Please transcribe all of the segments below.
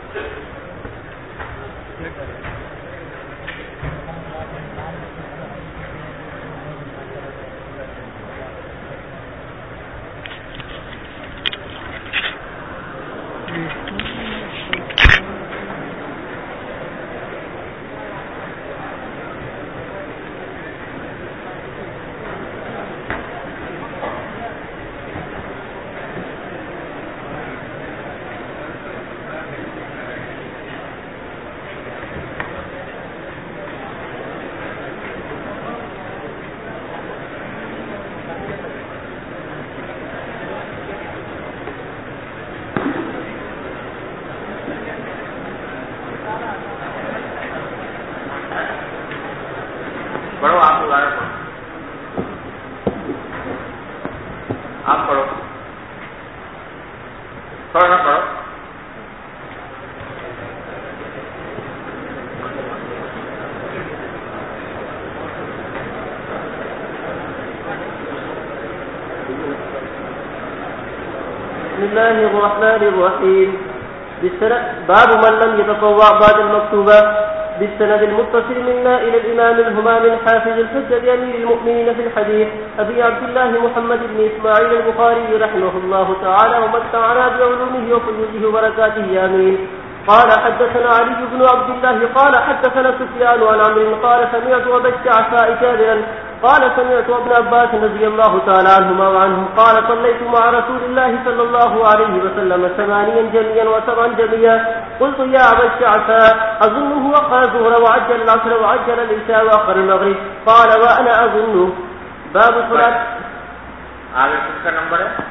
بسم الله الرحمن الرحيم. باب من لم يتطوع بعد المكتوبة. بالسند المتصل منا إلى الإمام الهمام الحافظ الحجة أمير المؤمنين في الحديث أبي عبد الله محمد بن إسماعيل البخاري رحمه الله تعالى ومتعنا بعلومه وفيوزه وبركاته آمين. قال حدثنا علي بن عبد الله قال حدثنا سفيان عن عمرو قال سمعت أبا الشعثاء كابرا قال سمعت ابن عباس رضي الله تعالى عنهما وعنهم قال صليت مع رسول الله صلى الله عليه وسلم 8 جميعا و7 جميعا. قلت يا ابا الشعثاء اظنه وقع الظهر وعجل العصر وعجل العشاء واخر المغرب قال وانا اظنه. باب صلاة. آگے کس کا نمبر ہے؟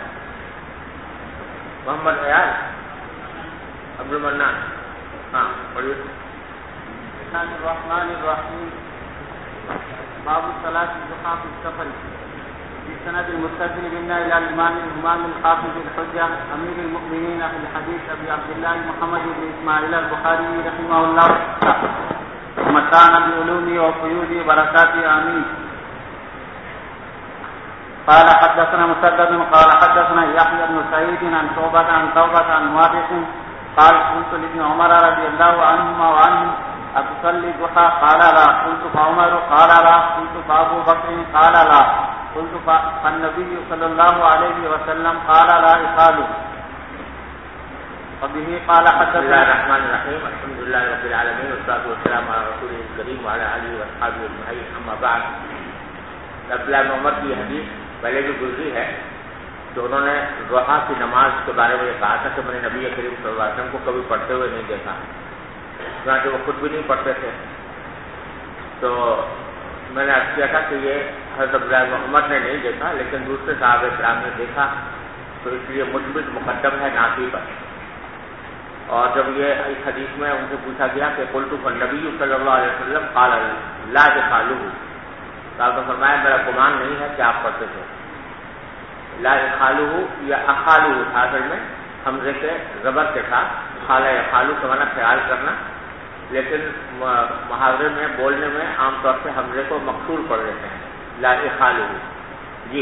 محمد عیال عبد المنان. ہاں پڑھیے. بسم الله الرحمن الرحيم. باب صلاة الضحى في السفر. بالسند المتصل بنا إلى الإمام الهمام الحافظ الحجة أمير المؤمنين في الحديث أبي عبد الله محمد بن إسماعيل البخاري رحمه الله ومتعنا بعلومه وفيوزه وبركاته آمين. قال حدثنا مسدد قال حدثنا يحيى بن سعيد عن شعبة عن توبة عن موافق قال قلت لابن عمر رضي الله عنهما وعنهم أتصلي الضحى قال لا. قلت فعمر قال لا. قلت فأبو بكر قال لا. قلت فالنبي صلى الله عليه وسلم قال لا يقال. وبه قال حدثنا. بسم الله الرحمن الرحيم. الحمد لله رب العالمين والصلاة والسلام على رسوله الكريم وعلى آله وأصحابه أجمعين. أما بعد. عبداللہ بن عمر کی حدیث پہلے بھی گزری ہے تو انہوں نے ضحیٰ کی نماز کے بارے میں یہ کہا تھا کہ میں نے نبی کریم صلی اللہ علیہ وسلم کو کبھی پڑھتے ہوئے نہیں دیکھا، چنانچہ وہ خود بھی نہیں پڑھتے تھے. تو میں نے عرض کیا تھا کہ یہ حضرت عبداللہ بن عمر نے نہیں دیکھا لیکن دوسرے صحابہ کرام نے دیکھا، تو اس لیے مثبت مقدم ہے نافی پر. اور جب یہ اس حدیث میں ان سے پوچھا گیا کہ قلت فالنبی صلی اللہ علیہ وسلم قال لا يقالہ، تو آپ نے فرمایا میرا گمان نہیں ہے کہ آپ پڑھتے تھے. لا يقالہ یا اخالہ تھا اصل میں، حمزے کے زبر کے تھا. خالہ یخالو کا معنی خیال کرنا، لیکن محاورے میں بولنے میں عام طور سے حمزے کو مقصور پڑھ دیتے ہیں. لا يقالہ. جی.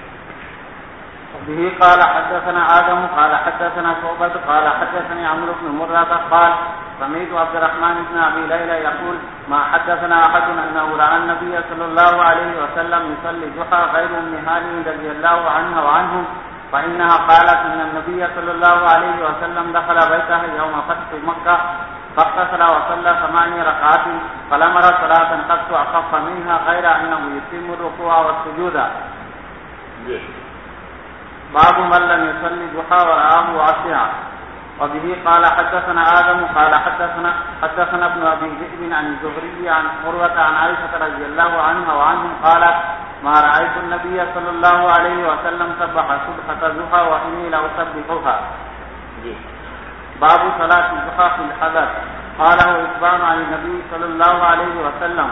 به قال حدثنا آدم قال حدثنا شعبة قال حدثني عمرو بن مرة قال سمعت عبد الرحمن بن أبي ليلى يقول ما حدثنا أحد أنه رأى النبي صلى الله عليه وسلم يصلي الضحى غير أم هانئ رضي الله عنها وعنهم، فإنها قالت إن النبي صلى الله عليه وسلم دخل بيته يوم فتح مكة فاغتسل وصلى 8 ركعات فلم ير صلاة قط أخف منها غير أنه يتم الركوع والسجود. باب من لم يصلي الضحى ورآه عصيا. وبه قال حدثنا آدم قال حدثنا ابن أبي ذئب عن الزهري عن عروة عن عائشة رضي الله عنها وعنهم قالت ما رأيت النبي صلى الله عليه وسلم سبح سبحة الضحى وإني لأسبحها. باب صلاة الضحى في الحضر. قاله إخبار عن النبي صلى الله عليه وسلم.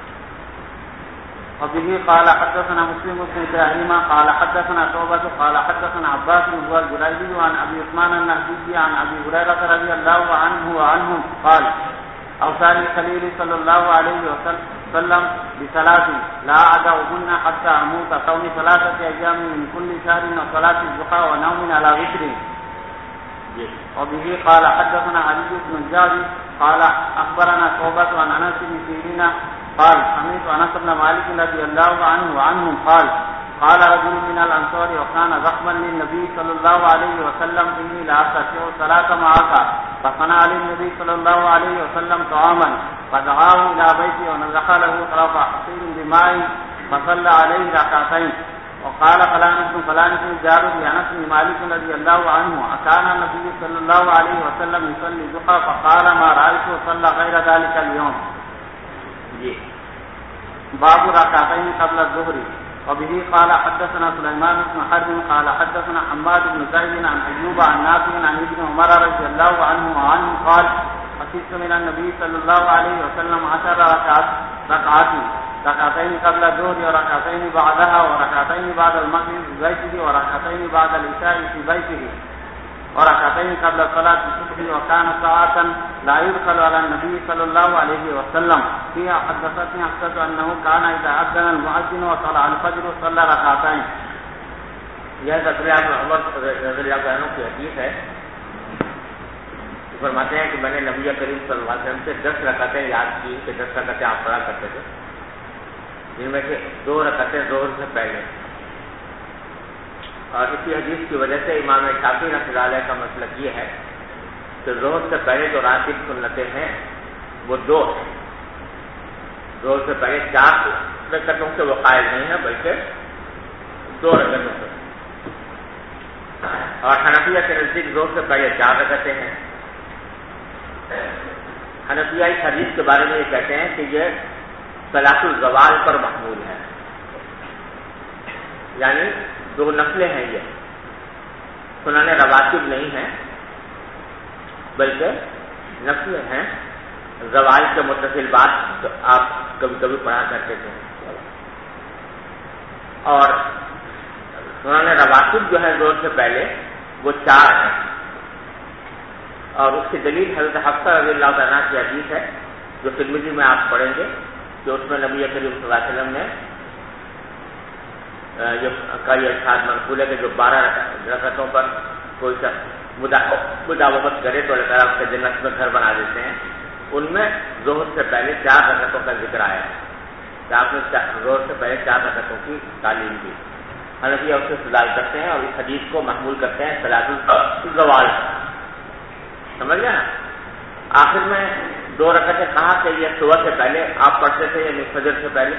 وبه قال حدثنا مسلم بن إبراهيم قال حدثنا شعبة قال حدثنا عباس هو الجريري عن أبي عثمان النهدي عن أبي هريرة رضي الله عنه وعنهم قال أوصاني خليلي صلى الله عليه وسلم بثلاث لا أدعهن حتى أموت: صوم 3 أيام من كل شهر وصلاة الضحى ونوم على وتر. وبه قال حدثنا علي بن الجعد قال اخبرنا شعبة عن انس بن سيرين قال سمعت انس بن مالك رضي الله عنه وعنهم قال قال رجل من الانصار وكان زخما للنبي صلى الله عليه وسلم اني لا استطيع الصلاة معك فصنع للنبي صلى الله عليه وسلم طعاما فدعاه الى بيته ونزح له طرف حصير بماء فصلى عليه ركعتين. وقال فلان جار لانس بن مالك رضي الله عنه اكان النبي صلى الله عليه وسلم يصلي الضحى فقال ما رايته صلى غير ذلك اليوم. باب ركعتين قبل الظهر. وبه قال حدثنا سليمان بن حرب قال حدثنا حماد بن زيد عن ايوب عن نافع عن ابن عمر رضي الله عنه قال حفظت من النبي صلى الله عليه وسلم 10 ركعات ركعتين قبل الظهر وركعتين بعدها وركعتين بعد المغرب في بيته وركعتين بعد العشاء في بيته وركعتين قبل صلاة الصبح. وكان ساعة لا يدخل على النبي صلى الله عليه وسلم. فيها حدثتني حفصة أنه كان إذا أذن المؤذن وطلع الفجر صلى ركعتين. یہ عبداللہ بن عمر رضی اللہ عنہ کی حدیث ہے. فرماتے ہیں کہ میں نے نبی کریم صلی اللہ علیہ وسلم سے 10 رکعتیں یاد کی کہ 10 رکعتیں آپ پڑھا کرتے تھے، جن میں سے 2 رکعتیں ظہر سے پہلے. اور اسی حدیث کی وجہ سے امام شافعی رحمۃ اللہ علیہ کا مسلک یہ ہے کہ ظہر سے پہلے جو راتب سنتیں ہیں وہ 2 ہیں. ظہر سے پہلے 4 رکعتوں سے وہ قائل نہیں ہے بلکہ 2 رکعتوں سے. اور حنفیہ کے نزدیک ظہر سے پہلے 4 رکعتیں ہیں. حنفیہ اس حدیث کے بارے میں یہ کہتے ہیں کہ یہ صلاۃ الزوال پر محمول ہے، یعنی 2 نفلیں ہیں، یہ سنن رواتب نہیں ہیں بلکہ نفلیں ہیں. زوال کے متصل بات آپ کبھی کبھی پڑھا کرتے تھے. اور سنن رواتب جو ہے ظہر سے پہلے وہ 4 ہیں. اور اس کی دلیل حضرت حفصہ رضی اللہ عنہا کی حدیث ہے جو ترمذی میں آپ پڑھیں گے کہ اس میں نبی کریم صلی اللہ علیہ وسلم نے یہ ارشاد منقول ہے کہ جو 12 رکعتوں پر کوئی شخص مداومت کرے تو اللہ تعالیٰ اس کے جنت میں گھر بنا دیتے ہیں. ان میں ظہر سے پہلے 4 رکعتوں کا ذکر آیا ہے کہ آپ نے ظہر سے پہلے 4 رکعتوں کی تعلیم دی. حنفیہ اس سے استدلال کرتے ہیں اور اس حدیث کو محمول کرتے ہیں صلاۃ الزوال. سمجھ گیا نا؟ آخر میں 2 رکعتیں کہا کہ یہ صبح سے پہلے آپ پڑھتے تھے یعنی فجر سے پہلے.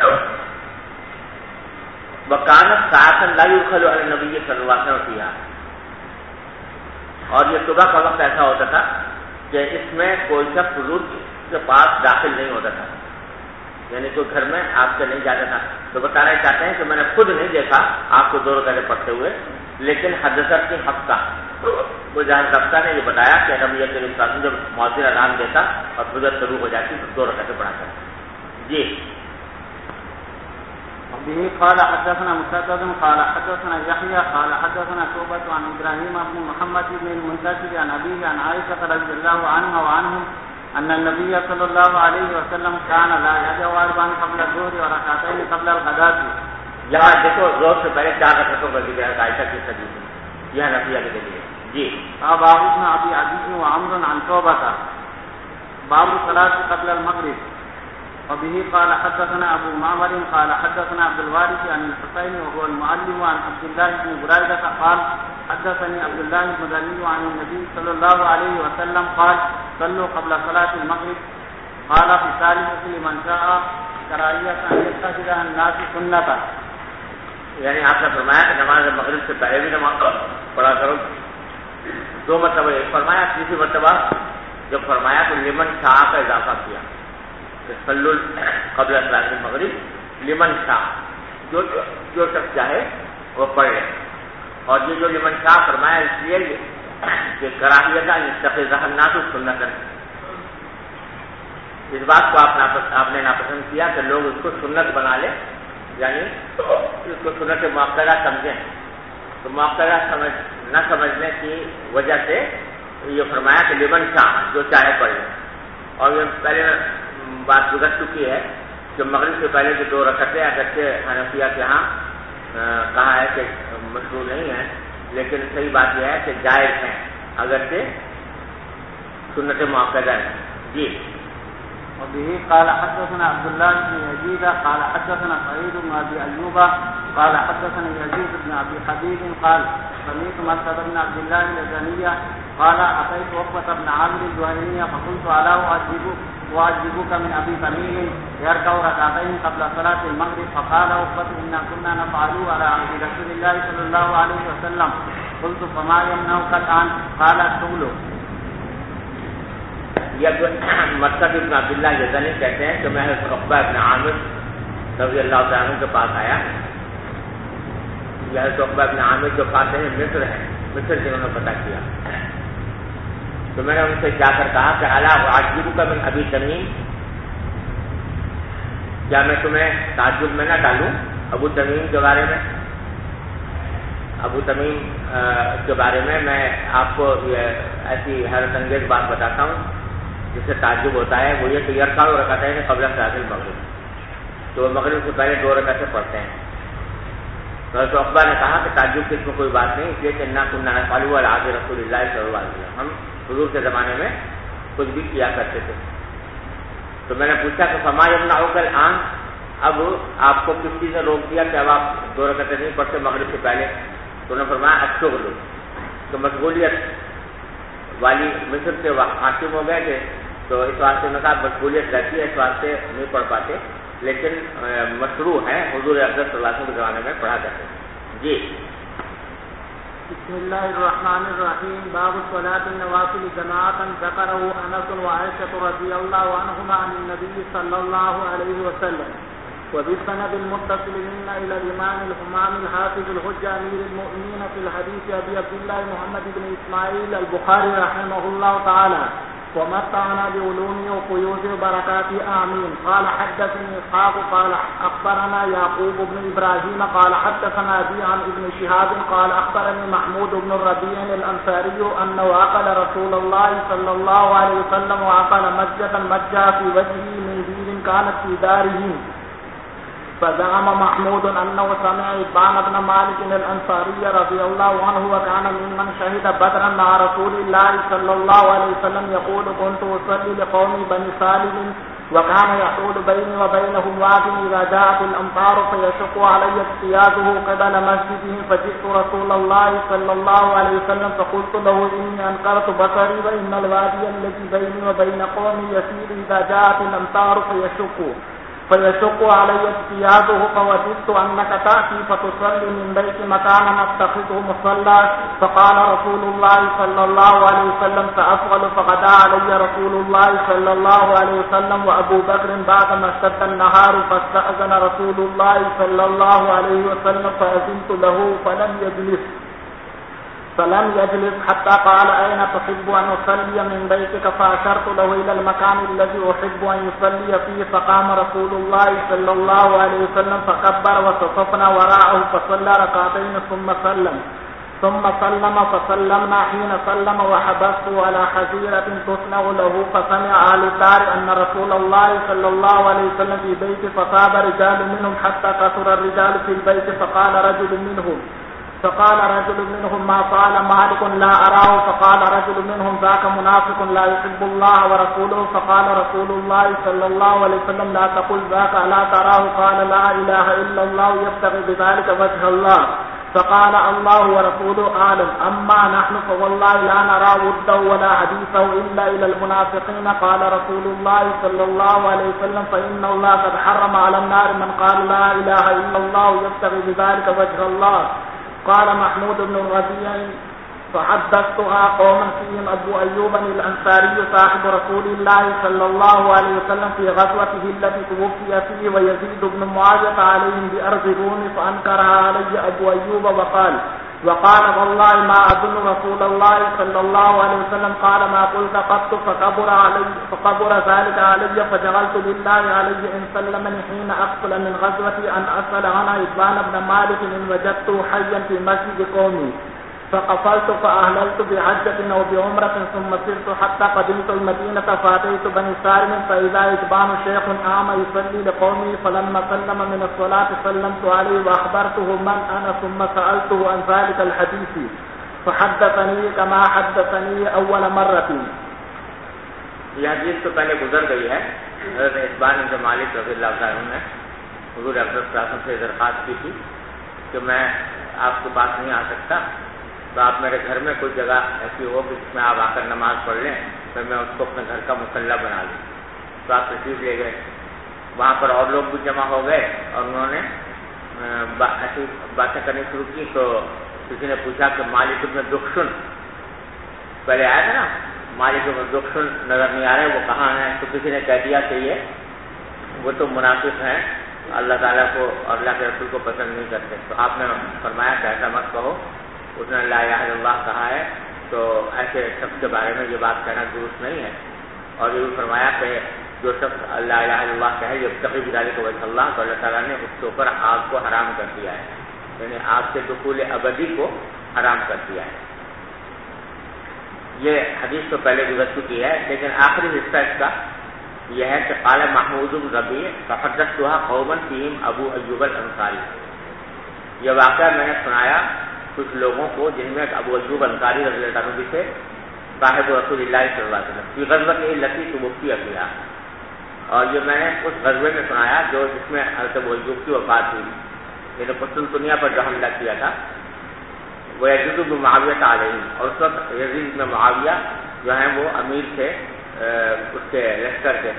وکانت ساعۃ لا يدخل علی النبی صلی اللہ علیہ وسلم فیہا. اور یہ صبح کا وقت ایسا ہوتا تھا کہ اس میں کوئی شخص حضور کے پاس داخل نہیں ہوتا تھا، یعنی کوئی گھر میں آپ سے نہیں جاتا تھا. تو بتانا چاہتے ہیں کہ میں نے خود نہیں دیکھا آپ کو 2 رکعتیں پڑھتے ہوئے، لیکن حدثتنی حفصہ، وہ جہاں حفصہ نے یہ بتایا کہ نبی کریم صلی اللہ علیہ وسلم جب مؤذن اذان دیتا اور فجر شروع ہو جاتی تو 2 رکعتیں پڑھا کرتا. جی. به قال حدثنا مسدد قال حدثنا يحيى قال حدثنا شعبة عن ابراهيم بن محمد بن المنتشر عن ابيه عن عائشة رضي الله عنها وعنهم ان النبي صلى الله عليه وسلم كان لا يدع 4 قبل الظهر وركعتين قبل الغداة. یہاں دیکھو ظہر سے پہلے 4 رکعتوں کا ذکر ہے عائشہ کی حدیث میں. یہ حنفیہ کے دلیل ہے. جی. باب ابن ابي عدي وعمر عن شعبة باب الصلاة قبل المغرب. وبه قال حدثنا ابو معمر قال حدثنا عبد الوارث عن الحسين وهو المعلم عن عبد الله بن بريدة قال حدثني عبد الله المدني عن النبي صلى الله عليه وسلم قال صلوا قبل صلاة المغرب. قال في ثالثة لمن شاء كراهية أن يتخذ الناس سنة. یعنی آپ نے فرمایا کہ نماز مغرب سے پہلے بھی نماز پڑھا کرو. 2 مرتبہ ایک فرمایا، تیسری مرتبہ جب فرمایا تو لمن شاء کا اضافہ کیا کہ صلو قبل صلاۃ المغرب لمن شاء، جو شخص چاہے وہ پڑھے. اور یہ جو لمن شاء فرمایا اس لیے کہ کراہیت یتخذ الناس سنۃ، اس بات کو آپ نے ناپسند کیا کہ لوگ اس کو سنت بنا لیں، یعنی اس کو سنت مؤکدہ سمجھیں. تو مؤکدہ نہ سمجھنے کی وجہ سے یہ فرمایا کہ لمن شاء، جو چاہے پڑھ لیں. اور یہ پہلے بات گزر چکی ہے کہ مغرب سے پہلے جو 2 رکعتیں اگرچہ حنفیہ کے ہاں کہا ہے کہ مشروع نہیں ہے، لیکن صحیح بات یہ ہے کہ جائز ہیں. اگرچہ سنت مؤکدہ ہے. جی. وبه قال حدثنا عبد الله بن يزيد قال حدثنا سعيد بن ابي ايوب قال حدثنا يزيد بن ابي حبيب قال سمعت مسعد بن عبد الله الجهني قال اتيت عقبة بن عامر الجهني فقلت الا اعجبك من ابي تميم يركع ركعتين قبل صلاه المغرب فقال عقبة انا كنا نفعل على عهد رسول الله صلى الله عليه وسلم قلت فما يمنعك الان قال الشغل. یہ مسعد بن عبداللہ یزنی کہتے ہیں کہ میں عقبہ بن عامر رضی اللہ تعالیٰ عنہ کے پاس آیا. یہ عقبہ بن عامر جو فاتح مصر ہیں، مصر جنہوں نے فتح کیا. تو میں نے ان سے جا کر کہا کہ الا اعجبک من ابی تمیم، کیا میں تمہیں تعجب میں نہ ڈالوں ابو تمیم کے بارے میں. ابو تمیم کے بارے میں آپ کو یہ ایسی حیرت انگیز بات بتاتا ہوں جس سے تعجب ہوتا ہے. وہ یہ کہ یرکع رکعتین قبل صلاۃ المغرب، تو مغرب سے پہلے 2 رکعتیں پڑھتے ہیں. تو عقبہ نے کہا کہ تعجب کی اس میں کوئی بات نہیں، اس لیے کہ انا كنا نفعل على عهد رسول اللہ صلی اللہ علیہ وسلم، ہم حضور کے زمانے میں کچھ بھی کیا کرتے تھے. تو میں نے پوچھا کہ فما يمنعك الآن، اب آپ کو کس چیز نے روک دیا کہ اب آپ 2 رکعتیں نہیں پڑھتے مغرب سے پہلے؟ تو انہوں نے فرمایا الشغل، تو مشغولیت والی مصر سے حاکم ہو گئے تھے، تو اس واسطے میں کہا مشغولیت رہتی ہے، اس واسطے نہیں پڑھ پاتے، لیکن مشروع ہے، حضور اقدس صلی اللہ علیہ وسلم کے زمانے میں پڑھا کرتے ہیں. جی. بسم اللہ الرحمن الرحیم. باب الصلاة النوافل جماعة ذکرہ انس وعائشة رضی اللہ عنہما عن النبی صلی اللہ علیہ وسلم وبالسند المتصل منا الى الامام الحمام الحافظ الحجة امیر المؤمنین في الحديث ابي عبد الله محمد بن اسماعیل البخاری رحمہ اللہ تعالی ومتعنا بعلومه وفيوضه وبركاته آمين. قال حدثني إسحاق قال أخبرنا يعقوب بن إبراهيم قال حدثنا أبي عن ابن شهاب قال أخبرني محمود بن الربيع الأنصاري أنه عقل رسول الله صلى الله عليه وسلم وعقل مجة مجة في وجهه من دين كانت في داره. فزعم محمود أنه سمع إبان بن مالك الأنصاري رضي الله عنه وكان ممن شهد بدرا مع رسول الله صلى الله عليه وسلم يقول كنت أصلي لقوم بني سالم وكان يحول بيني وبينهم واد إذا جاءت الأمطار فيشق علي اجتيازه قبل مسجدهم فجئت رسول الله صلى الله عليه وسلم فقلت له إني أنكرت بصري وإن الوادي الذي بيني وبين قومي يسير إذا جاءت الأمطار فيشق علي اجتيازه فوجدت أنك تأتي فتصلي من بيت مكانا نتخذه مصلى. فقال رسول الله صلى الله عليه وسلم سأفعل. فغدا علي رسول الله صلى الله عليه وسلم وأبو بكر بعدما اشتد النهار فاستأذن رسول الله صلى الله عليه وسلم فأذنت له فلم يجلس حتى قال أين تحب أن أصلي من بيتك؟ فأشرت له إلى المكان الذي أحب أن يصلي فيه. فقام رسول الله صلى الله عليه وسلم فكبر وصففنا وراءه فصلى ركعتين ثم سلم فسلمنا. حين سلم وحبسته على حزيرة تصنع له فسمع أهل الدار أن رسول الله صلى الله عليه وسلم في بيته فصاب رجال منهم حتى كثر الرجال في البيت. فقال رجل منهم ما فعل مالك لا أراه. فقال رجل منهم ذاك منافق لا يحب الله ورسوله. فقال رسول الله صلى الله عليه وسلم لا تقل ذاك لا تراه. قال لا إله إلا الله يبتغي بذلك وجه الله. فقال الله ورسوله أعلم. أما نحن فوالله لا نرى وده ولا حديثه إلا إلى المنافقين. قال رسول الله صلى الله عليه وسلم فإن الله قد حرم على النار من قال لا إله إلا الله يبتغي بذلك وجه الله. قال محمود بن الربيع فحدثتها قوما فيهم أبو أيوب الأنصاري صاحب رسول الله صلى الله عليه وسلم في غزوته التي توفي فيه ويزيد بن معاوية عليهم بأرض روم فأنكرها علي أبو أيوب وقال والله ما أظن رسول الله صلى الله عليه وسلم قال ما قلت قط. فكبر ذلك علي فجعلت لله علي إن سلمني حين أقتل من غزوتي أن أسأل عن إبان بن مالك إن وجدته حيا في مسجد قومي. فقفلت فأهللت بحجة أو بعمرة ثم سرت حتى قدمت المدينة فأتيت بني سالم فإذا إجبان شيخ أعمى يصلي لقومه. فلما سلم من الصلاة سلمت عليه وأخبرته من أنا ثم سألته عن ذلك الحديث. فحدثني كما حدثني أول مرة. یہ حدیث تو پہلے گزر گئی ہے. حضرت اثبان بن مالک رضی اللہ تعالیٰ عنہ نے حضور اکرم صلی اللہ علیہ وسلم سے درخواست کی تھی کہ میں آپ کے پاس نہیں آ سکتا تو آپ میرے گھر میں کوئی جگہ ایسی ہو کہ جس میں آپ آ کر نماز پڑھ لیں تو میں اس کو اپنے گھر کا مصلی بنا لوں. تو آپ تشریف لے گئے. وہاں پر اور لوگ بھی جمع ہو گئے اور انہوں نے ایسی باتیں کرنی شروع کی. تو کسی نے پوچھا کہ مالک ابن دخشن پہلے آیا تھا نا, مالک ابن دخشن نظر نہیں آ رہے, وہ کہاں ہیں؟ تو کسی نے کہہ دیا کہ یہ وہ تو منافق ہیں, اللہ تعالیٰ کو اور اللہ کے رسول کو پسند نہیں کرتے. تو آپ نے فرمایا کہ ایسا مت کہو, اس نے لا الہ الا اللہ کہا ہے, تو ایسے شخص کے بارے میں یہ بات کہنا درست نہیں ہے. اور یہ بھی فرمایا کہ جو شخص لا الہ الا اللہ کہے یہ تقی بذالک وجہ اللہ, تو اللہ تعالیٰ نے اس کے اوپر آگ کو حرام کر دیا ہے, یعنی آگ کے دخول ابدی کو حرام کر دیا ہے. یہ حدیث تو پہلے گزر چکی ہے, لیکن آخری حصہ اس کا یہ ہے کہ قال محمود بن ربیع فحدثتها قوما فیہم ابو ایوب الانصاری. یہ واقعہ میں نے سنایا کچھ لوگوں کو جن میں ابو ایوب انصاری رضی اللہ عنہ بھی تھے, صاحب رسول اللہ صلی اللہ علیہ وسلم, فی غزوۃ التی توفی فیہا. اور یہ میں نے اس غزوے میں سنایا جو جس میں حضرت ابو ایوب کی وفات ہوئی, یعنی قسطنطنیہ پر جو حملہ کیا تھا. وہ یزید بن معاویہ علیہ, اور اس وقت یزید بن معاویہ جو ہیں وہ امیر تھے اس کے لشکر کے,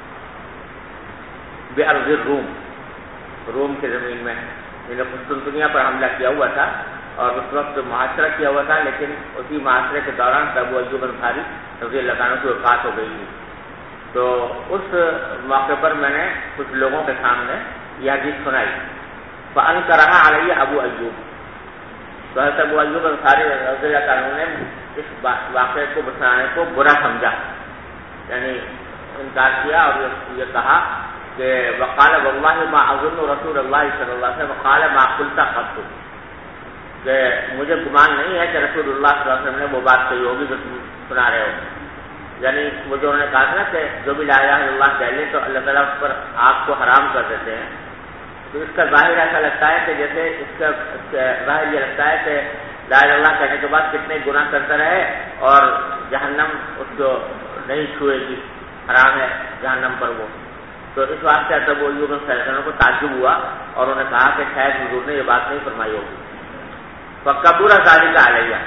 بأرض الروم, روم کی زمین میں, یعنی قسطنطنیہ پر حملہ کیا ہوا تھا اور اس وقت محاصرہ کیا ہوا تھا. لیکن اسی محاصرے کے دوران ابو ایوب انصاری رضی اللہ عنہ کی وفات ہو گئی تھی. تو اس موقع پر میں نے کچھ لوگوں کے سامنے یہ حدیث سنائی. فأنکرھا علی ابو ایوب, تو حضرت ابو ایوب انصاری رضی اللہ عنہ نے اس واقعے کو بتانے کو برا سمجھا, یعنی انکار کیا اور یہ کہا کہ وقال واللہ ما اظن رسول اللہ صلی اللہ علیہ وسلم قال ما قلت قط, کہ مجھے گمان نہیں ہے کہ رسول اللہ صلی اللہ علیہ وسلم نے وہ بات کہی ہوگی جو تم سنا رہے ہو. یعنی وہ جو انہوں نے کہا تھا نا کہ جو بھی لا الہ الا اللہ کہہ لے تو اللہ تعالیٰ اس پر آگ کو حرام کر دیتے ہیں, تو اس کا ظاہر ایسا لگتا ہے کہ جیسے اس کا ظاہر یہ لگتا ہے کہ لا الہ الا اللہ کہنے کے بعد کتنے گناہ کرتا رہے اور جہنم اس کو نہیں چھوئے گی, حرام ہے جہنم پر وہ. تو اس واسطے تب وہ ایوب انصاری کو تعجب ہوا اور انہوں نے کہا کہ شاید حضور نے یہ بات نہیں فرمائی ہوگی. فکبر ذالک علیہ,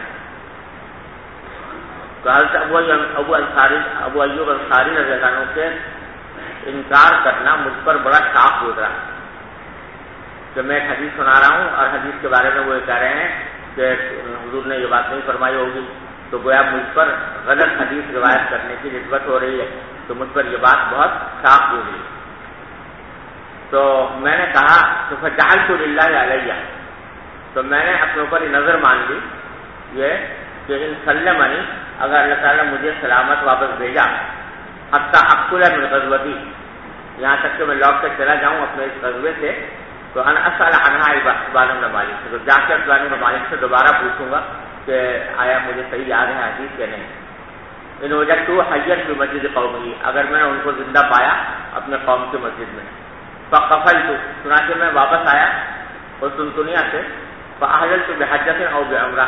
تو حضرت ابو ایوب انصاری رضی اللہ عنہ کے انکار کرنا مجھ پر بڑا شاق گزرا کہ میں ایک حدیث سنا رہا ہوں اور حدیث کے بارے میں وہ یہ کہہ رہے ہیں کہ حضور نے یہ بات نہیں فرمائی ہوگی, تو گویا مجھ پر غلط حدیث روایت کرنے کی نسبت ہو رہی ہے. تو مجھ پر یہ بات بہت شاق گزری. تو میں نے کہا تو فجعلت للہ علیہ, تو میں نے اپنے اوپر یہ نظر مان لی یہ کہ ان سلمنی, اگر اللہ تعالیٰ مجھے سلامت واپس بھیجا, حتی اقتل من غزوتی, یہاں تک کہ میں لوٹ کر چلا جاؤں اپنے اس غزوے سے, تو ان اسأل عنہا ابان بن مالک سے, تو جا کے ابان بن مالک سے دوبارہ پوچھوں گا کہ آیا مجھے صحیح یاد ہے حدیث کہ نہیں. ان وجدتہ حیا فی مسجد قومی, اگر میں نے ان کو زندہ پایا اپنے قوم کی مسجد میں. فقفلت, چنانچہ میں واپس آیا قسطنطنیہ سے, فاحللت بحجۃ او بعمرہ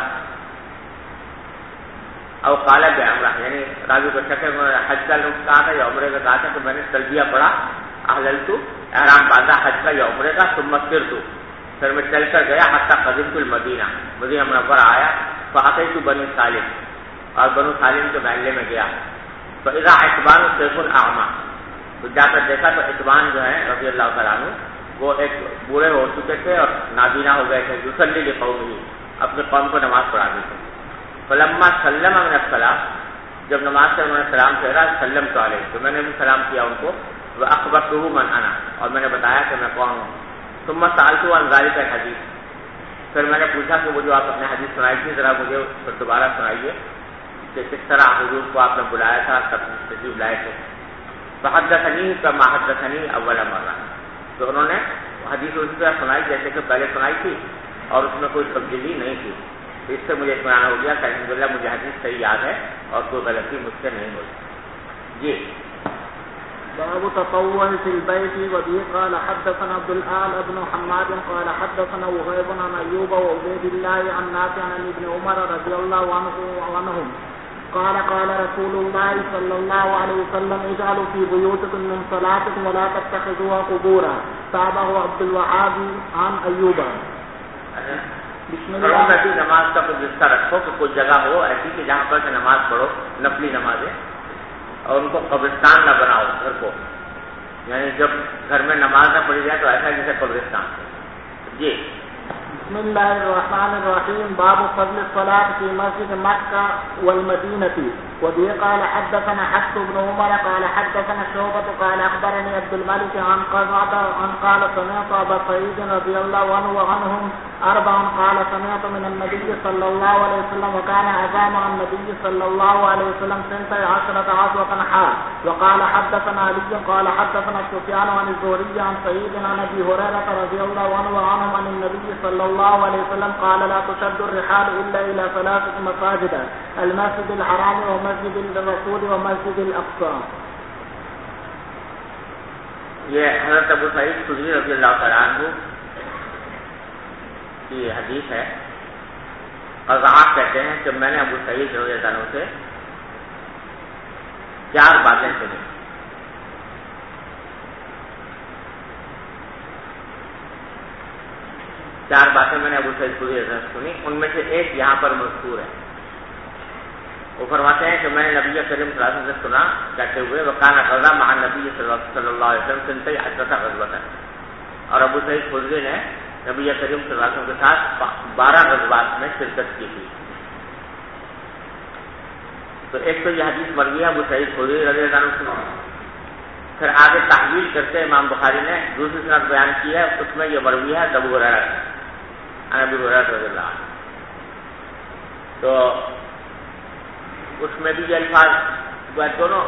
او قال بعمرہ, یعنی راوی کو شک ہے حج کا لفظ کہا تھا یا عمرے کا کہا تھا, تو میں نے تلبیہ پڑھا احللت, احرام باندھا حج کا یا عمرے کا, ثم سرت, پھر میں چل کر گیا حتی قدمت المدینہ, مدینہ منورہ آیا. فاتیت بنی سالم, اور بنو سالم کے محلے میں گیا. فاذا عتبان سیف اعمی, تو جا کر دیکھا تو عتبان جو ہیں رضی اللہ تعالیٰ عنہ وہ ایک بوڑھے ہو چکے تھے اور نابینا ہو گئے تھے. یصلی لقومہ, اپنے قوم کو نماز پڑھاتے تھے. فلما سلم من الصلاۃ, جب نماز سے انہوں نے سلام پھیرا, سلمت علیہ, تو میں نے بھی سلام کیا ان کو. واخبرته من انا, اور میں نے بتایا کہ میں کون ہوں. ثم سألته عن ذلك الحديث, پھر میں نے پوچھا کہ وہ جو آپ اپنے حدیث سنائی تھی ذرا مجھے پھر دوبارہ سنائیے کہ کس طرح حضور کو آپ نے بلایا تھا, تب تشریف لائے تھے. فحدثنی كما حدثنی اول مرہ, تو انہوں نے حدیث اسی طرح سنائی جیسے کہ پہلے سنائی تھی اور اس میں کوئی تبدیلی نہیں تھی. اس سے مجھے اطمینان ہو گیا کہ الحمدللہ مجھے حدیث صحیح یاد ہے اور کوئی غلطی مجھ سے نہیں ہوئی. جی باب تطوع في البيت. وبه قال حدثنا عبد الآل بن حماد قال حدثنا وهيب عن أيوب وعبيد الله عن نافع عن ابن عمر رضي الله عنهم قال قال رسول الله صلى الله عليه وسلم اجعلوا في بيوتكم من صلاتكم ولا تتخذوها قبورا. تابعه عبد الوهاب عن أيوب. گھروں میں بھی نماز کا کوئی حصہ رکھو کہ کوئی جگہ ہو ایسی کہ جہاں پر سے نماز پڑھو، نفلی نمازیں، اور ان کو قبرستان نہ بناؤ گھر کو، یعنی جب گھر میں نماز نہ پڑھی جائے تو ایسا جیسے قبرستان. جی بسم الله الرحمن الرحيم. باب فضل الصلاة في مسجد مكة والمدينة. وبه قال حدثنا حفص بن عمر قال حدثنا شعبة قال أخبرني عبد الملك عن قزعة عن قال سمعت أبا سعيد رضي الله عنه وعنهم أربعا قال سمعت من النبي صلى الله عليه وسلم وكان أذان عن النبي صلى الله عليه وسلم 12 عشرة حال. وقال حدثنا علي قال حدثنا سفيان عن الزهري عن سعيد عن أبي هريرة رضي الله عنه وعنهم عن النبي صلى الله عليه وسلم قال لا تشد الرحال إلا إلى 3 مساجد: المسجد الحرام ومسجد الرسول ومسجد الأقصى. یہ حضرت ابو سعید خدری رضی اللہ تعالیٰ عنہ کی حدیث ہے. قزعہ کہتے ہیں کہ میں نے ابو سعید رضی اللہ عنہ سے 4 باتیں سنی. چار باتیں میں نے ابو سعید خدری رضی اللہ عنہ سے سنی. ان میں سے ایک یہاں پر مذکور ہے. وہ فرماتے ہیں کہ میں نے نبی کریم صلی اللہ علیہ وسلم سے سنا کہتے ہوئے وکان غزا مع نبی صلی اللہ علیہ وسلم 12 غزوۃ، اور ابو سعید خدری نے نبی کریم صلی اللہ علیہ وسلم کے ساتھ 12 غزوات میں شرکت کی تھی. تو ایک تو یہ حدیث مروی ہے ابو سعید خدری رضی اللہ عنہ سے. پھر آگے تحویل کرتے امام بخاری نے دوسری سند بیان کی ہے، اس میں یہ مروی ہے ابو ہریرہ رضی اللہ عنہ. تو اس میں بھی یہ الفاظ دونوں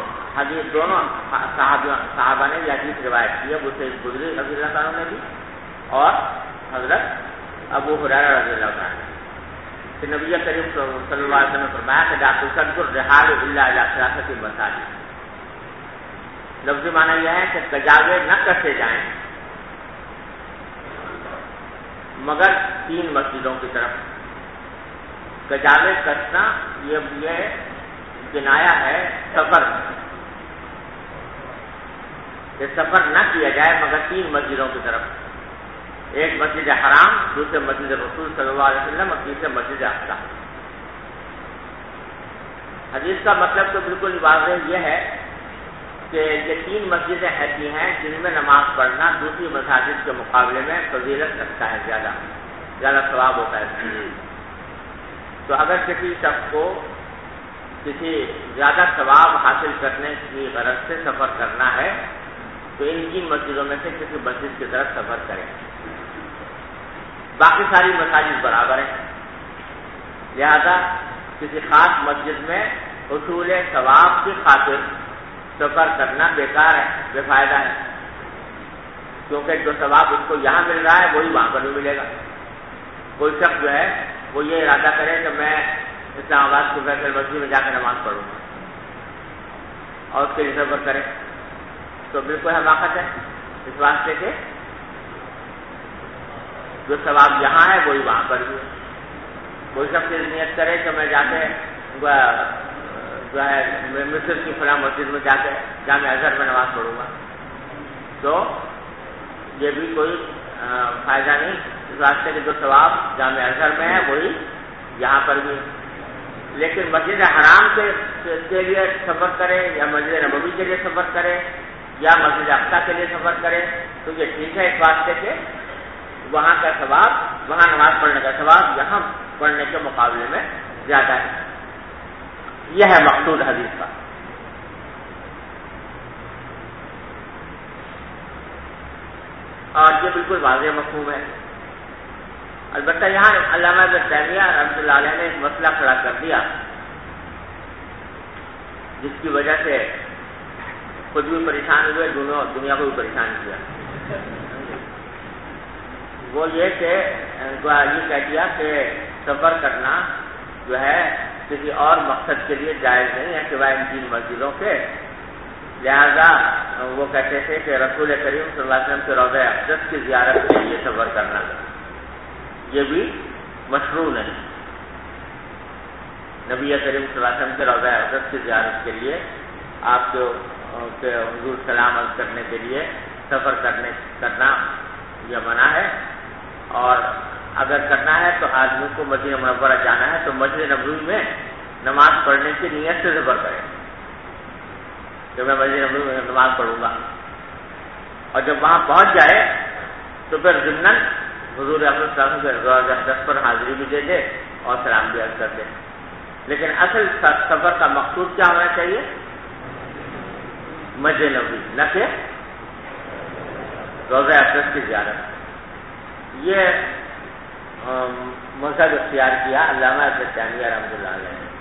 صحابہ نے یہ حدیث روایت کی ہے، ابو سعید خدری رضی اللہ عنہ نے بھی اور حضرت ابو ہریرہ رضی اللہ عنہ نے. کہ نبی کریم صلی اللہ علیہ وسلم نے فرمایا کہ لا تشد الرحال الا الى 3 مساجد. لفظی معنی یہ ہے کہ کجاوے نہ کسے جائیں مگر 3 مسجدوں کی طرف. کجاوے کسنا یہ کنایا ہے سفر، کہ سفر نہ کیا جائے مگر 3 مسجدوں کی طرف. ایک مسجد حرام، دوسرے مسجد رسول صلی اللہ علیہ وسلم اور تیسرے مسجد اقصی. حدیث کا مطلب تو بالکل واضح یہ ہے کہ یہ 3 مسجدیں ایسی ہیں جن میں نماز پڑھنا دوسری مساجد کے مقابلے میں فضیلت رکھتا ہے، زیادہ ثواب ہوتا ہے. تو اگر کسی شخص کو کسی زیادہ ثواب حاصل کرنے کی غرض سے سفر کرنا ہے تو ان 3 مسجدوں میں سے کسی مسجد کی طرف سفر کریں. باقی ساری مساجد برابر ہیں، لہذا کسی خاص مسجد میں حصول ثواب کی خاطر سفر کرنا بیکار ہے، بے فائدہ ہے، کیونکہ جو ثواب اس کو یہاں مل رہا ہے وہی وہاں پر بھی ملے گا. کوئی شخص جو ہے وہ یہ ارادہ کرے کہ میں اسلام آباد کی فیصل مسجد میں جا کے نماز پڑھوں گا اور اس کے لیے سفر کرے تو بالکل حماقت ہے، اس واسطے کہ جو ثواب یہاں ہے وہی وہاں پر بھی ہے. کوئی شخص نیت کرے کہ میں جا کے جو ہے مصر کی فلاں مسجد میں جا کے جامع ازہر میں نماز پڑھوں گا تو یہ بھی کوئی فائدہ نہیں، اس واسطے کہ جو ثواب جامع ازہر میں ہے وہی یہاں پر بھی. لیکن مسجد حرام کے لیے سفر کرے یا مسجد نبوی کے لیے سفر کرے یا مسجد اقصی کے لیے سفر کرے تو یہ ٹھیک ہے، اس واسطے کہ وہاں کا ثواب، وہاں نماز پڑھنے کا ثواب یہاں پڑھنے کے مقابلے میں زیادہ ہے. یہ ہے مقصود حدیث کا. اور یہ بالکل واضح مفہوم ہے. البتہ یہاں علامہ ابن تیمیہ رحمۃ اللہ علیہ نے ایک مسئلہ کھڑا کر دیا جس کی وجہ سے خود بھی پریشان ہوئے، دنیا کو بھی پریشان کیا. وہ یہ کہ یہ کہہ دیا کہ سفر کرنا جو ہے کسی اور مقصد کے لیے جائز نہیں ہے سوائے ان 3 مسجدوں کے، لہذا وہ کہتے تھے کہ رسول کریم صلی اللہ علیہ وسلم کے روضہ اقدس کی زیارت کے لیے سفر کرنا یہ بھی مشروع نہیں. نبی کریم صلی اللہ علیہ وسلم کے روضہ اقدس کی زیارت کے لیے آپ کے حضور سلام عرض کرنے کے لیے سفر کرنا یہ منع ہے. اور اگر کرنا ہے تو آدمی کو مدینہ منورہ جانا ہے تو مسجد نبوی میں نماز پڑھنے کی نیت سے سفر کرے کہ میں مسجد نبوی میں نماز پڑھوں گا, اور جب وہاں پہنچ جائے تو پھر ضمناً حضور اکرم صلی اللہ علیہ وسلم کے روضہ اقدس پر حاضری بھی دے دے اور سلام بھی عرض کر دے. لیکن اصل سفر کا مقصود کیا ہونا چاہیے؟ مسجد نبوی, نہ کہ روضہ اقدس کی زیارت. یہ مذہب اختیار کیا علامہ ابن تیمیہ رحمۃ اللہ علیہ نے.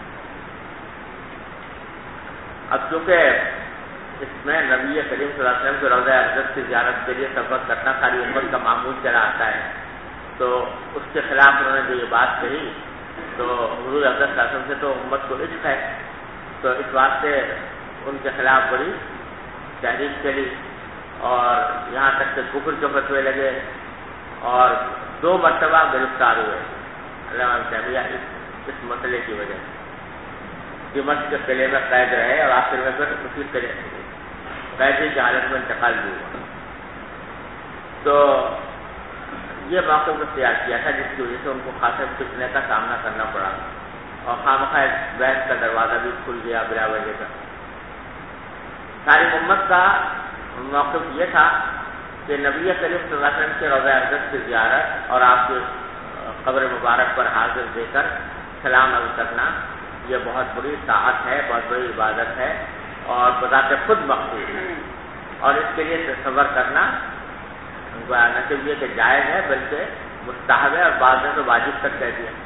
اب چونکہ اس میں نبی کریم صلی اللہ علیہ وسلم کے روضہ اقدس کی زیارت کے لیے سفر کرنا ساری امت کا معمول چلا آتا ہے, تو اس کے خلاف انہوں نے جو یہ بات کہی تو حضور اقدس صلی اللہ علیہ وسلم سے تو امت کو عشق ہے, تو اس واسطے ان کے خلاف بڑی تحریک چلی اور یہاں تک کہ کفر کے فتوے لگے اور 2 مرتبہ گرفتار ہوئے علامہ تیمیہ اس مسئلے کی وجہ سے. دمشق کے قلعے میں قید رہے اور آخر میں پھر اسی قیدی کی حالت میں انتقال بھی ہوا. تو یہ موقف اختیار کیا تھا جس کی وجہ سے ان کو خاصے فتنے کا سامنا کرنا پڑا اور خامخواہ بحث کا دروازہ بھی کھل گیا بلا وجہ کا. ساری امت کا موقف یہ تھا کہ نبی کریم صلی اللہ علیہ وسلم کے روضہ اقدس کی زیارت اور آپ کے قبر مبارک پر حاضر دے کر سلام عرض کرنا یہ بہت بڑی طاعت ہے, بہت بڑی عبادت ہے اور بذات خود مقصود ہے. اور اس کے لیے سفر کرنا نہ صرف یہ کہ جائز ہے بلکہ مستحب ہے اور بعض نے تو واجب تک کہہ دیا.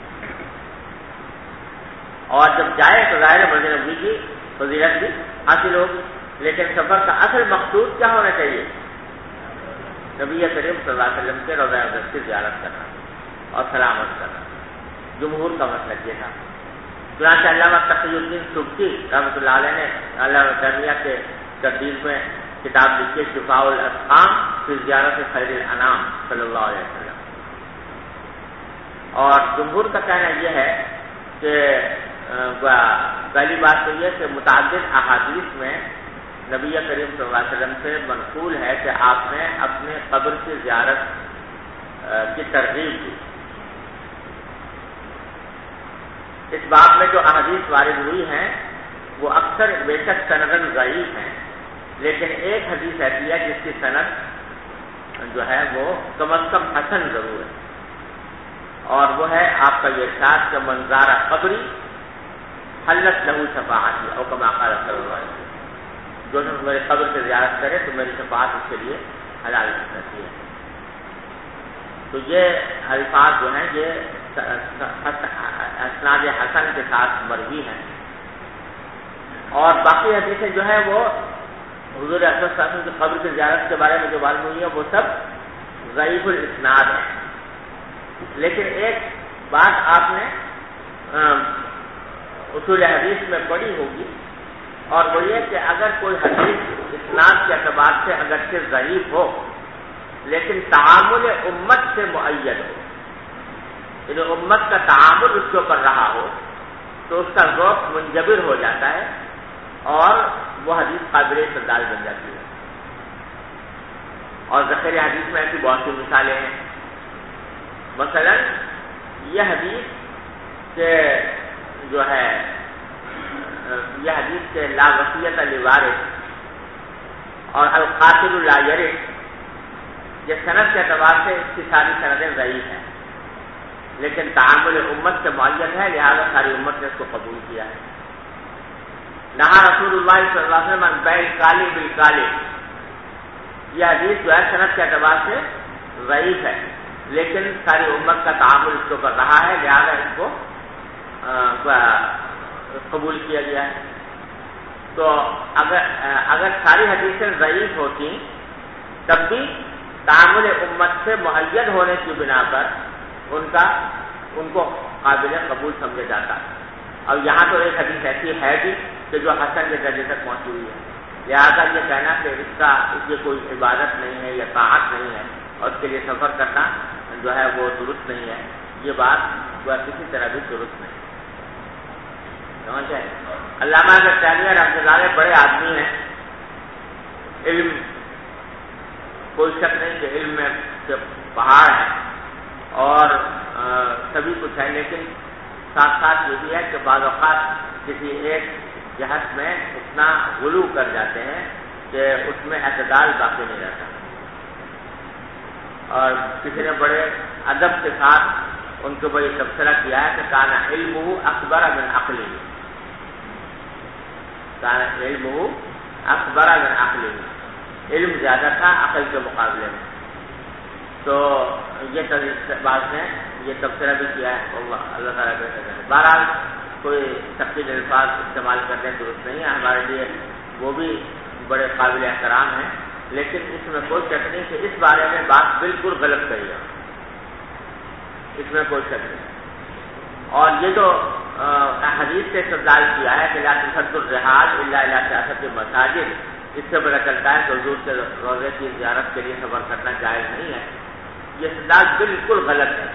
اور جب جائے تو ظاہر مسجد نبوی کی فضیلت بھی حاصل ہوگی, لیکن سفر کا اصل مقصود کیا ہونا چاہیے؟ نبی کریم صلی اللہ علیہ وسلم کے روضہ اقدس کی زیارت کرنا اور سلامت کرنا. جمہور کا مسئلہ یہ تھا. چنانچہ علامہ تقی الدین سبکی رحمۃ اللہ علیہ نے علامہ تیمیہ کے تردید میں کتاب لکھی شفاء الاسقام فی زیارت خیر الانام صلی اللہ علیہ وسلم. اور جمہور کا کہنا یہ ہے کہ پہلی بات تو یہ کہ متعدد احادیث میں نبی کریم صلی اللہ علیہ وسلم سے منقول ہے کہ آپ نے اپنے قبر کی زیارت کی ترغیب دی. اس باب میں جو احادیث وارد ہوئی ہیں وہ اکثر بے شک سنداً ضعیف ہیں, لیکن ایک حدیث ایسی ہے جس کی سند جو ہے وہ کم از کم حسن ضرور ہے, اور وہ ہے آپ کا یہ ارشاد کہ منظار قبری حلت لہو شفاعتی او کما قال صلی اللہ علیہ وسلم, جو میرے قبر سے زیارت کرے تو میری شفاعت اس کے لیے حلال رہتی ہے. تو یہ الفاظ جو ہیں یہ اسناد حسن کے ساتھ مروی ہیں, اور باقی حدیثیں جو ہیں وہ حضور اکرم صلی اللہ علیہ وسلم کی قبر کی زیارت کے بارے میں جو معلوم ہوئی ہے وہ سب ضعیف الاسناد ہیں. لیکن ایک بات آپ نے اصول حدیث میں پڑھی ہوگی, اور وہ یہ کہ اگر کوئی حدیث اسناد کے اعتبار سے اگرچہ ضعیف ہو لیکن تعامل امت سے مؤید ہو, یعنی امت کا تعامل اس کے اوپر رہا ہو, تو اس کا ذوق منجبر ہو جاتا ہے اور وہ حدیث قابل استدلال بن جاتی ہے. اور ذخیر حدیث میں ایسی بہت سی مثالیں ہیں. مثلا یہ حدیث کہ جو ہے یہ حدیث کے لا وصیت لوارث اور القاتل لا یرث, یہ سند کے اعتبار سے اس کی ساری سندیں ضعیف ہیں, لیکن تعامل امت سے معین ہے لہذا ساری امت نے اس کو قبول کیا ہے. نہا رسول اللہ صلی اللہ علیہ وسلم بیع الکالی بالکالی, یہ حدیث جو ہے سند کے اعتبار سے ضعیف ہے, لیکن ساری امت کا تعامل اس کے اوپر رہا ہے لہذا اس کو قبول کیا گیا ہے. تو اگر ساری حدیثیں ضعیف ہوتی تب بھی تعامل امت سے معید ہونے کی بنا پر ان کو قابل قبول سمجھا جاتا ہے. اب یہاں تو ایک حدیث ایسی ہے بھی کہ جو حسن کے درجے تک پہنچی ہوئی ہے, لہٰذا یہ کہنا کہ یہ کوئی عبادت نہیں ہے یا طاعت نہیں ہے اور اس کے لیے سفر کرنا جو ہے وہ درست نہیں ہے، یہ بات وہ کسی طرح بھی درست نہیں سمجھے۔ علامہ تیمیہ رحمۃ اللہ علیہ بڑے آدمی ہیں، علم کوئی شک نہیں کہ علم میں پہاڑ ہے اور سبھی کچھ ہے، لیکن ساتھ ساتھ یہ بھی ہے کہ بعض اوقات کسی ایک جہت میں اتنا غلو کر جاتے ہیں کہ اس میں اعتدال باقی نہیں رہتا، اور کسی نے بڑے ادب کے ساتھ ان کے اوپر یہ تبصرہ کیا ہے کہ کانا علمہ اکبر من عقلہ، کانا علمہ اکبر من عقلہ، علم زیادہ تھا عقل کے مقابلے میں۔ تو یہ بات نے یہ تبصرہ بھی کیا ہے، اللہ تعالیٰ بہتر ہے۔ بہرحال کوئی تقلید الفاظ استعمال کرنے درست نہیں ہے، ہمارے لیے وہ بھی بڑے قابل احترام ہیں، لیکن اس میں کوئی شک نہیں کہ اس بارے میں بات بالکل غلط کہی ہے، اس میں کوئی شک نہیں۔ اور یہ جو حدیث سے استدلال کیا ہے کہ لا تشد الرحال الا الی سیاست المساجد، اس سے پتہ چلتا ہے کہ حضور کے روضے کی زیارت کے لیے سفر کرنا جائز نہیں ہے، یہ استدلال بالکل غلط ہے،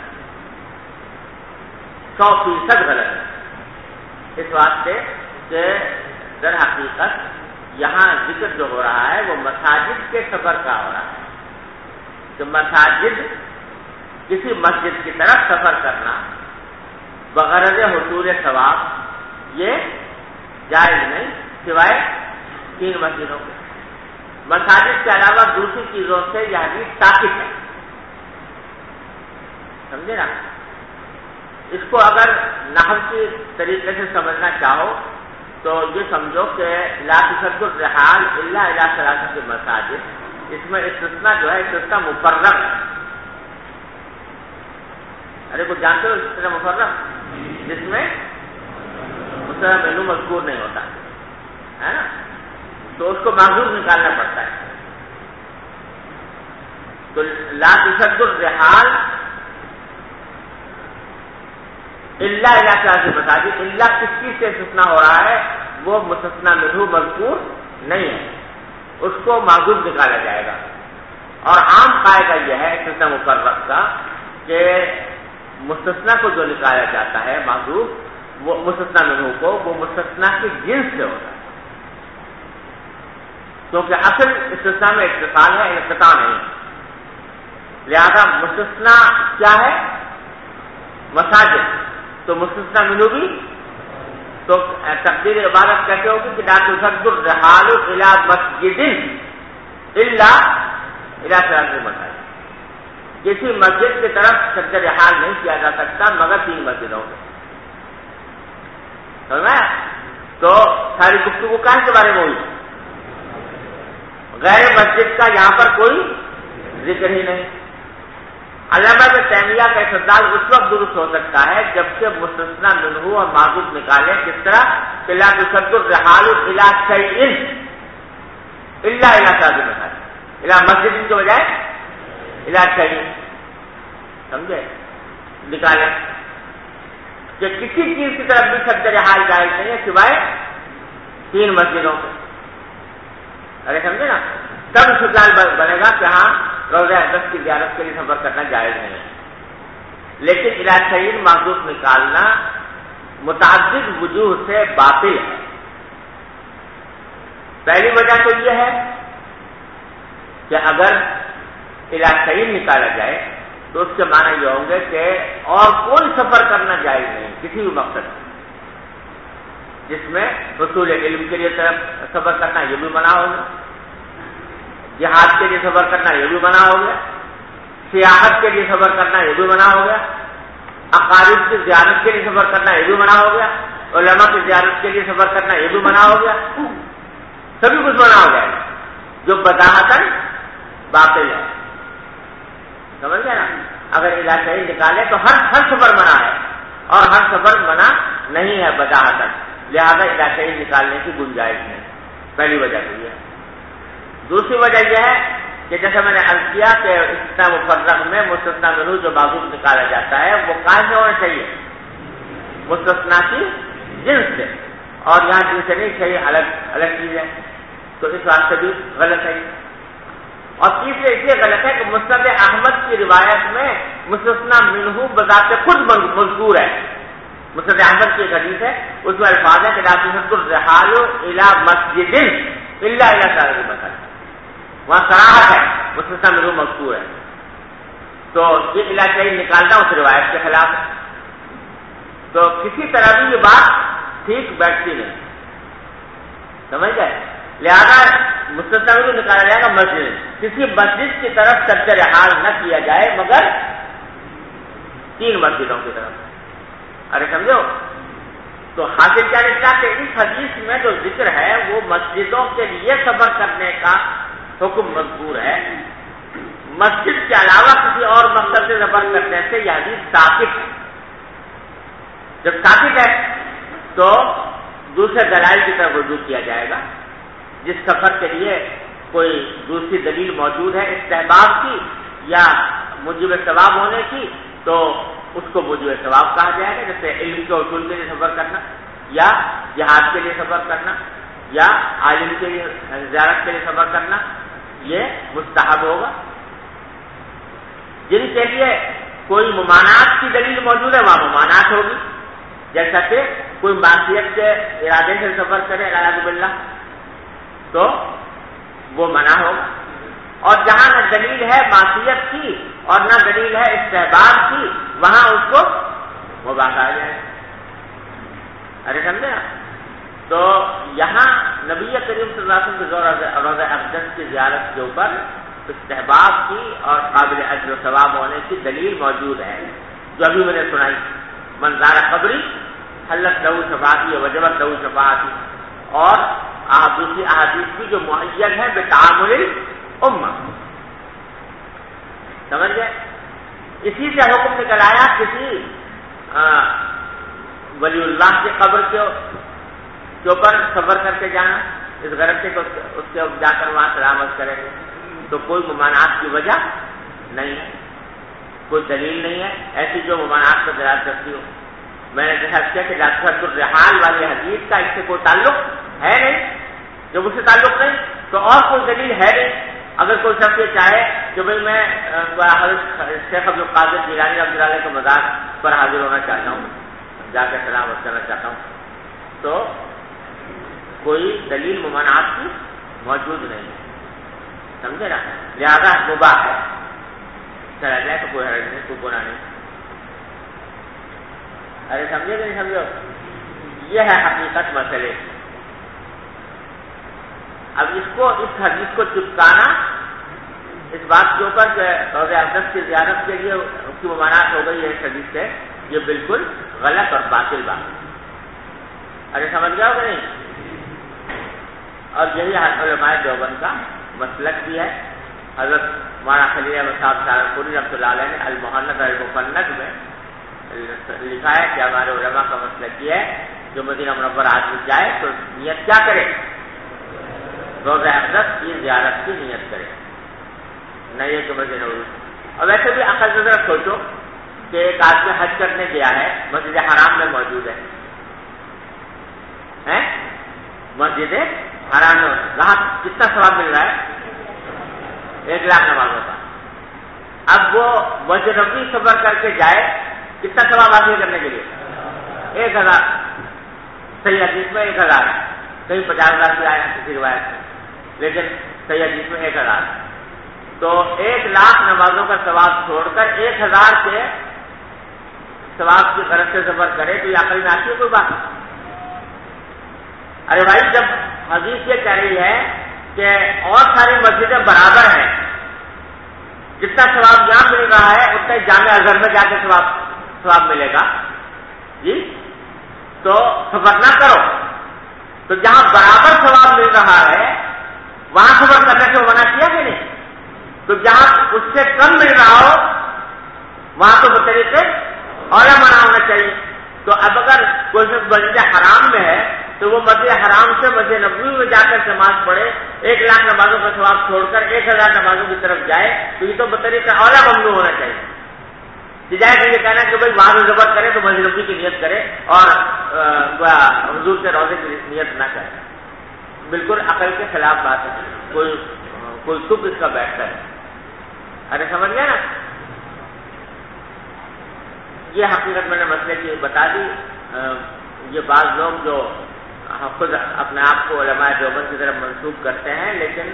100% غلط ہے، اس واسطے کہ در حقیقت یہاں ذکر جو ہو رہا ہے وہ مساجد کے سفر کا ہو رہا ہے، کہ مساجد کسی مسجد کی طرف سفر کرنا بغرض حصول ثواب یہ جائز نہیں، سوائے 3 مسجدوں کے۔ مساجد کے علاوہ دوسری چیزوں سے یہ حدیث ثابت ہے، سمجھے نا۔ اس کو اگر نحو کی طریقے سے سمجھنا چاہو تو یہ سمجھو کہ لا تشد الرحال الا الی ثلاثۃ المساجد، اس میں استثناء جو ہے استثناء مفرغ ہے۔ ارے کو جانتے ہو استثناء مفرغ، جس میں مستثنیٰ منہ مذکور نہیں ہوتا ہے نا، تو اس کو محذوف نکالنا پڑتا ہے۔ تو لا تشد الرحال الا الی ثلاثۃ المساجد، الا کس چیز سے استثناء ہو رہا ہے، وہ مستثنیٰ منہ مذکور نہیں ہے، اس کو محذوف نکالا جائے گا۔ اور عام قاعدہ یہ ہے استثناء مفرغ کا کہ مستثنیٰ کو جو نکالا جاتا ہے محذوف، وہ مستثنیٰ منہ کو، وہ مستثنیٰ کی جنس سے ہوتا ہے، کیونکہ اصل استثناء میں اتصال ہے، انقطاع نہیں، لہذا مستثنیٰ کیا ہے مساجد، تو مستثنیٰ منہ بھی، تو تقدیر عبارت کیسے ہوگی کہ لا تشد الرحال الی مسجد الا الی ثلاثۃ المساجد، کسی مسجد کی طرف شد رحال نہیں کیا جا سکتا مگر 3 مسجدوں میں، سمجھا؟ تو ساری گفتگو کہاں کے بارے میں ہوئی؟ غیر مسجد کا یہاں پر کوئی ذکر ہی نہیں۔ علامہ تیمیہ کا استدلال اس وقت درست ہو سکتا ہے جبکہ مستثنیٰ منہ اور معذوف نکالے، کس طرح کہ لا تشد الرحال الی شیء الا الی ثلاثۃ المساجد، الی مسجد کے بجائے الی شیء، سمجھے، نکالے کہ کسی چیز کی طرف بھی شد رحال جائز نہیں ہے سوائے 3 مسجدوں کے۔ ارے سمجھے نا، تب استدلال بنے گا کہ ہاں روضہ اقدس کی زیارت کے لیے سفر کرنا جائز نہیں ہے، لیکن الی شیء محذوف نکالنا متعدد وجوہ سے باطل ہے۔ پہلی وجہ تو یہ ہے کہ اگر الی شیء نکالا جائے تو اس کے معنی یہ ہوں گے کہ اور کوئی سفر کرنا جائز نہیں کسی بھی مقصد، جس میں حصول علم کے لیے طرف سفر کرنا یہ بھی منع ہو گیا، جہاد کے لیے سفر کرنا یہ بھی منع ہو گیا، سیاحت کے لیے سفر کرنا یہ بھی منع ہو گیا، اقارب کی زیارت کے لیے سفر کرنا یہ بھی منع ہو گیا، علماء کی زیارت کے لیے سفر کرنا یہ بھی منع ہو گیا، سبھی کچھ منع ہو گیا جو بضاحتاً باطل ہے، سمجھ گئے نا۔ اگر الی شیء نکالے تو ہر سفر منع ہے اور ہر سفر منع نہیں ہے بضاحتاً، لہذا الی شیء نکالنے کی گنجائش نہیں، پہلی وجہ تو یہ ہے۔ دوسری وجہ یہ ہے کہ جیسے میں نے عرض کیا کہ استثناء مفرغ میں مستثنیٰ منہ جو معذوف نکالا جاتا ہے وہ کہاں سے ہونا چاہیے؟ مستثنیٰ کی جنس سے، اور یہاں جنس سے نہیں چاہیے، الگ الگ چیز ہے، تو اس واسطے بھی غلط ہے. اور تیسرے اس لیے غلط ہے کہ مسند احمد کی روایت میں مستثنی منہ بذات خود مذکور ہے. مسند احمد کی ایک حدیث ہے، اس میں الفاظ ہے کہ لا تحض الرحال الی مسجد الا الی صاحب المسجد. وہاں صراحت ہے، مستثنی منہ مذکور ہے. تو یہ علاقائی نکالنا اس روایت کے خلاف ہے. تو کسی طرح بھی یہ بات ٹھیک بیٹھتی نہیں، سمجھ گئے؟ لہذا مستثنی منہ نکالا جائے گا مسجد. کسی مسجد کی طرف سد رحال نہ کیا جائے مگر 3 مسجدوں کی طرف. ارے سمجھو؟ تو حاصل کیا نکلا کہ اس حدیث میں جو ذکر ہے وہ مسجدوں کے لیے سفر کرنے کا حکم مذکور ہے. مسجد کے علاوہ کسی اور مقصد سے سفر کرنے سے یہ حدیث ثابت ہے. جب ثابت ہے تو دوسرے دلائل کی طرف رجوع کیا جائے گا. جس سفر کے لیے کوئی دوسری دلیل موجود ہے استحباب کی یا موجب ثواب ہونے کی، تو اس کو موجب ثواب کہا جائے گا. جیسے علم کے حصول کے لیے سفر کرنا یا جہاد کے لیے سفر کرنا یا عالم کے لیے زیارت کے لیے سفر کرنا، یہ مستحب ہوگا. جن کے لیے کوئی ممانعت کی دلیل موجود ہے وہاں ممانعت ہوگی، جیسا کہ کوئی معصیت کے ارادے سے سفر کرے اعوذ باللہ تو وہ منع ہوگا. اور جہاں نہ دلیل ہے معصیت کی اور نہ دلیل ہے استحباب کی، وہاں اس کو مباح کہا جائے. ارے سمجھے نا؟ تو یہاں نبی کریم صلی اللہ علیہ وسلم کے روضہ اقدس کی زیارت کے اوپر استحباب کی اور قابل اجر و ثواب ہونے کی دلیل موجود ہے، جو ابھی میں نے سنائی. منظار قبری حلت لہو شفاعتی وجبت لہو شفاعتی، اور دوسری احادیث بھی جو معین ہے بتعامل الامہ. سمجھ گئے؟ اسی سے حکم نکل آیا کسی ولی اللہ کی قبر کے اوپر سفر کر کے جانا اس غرض سے اس کے جا کر وہاں سلامت کریں گے. تو کوئی ممانعات کی وجہ نہیں ہے، کوئی دلیل نہیں ہے ایسی جو ممانعات کو دلالت کرتی ہو. میں نے دیکھا کیا کہ ڈاکٹر الرحال والی حدیث کا اس سے کوئی تعلق ہے نہیں. جب اس سے تعلق نہیں تو اور کوئی دلیل ہے نہیں. اگر کوئی شخص یہ چاہے کہ بھائی میں شیخ عبد القادر جیلانی رحمۃ اللہ علیہ کے مزار پر حاضر ہونا چاہتا ہوں، جا کے سلامت کرنا چاہتا ہوں، تو کوئی دلیل ممانعات کی موجود نہیں ہے. سمجھے نا؟ لہذا مباح ہے، چلا جائے تو کوئی حرج نہیں، کوئی گناہ نہیں. ارے سمجھے کہ نہیں سمجھو؟ یہ ہے حقیقت مسئلے. اب اس حدیث کو چپکانا اس بات کے اوپر کہ روضہ اقدس کی زیارت کے لیے اس کی ممانعت ہو گئی ہے اس حدیث سے، یہ بالکل غلط اور باطل بات. ارے سمجھ گیا ہوگا نہیں؟ اور یہی علماء دیوبند کا مسلک بھی ہے. حضرت مولانا خلیل احمد صاحب سہارنپوری رحمۃ اللہ علیہ نے المحند اور المفند میں لکھا ہے کہ ہمارے علماء کا مسلک یہ ہے جو مدینہ منورہ آدمی جائے تو نیت کیا کرے؟ روضہ اقدس کی زیارت کی نیت کرے، نہ یہ کہ مسجد نبوی. اور ویسے بھی عقل سے ذرا سوچو کہ ایک آدمی حج کرنے گیا ہے، مسجد حرام میں موجود ہے، مسجد حرام میں وہاں کتنا ثواب مل رہا ہے؟ 1,00,000 نمازوں کا. اب وہ مسجد نبوی سفر کر کے جائے کتنا ثواب حاصل کرنے کے لیے؟ 1,000. صحیح حدیث میں 1,000 ہے، کہیں 50,000 بھی آیا کسی روایت میں، لیکن صحیح حدیث میں 1,000. تو 1,00,000 نمازوں کا ثواب چھوڑ کر 1,000 کے ثواب کی غرض سے سفر کرے تو یہ عقل میں آتی ہے کوئی بات؟ ارے بھائی جب حدیث یہ کہہ رہی ہے کہ اور ساری مسجدیں برابر ہیں، جتنا ثواب یہاں مل رہا ہے اتنا ہی جامع ازہر میں جا کے ثواب ملے گا جی، تو سفر نہ کرو. تو جہاں برابر ثواب مل رہا ہے وہاں سفر کرنے سے منع کیا کہ نہیں؟ تو جہاں اس سے کم مل رہا ہو وہاں تو بطریقے اور منع ہونا چاہیے. تو اب اگر کوئی شخص مسجد حرام میں ہے تو وہ مسجد حرام سے مسجد نبوی میں جا کر نماز پڑھے، 1,00,000 نمازوں کا ثواب چھوڑ کر 1,000 نمازوں کی طرف جائے تو یہ تو بطریقہ اولا ممنوع ہونا چاہیے. جائے کہ یہ کہنا کہ بھائی وہاں سے ضبط کرے تو مسجد نبوی کی نیت کرے اور حضور کے روضے کی نیت نہ کرے. بالکل عقل کے خلاف بات ہے، کوئی تب اس کا بیٹھتا ہے. ارے سمجھ گیا نا؟ یہ حقیقت میں نے مسئلے کی بتا دی. یہ بعض لوگ جو خود اپنے آپ کو علماء دیوبند کی طرف منسوب کرتے ہیں لیکن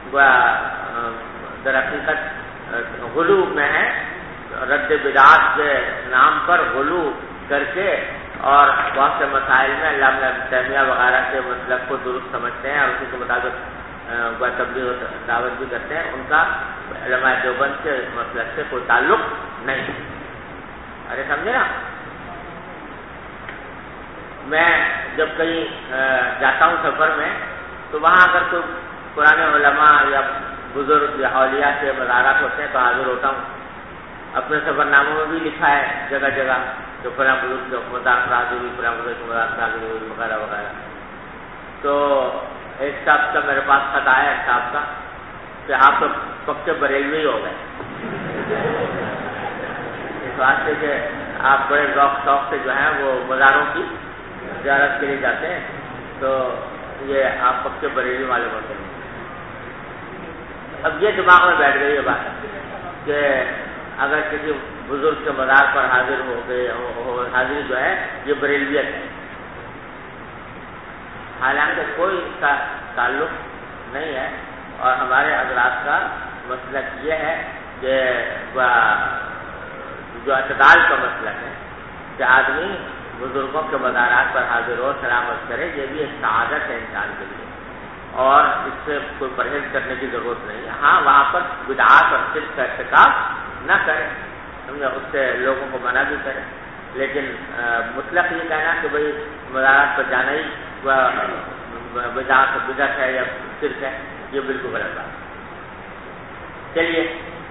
در حقیقت غلو میں ہے، رد بدعات کے نام پر غلو کر کے اور بہت سے مسائل میں علامہ ابن تیمیہ وغیرہ کے مسلک کو درست سمجھتے ہیں اور اسی کے مطابق تبلیغ و دعوت بھی کرتے ہیں. ان کا علماء دیوبند کے مسلک سے کوئی تعلق نہیں. ارے سمجھے نا؟ میں جب کہیں جاتا ہوں سفر میں تو وہاں اگر کوئی پرانے علماء یا بزرگ یا اولیاء کے مزارات ہوتے ہیں تو حاضر ہوتا ہوں. اپنے سفر ناموں میں بھی لکھا ہے جگہ جگہ جو فلاں بزرگ کے مزار حاضر ہوئی، فلاں بزرگ کے مزار حاضر ہوئی وغیرہ وغیرہ. تو ایک صاحب کا میرے پاس خط آیا ایک صاحب کا کہ آپ تو پکے بریلوی ہو گئے، اس واسطے کہ آپ بڑے ذوق شوق سے جو ہیں وہ مزاروں کی زیارت کے لیے جاتے ہیں، تو یہ آپ پکے بریلی والے ہوتے ہیں. اب یہ دماغ میں بیٹھ گئی یہ بات کہ اگر کسی بزرگ کے مزار پر حاضر ہو گئے حاضری جو ہے یہ بریلویت ہے، حالانکہ کوئی اس کا تعلق نہیں ہے. اور ہمارے حضرات کا مسلک یہ ہے کہ جو اعتدال کا مسلک ہے کہ آدمی بزرگوں کے مزارات پر حاضر ہو، سلامت کرے، یہ بھی ایک سعادت ہے انسان کے لیے اور اس سے کوئی پرہیز کرنے کی ضرورت نہیں ہے. ہاں وہاں پر بدعات اور شرک کا ارتکاب نہ کرے، سمجھا، اس سے لوگوں کو منع بھی کرے، لیکن مطلق یہ کہنا کہ بھائی مزارات پر جانا ہی بدعت ہے یا شرک ہے، یہ بالکل غلط بات. چلیے.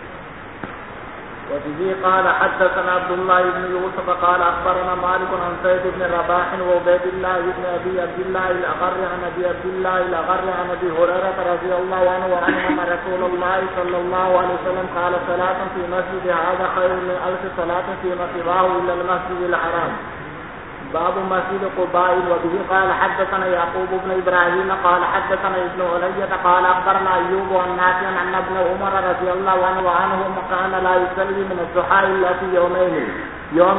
وبه قال حدثنا عبد الله بن يوسف قال اخبرنا مالك عن سعيد بن رباح وعبيد الله بن ابي عبد الله الاغر عن ابي عبد الله الاغر عن ابي هريره رضي الله عنه وعنه رسول الله صلى الله عليه وسلم قال صلاة في مسجد هذا خير من 1000 صلاة فيما سواه الا المسجد الحرام. باب مسجد قباء. وبه قال حدثنا يعقوب بن ابراهيم قال حدثنا ابن علية قال اخبرنا ايوب عن نافع ان ابن عمر رضي الله عنه كان لا يصلي من الضحى الا في يومين، يوم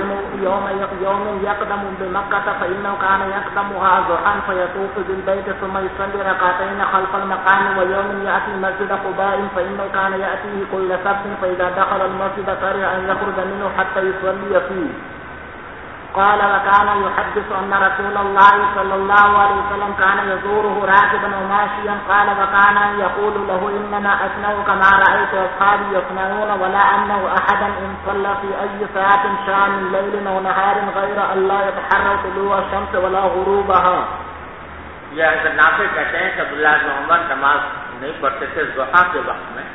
يقدم بمكة فانه كان يقدمها ضحى فيطوف بالبيت ثم يصلي ركعتين خلف المقام، ويوم ياتي مسجد قباء فانه كان ياتيه كل سبت فاذا دخل المسجد كره ان يخرج منه حتى يصلي فيه. قال وكان يحدث أن رسول الله صلى الله عليه وسلم كان يزوره راكبا وماشيا. قال وكان يقول له إنما أصنع كما رأيت أصحابي يصنعون ولا أمنع أحدا إن صلى في أي ساعة شاء من ليل أو نهار غير أن لا يتحرى طلوع الشمس ولا غروبها. یہ حضرت نافع کہتے ہیں کہ عبداللہ بن عمر نماز نہیں پڑھتے تھے ضحیٰ کے وقت میں،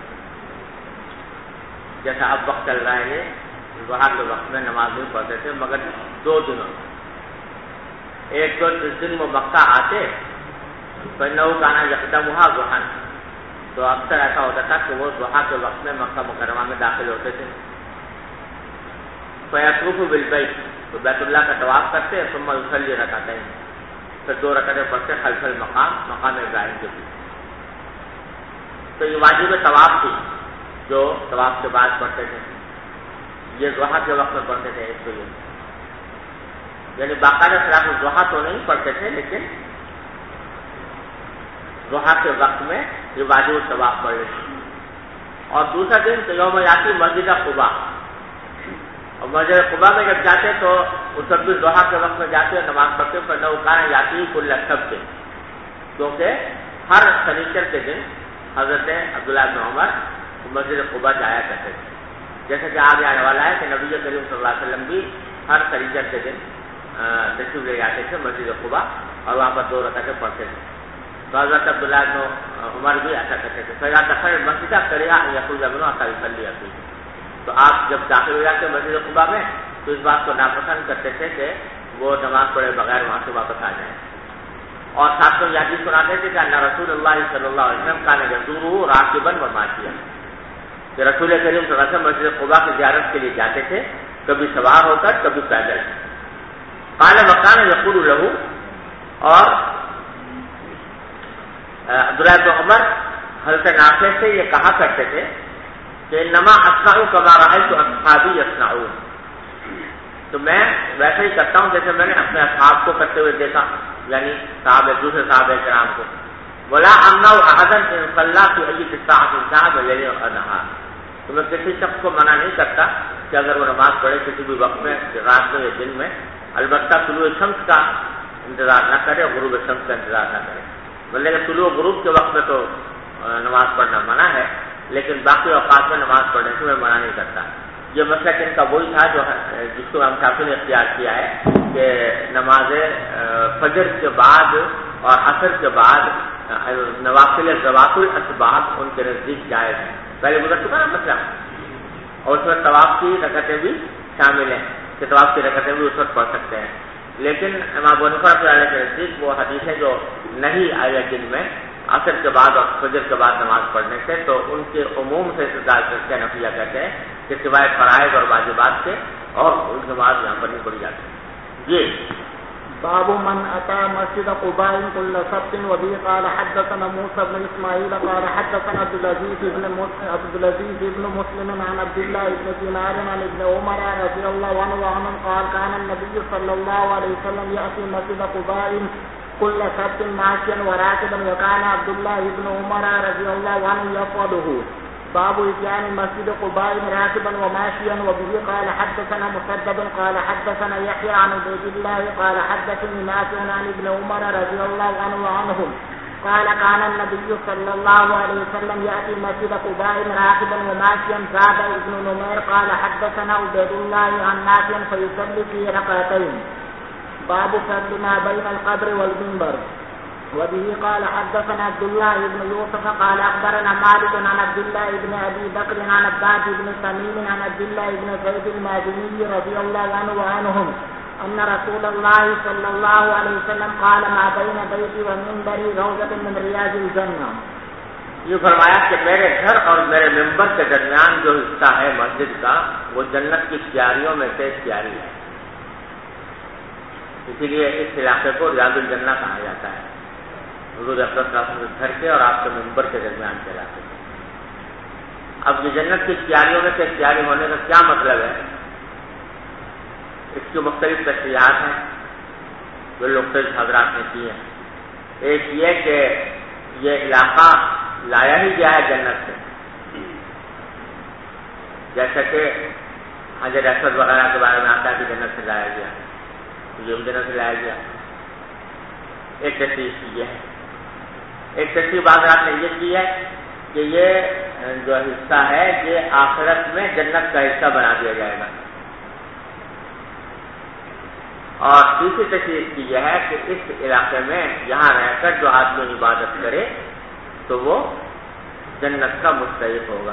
جیسا اب وقت چل رہا ہے ضحیٰ کے وقت میں نماز نہیں پڑھتے تھے مگر 2 دنوں. ایک تو جس دن وہ مکہ آتے فإنه كان يقدمها ضحى، تو اکثر ایسا ہوتا تھا کہ وہ ضحیٰ کے وقت میں مکہ مکرمہ میں داخل ہوتے تھے. فيطوف بالبيت، تو بیت اللہ کا طواف کرتے ثم يصلي ركعتين، پھر 2 رکعتیں پڑھتے خلف المقام، مقام ابراہیم کے پیچھے. تو یہ واجب طواف تھی جو طواف کے بعد پڑھتے تھے، یہ ضحیٰ کے وقت میں پڑھتے تھے. ایک تو یہ یعنی باقاعدہ صلاۃ الضحیٰ تو نہیں پڑھتے تھے لیکن ضحیٰ کے وقت میں یہ واجب الطواف پڑھ لیتے. اور دوسرا دن تو یوم یاتی مسجد قباء، اور مسجد قباء میں جب جاتے تو اس وقت بھی ضحیٰ کے وقت میں جاتے اور نماز پڑھتے. فإنه كان یاتی کل سبت، کیونکہ ہر شنیچر کے دن حضرت عبداللہ بن عمر مسجد قباء جایا کرتے تھے. جیسے کہ آگے آنے والا ہے کہ نبی کریم صلی اللہ علیہ وسلم بھی ہر شنیچر کے دن تشریف لے جاتے تھے مسجد قباء اور وہاں پر 2 رکعتیں پڑھتے تھے. تو حضرت عبداللہ بن عمر بھی ایسا کرتے تھے. فإذا دخل المسجد كره أن يخرج منه حتى يصلي فيه، تو آپ جب داخل ہو جاتے مسجد قباء میں تو اس بات کو ناپسند کرتے تھے کہ وہ نماز پڑھے بغیر وہاں سے واپس آ جائیں. اور ساتھ میں یہ حدیث سناتے تھے کہ ان رسول اللہ صلی اللہ علیہ وسلم كان يزوره راكبا وماشيا، کہ رسول کریم صلی اللہ علیہ وسلم مسجد قباء کی زیارت کے لیے جاتے تھے، کبھی سوار ہو کر کبھی پیدل. قال وكان يقول له، اور عبداللہ بن عمر حضرت نافع سے یہ کہا کرتے تھے کہ انما اصنع کما رأیت اصحابی یصنعون، تو میں ویسے ہی کرتا ہوں جیسے میں نے اپنے اصحاب کو کرتے ہوئے دیکھا، یعنی دوسرے صحابہ کرام کو. ولا امنع احدا ان صلى في اي ساعة شاء بالليل او نهار، تو میں کسی شخص کو منع نہیں کرتا کہ اگر وہ نماز پڑھے کسی بھی وقت میں، رات میں یا دن میں، البتہ طلوع شمس کا انتظار نہ کرے، غروب شمس کا انتظار نہ کرے. بلکہ طلوع غروب کے وقت میں تو نماز پڑھنا منع ہے، لیکن باقی اوقات میں نماز پڑھنے سے میں منع نہیں کرتا. یہ مسئلہ ان کا وہی تھا جس کو امام شافعی نے اختیار کیا ہے کہ نماز فجر کے بعد اور عصر کے بعد نوافل ذوات الاسباب ان کے نزدیک جائز ہیں. پہلے گزر چکا نا مسئلہ، اور اس میں طواف کی رکعتیں بھی شامل ہیں کہ طواف کی رکعتیں بھی اس وقت پڑھ سکتے ہیں. لیکن امام ابو حنیفہ رحمۃ اللہ کے نزدیک وہ حدیثیں جو نہیں آئی دن میں عصر کے بعد اور فجر کے بعد نماز پڑھنے سے، تو ان کے عموم سے استدلال کرتے ہیں، نفیہ کہتے ہیں کہ سوائے فرائض اور واجبات کے اور نماز یہاں پر نہیں پڑھی جاتی. جی باب من اتى مسجد قباء كل سبت وبه قال حدثنا موسى بن اسماعيل قال حدثنا عبد العزيز بن مسلم عن عبد الله بن دينار عن ابن عمر رضي الله عنه قال كان النبي صلى الله عليه وسلم يأتي مسجد قباء كل سبت ماشيا وراكبا وكان عبد الله بن عمر رضي الله عنه يفعله. باب اتيان مسجد قباء راكبا وماشيا وبه قال حدثنا مسدد قال حدثنا يحيى عن عبيد الله قال حدثني نافع عن ابن عمر رضي الله عنهم قال كان النبي صلى الله عليه وسلم يأتي مسجد قباء راكبا وماشيا. زاد ابن نمير قال حدثنا عبيد الله عن نافع فيصلي في ركعتين. باب فضل ما بين القبر والمنبر وبه قال حدثنا عبد الله بن يوسف قال اخبرنا مالك عن عبد الله بن ابي بكر عن عباد بن تميم عن عبد الله بن زيد المازني رضي الله عنه وعنهم ان رسول الله صلى الله عليه وسلم قال ما بين بيتي ومنبري روضة من رياض الجنة. یہ فرمایا کہ میرے گھر اور میرے ممبر کے درمیان جو حصہ ہے مسجد کا وہ جنت کی کیاریوں میں سے کیاری ہے، اسی لیے اس علاقے کو ریاض الجنہ کہا جاتا ہے. حضور اکرم صلی اللہ علیہ وسلم کے گھر کے اور آپ کے ممبر کے درمیان کے علاقے. اب یہ جنت کی کیاریوں میں سے کیاری ہونے کا کیا مطلب ہے؟ اس کی مختلف تشریحات ہیں جو مختلف حضرات نے کی ہیں. ایک یہ کہ یہ علاقہ لایا ہی گیا ہے جنت سے، جیسے کہ حجر اسود وغیرہ کے بارے میں آتا ہے کہ جنت سے لایا گیا، یہ جنت سے لایا گیا. ایک تشریح یہ ہے. ایک تشریح حضرات نے یہ کی ہے کہ یہ جو حصہ ہے یہ آخرت میں جنت کا حصہ بنا دیا جائے گا. اور تیسری تشریح کی یہ ہے کہ اس علاقے میں یہاں رہ کر جو آدمی عبادت کرے تو وہ جنت کا مستحق ہوگا.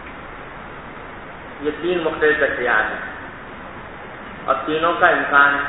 یہ تین مختلف تشریحات ہیں اور تینوں کا امکان ہے،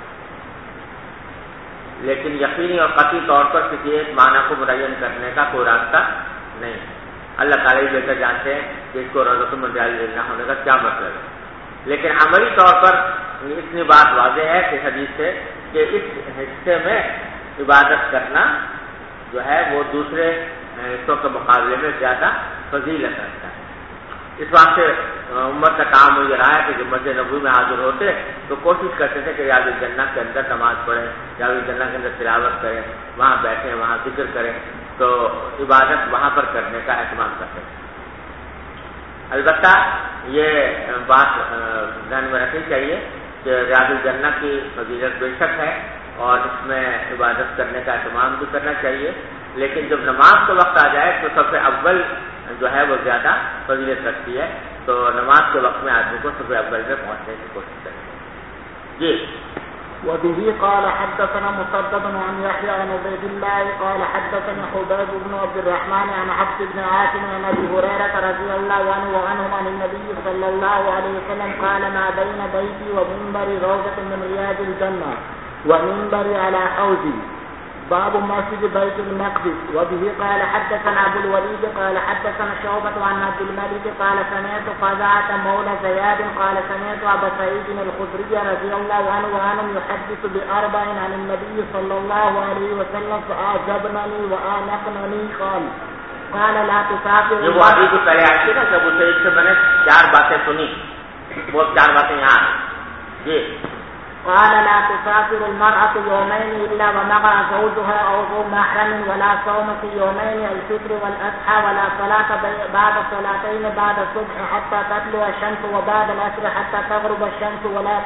لیکن یقینی اور قطعی طور پر کسی ایک معنی کو متعین کرنے کا کوئی راستہ نہیں. اللہ تعالیٰ ہی بہتر جانتے ہیں کہ اس کو روضۃ من ریاض الجنہ ہونے کا کیا مطلب ہے. لیکن عملی طور پر اتنی بات واضح ہے کہ حدیث سے کہ اس حصے میں عبادت کرنا جو ہے وہ دوسرے حصوں کے مقابلے میں زیادہ فضیلت رکھتا ہے. اس واسطے امت کا کام یہ رہا ہے کہ جو مسجد نبوی میں حاضر ہوتے تو کوشش کرتے تھے کہ ریاض الجنہ کے اندر نماز پڑھیں، ریاض الجنہ کے اندر تلاوت کریں، وہاں بیٹھیں، وہاں ذکر کریں، تو عبادت وہاں پر کرنے کا اہتمام کرتے تھے. البتہ یہ بات ذہن میں رکھنی چاہیے کہ ریاض الجنہ کی فضیلت بے شک ہے اور اس میں عبادت کرنے کا اہتمام بھی کرنا چاہیے، لیکن جب نماز کا وقت آ جائے تو سب سے اول جو ہے وہ زیادہ فضیلت رکھتی ہے، تو نماز کے وقت میں آدمی کو سب سے اول میں پہنچنے کی کوشش کریں. جی وبه قال حدثنا مسدد عن يحيى عن عبيد الله قال حدثنا حباب بن عبد الرحمن عن حفص بن عاصم عن ابي هريره رضي الله عنه وعنهم عن النبي صلى الله عليه وسلم قال ما بين بيتي ومنبري روضة من رياض الجنة ومنبري على حوضي. باب مسجد بيت المقدس. وبه قال حدثنا ابو الوليد قال حدثنا شعبة عن عبد الملك قال سمعت قزعة مولى زياد قال سمعت ابا سعيد الخدري رضي الله عنه وعنهم يحدث باربع عن النبي صلى الله عليه وسلم فاعجبني وانقني قال لا تسافر. جو ابھی تو پہلے آتی نا کہ ابو سعید سے میں نے 4 باتیں سنی، وہ 4 باتیں یہاں جی. قال لا تسافر المرأة يومين إلا ومعها زوجها أو ذو محرم ولا صوم في يومين الفطر والأضحى ولا صلاة بعد صلاتين بعد الصبح حتى تطلع الشمس وبعد العصر حتى تغرب الشمس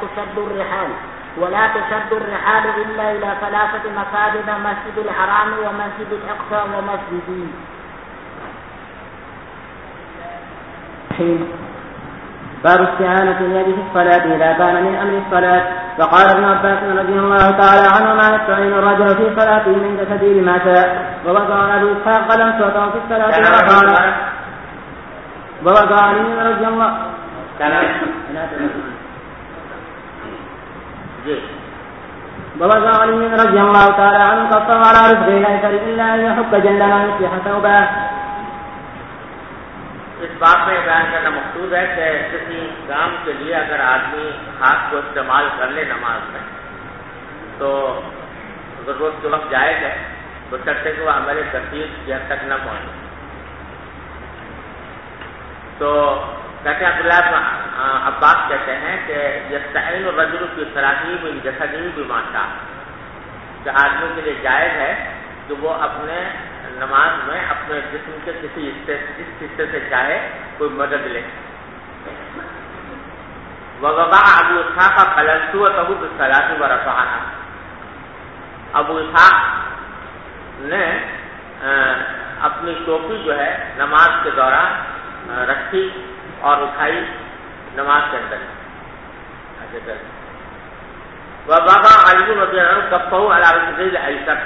ولا تشد الرحال إلا إلى 3 مساجد مسجد الحرام ومسجد الأقصى ومسجدي. باب استعانة اليد في الصلاة إذا كان من أمر الصلاة. وقال ابن عباس رضي الله تعالى عنهما يستعين الرجل في صلاته من جسده بما شاء. ووضع أبو إسحاق قلم صوته في الصلاة ووضع علي رضي الله تعالى عنه قصه على رزقه لا يسر إلا أن يحك جلما يصلح ثوبه. اس بات میں بیان کرنا مقصود ہے کہ کسی کام کے لیے اگر آدمی ہاتھ کو استعمال کر لے نماز میں تو ضرورت کے وقت جائز ہے، بشرطے کہ وہ عمل کثیر کی حد تک نہ پہنچے. تو کہتے ہیں عبداللہ عباس کہتے ہیں کہ یستعین الرجل فی صلاته من جسده بما شاء، کہ آدمی کے لیے جائز ہے کہ وہ اپنے نماز میں اپنے جسم کے کسی حصے سے چاہے کوئی مدد لے. ووضع ابو اسحاق قلنسوته بالصلاة ورفعها. ابو اسحاق نے اپنی ٹوپی جو ہے نماز کے دوران رکھی اور اٹھائی نماز کے اندر. ووضع علی رضی اللہ عنہ کفہ علی رجلہ الایسر،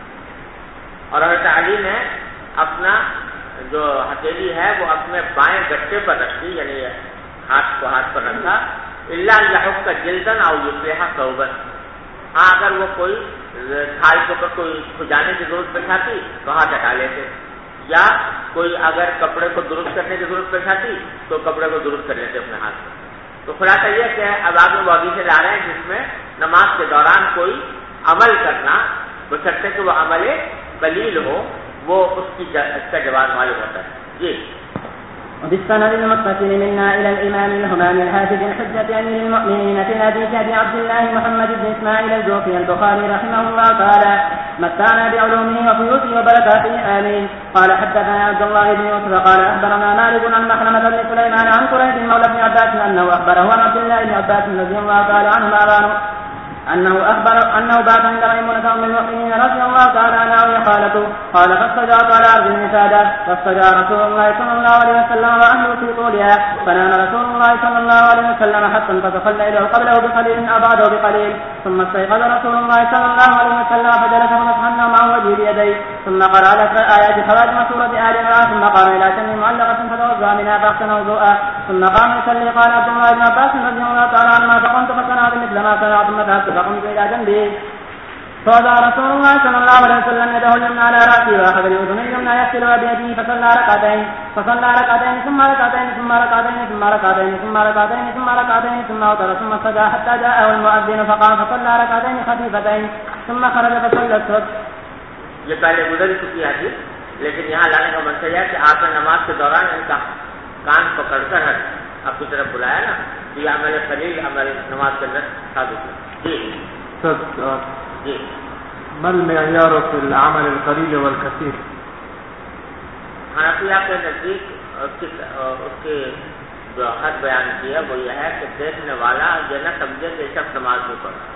اور حضرت علی نے اپنا جو ہتھیلی ہے وہ اپنے بائیں گٹے پر رکھی، یعنی ہاتھ کو ہاتھ پر رکھا. الا یحک جلدن او یصلح ثوبا، ہاں اگر وہ کوئی کھال کے اوپر کوئی کھجانے کی ضرورت پیش آتی تو ہاتھ ہٹا لیتے، یا کوئی اگر کپڑے کو درست کرنے کی ضرورت پیش آتی تو کپڑے کو درست کر لیتے اپنے ہاتھ سے. تو خلاصہ یہ کہ اب آگے وہ حدیث لا رہے ہیں جس میں نماز کے دوران کوئی عمل کرنا بشرطے کہ وہ عمل قلیل ہو، وہ اس کا جواز معلوم ہوتا ہے. جی. وبالسند المتصل منا إلى الإمام الهمام الحافظ الحجة أمير المؤمنين في حديث أبي عبد الله محمد بن إسماعيل الجوفي البخاري رحمه الله تعالى متعنا بعلومه وفيوته وبركاته آمين. قال حدثنا عبد الله بن يوسف قال أخبرنا مالك عن مخرمة بن سليمان عن قريب مولى بن عباس أنه أخبره عن عبد الله بن عباس رضي الله تعالى عنهما أنه بات عند ميمونة أم المؤمنين رضي الله تعالى عنها وهي خالته. قال فاستجعت على أرض النسادة فاستجع رسول الله صلى الله عليه وسلم وأهله في طولها فنام رسول الله صلى الله عليه وسلم حتى انتصف الليل قبله بقليل أو بعده بقليل ثم استيقظ رسول الله صلى الله عليه وسلم فجلس فمسح مع وجهه بيديه ثم قرأ آيات خواتم سورة آل عمران ثم قام إلى شن معلقة فتوضأ منها فأحسن وضوءا ثم قام يصلي. قال عبد الله بن عباس رضي الله تعالى عنهما فقمت فصنعت مثل ما صنعت ثم ذهبت فقمت إلى جنبه فوضع رسول الله صلى الله عليه وسلم يده اليمنى على رأسه وأخذ الأذن اليمنى يغسلها بيده فصلى ركعتين ثم ركعتين ثم ركعتين ثم ركعتين ثم ركعتين ثم ركعتين ثم أوتر ثم سجى حتى جاءه المؤذن فقام فصلى ركعتين خفيفتين ثم خرج فصلى الصبح. یہ پہلے گزر چکی حدیث، لیکن یہاں لانے کا منصب ہے کہ آپ نے نماز کے دوران ان کا کان پکڑ کر آپ کی طرف بلایا نا، تو یہ عمل قلیل عمل نماز کے اندر ثابت ہے. جی. جی. ما المعيار في العمل القليل والكثير؟ حنفیہ کے نزدیک اس کے جو حد بیان کیا وہ یہ ہے کہ دیکھنے والا یہ نہ سمجھے کہ شخص نماز نہیں پڑھا،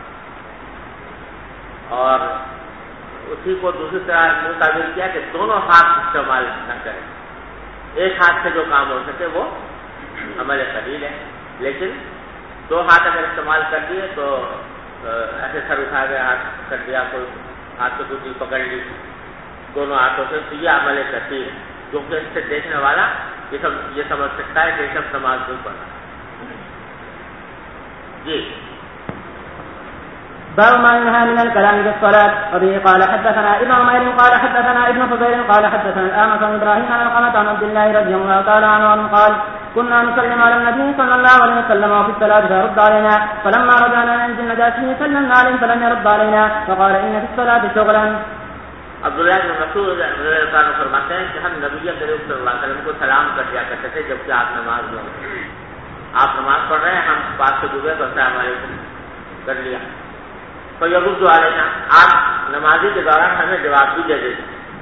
اور اسی کو دوسری طرح تعبیر کیا کہ دونوں ہاتھ استعمال نہ کریں. ایک ہاتھ سے جو کام ہو سکے وہ عمل قلیل ہے، لیکن 2 ہاتھ اگر استعمال کر دیے تو ایسے سر اٹھا کے ہاتھ کر دیا، کوئی ہاتھ کو دوسری پکڑ لی دونوں ہاتھوں سے، تو یہ عمل کثیر ہے، جو کہ اس سے دیکھنے والا یہ سمجھ سکتا ہے کہ یہ سب نماز نہیں پڑھا. جی. باب ما ينهى من الكلام في الصلاة. وبه قال حدثنا ابن عمير قال حدثنا ابن فضيل قال حدثنا الأعمش عن إبراهيم عن علقمة عن عبد الله رضي الله تعالى عنه قال كنا نسلم على النبي صلى الله عليه وسلم وفي الصلاة فيرد علينا فلما رجعنا عند النجاشي سلمنا عليه فلم يرد علينا فقال إن في الصلاة شغلا. عبداللہ بن مسعود رضی اللہ عنہ فرماتے ہیں کہ ہم نبی کریم صلی اللہ علیہ وسلم کو سلام کر دیا کرتے تھے جبکہ آپ نماز میں ہوتے. آپ نماز پڑھ رہے ہیں, ہم پاس سے گزرے تو السلام علیکم کر لیا. تو یرد علینا, آپ نمازی کے دوران ہمیں جواب بھی دے دیتے.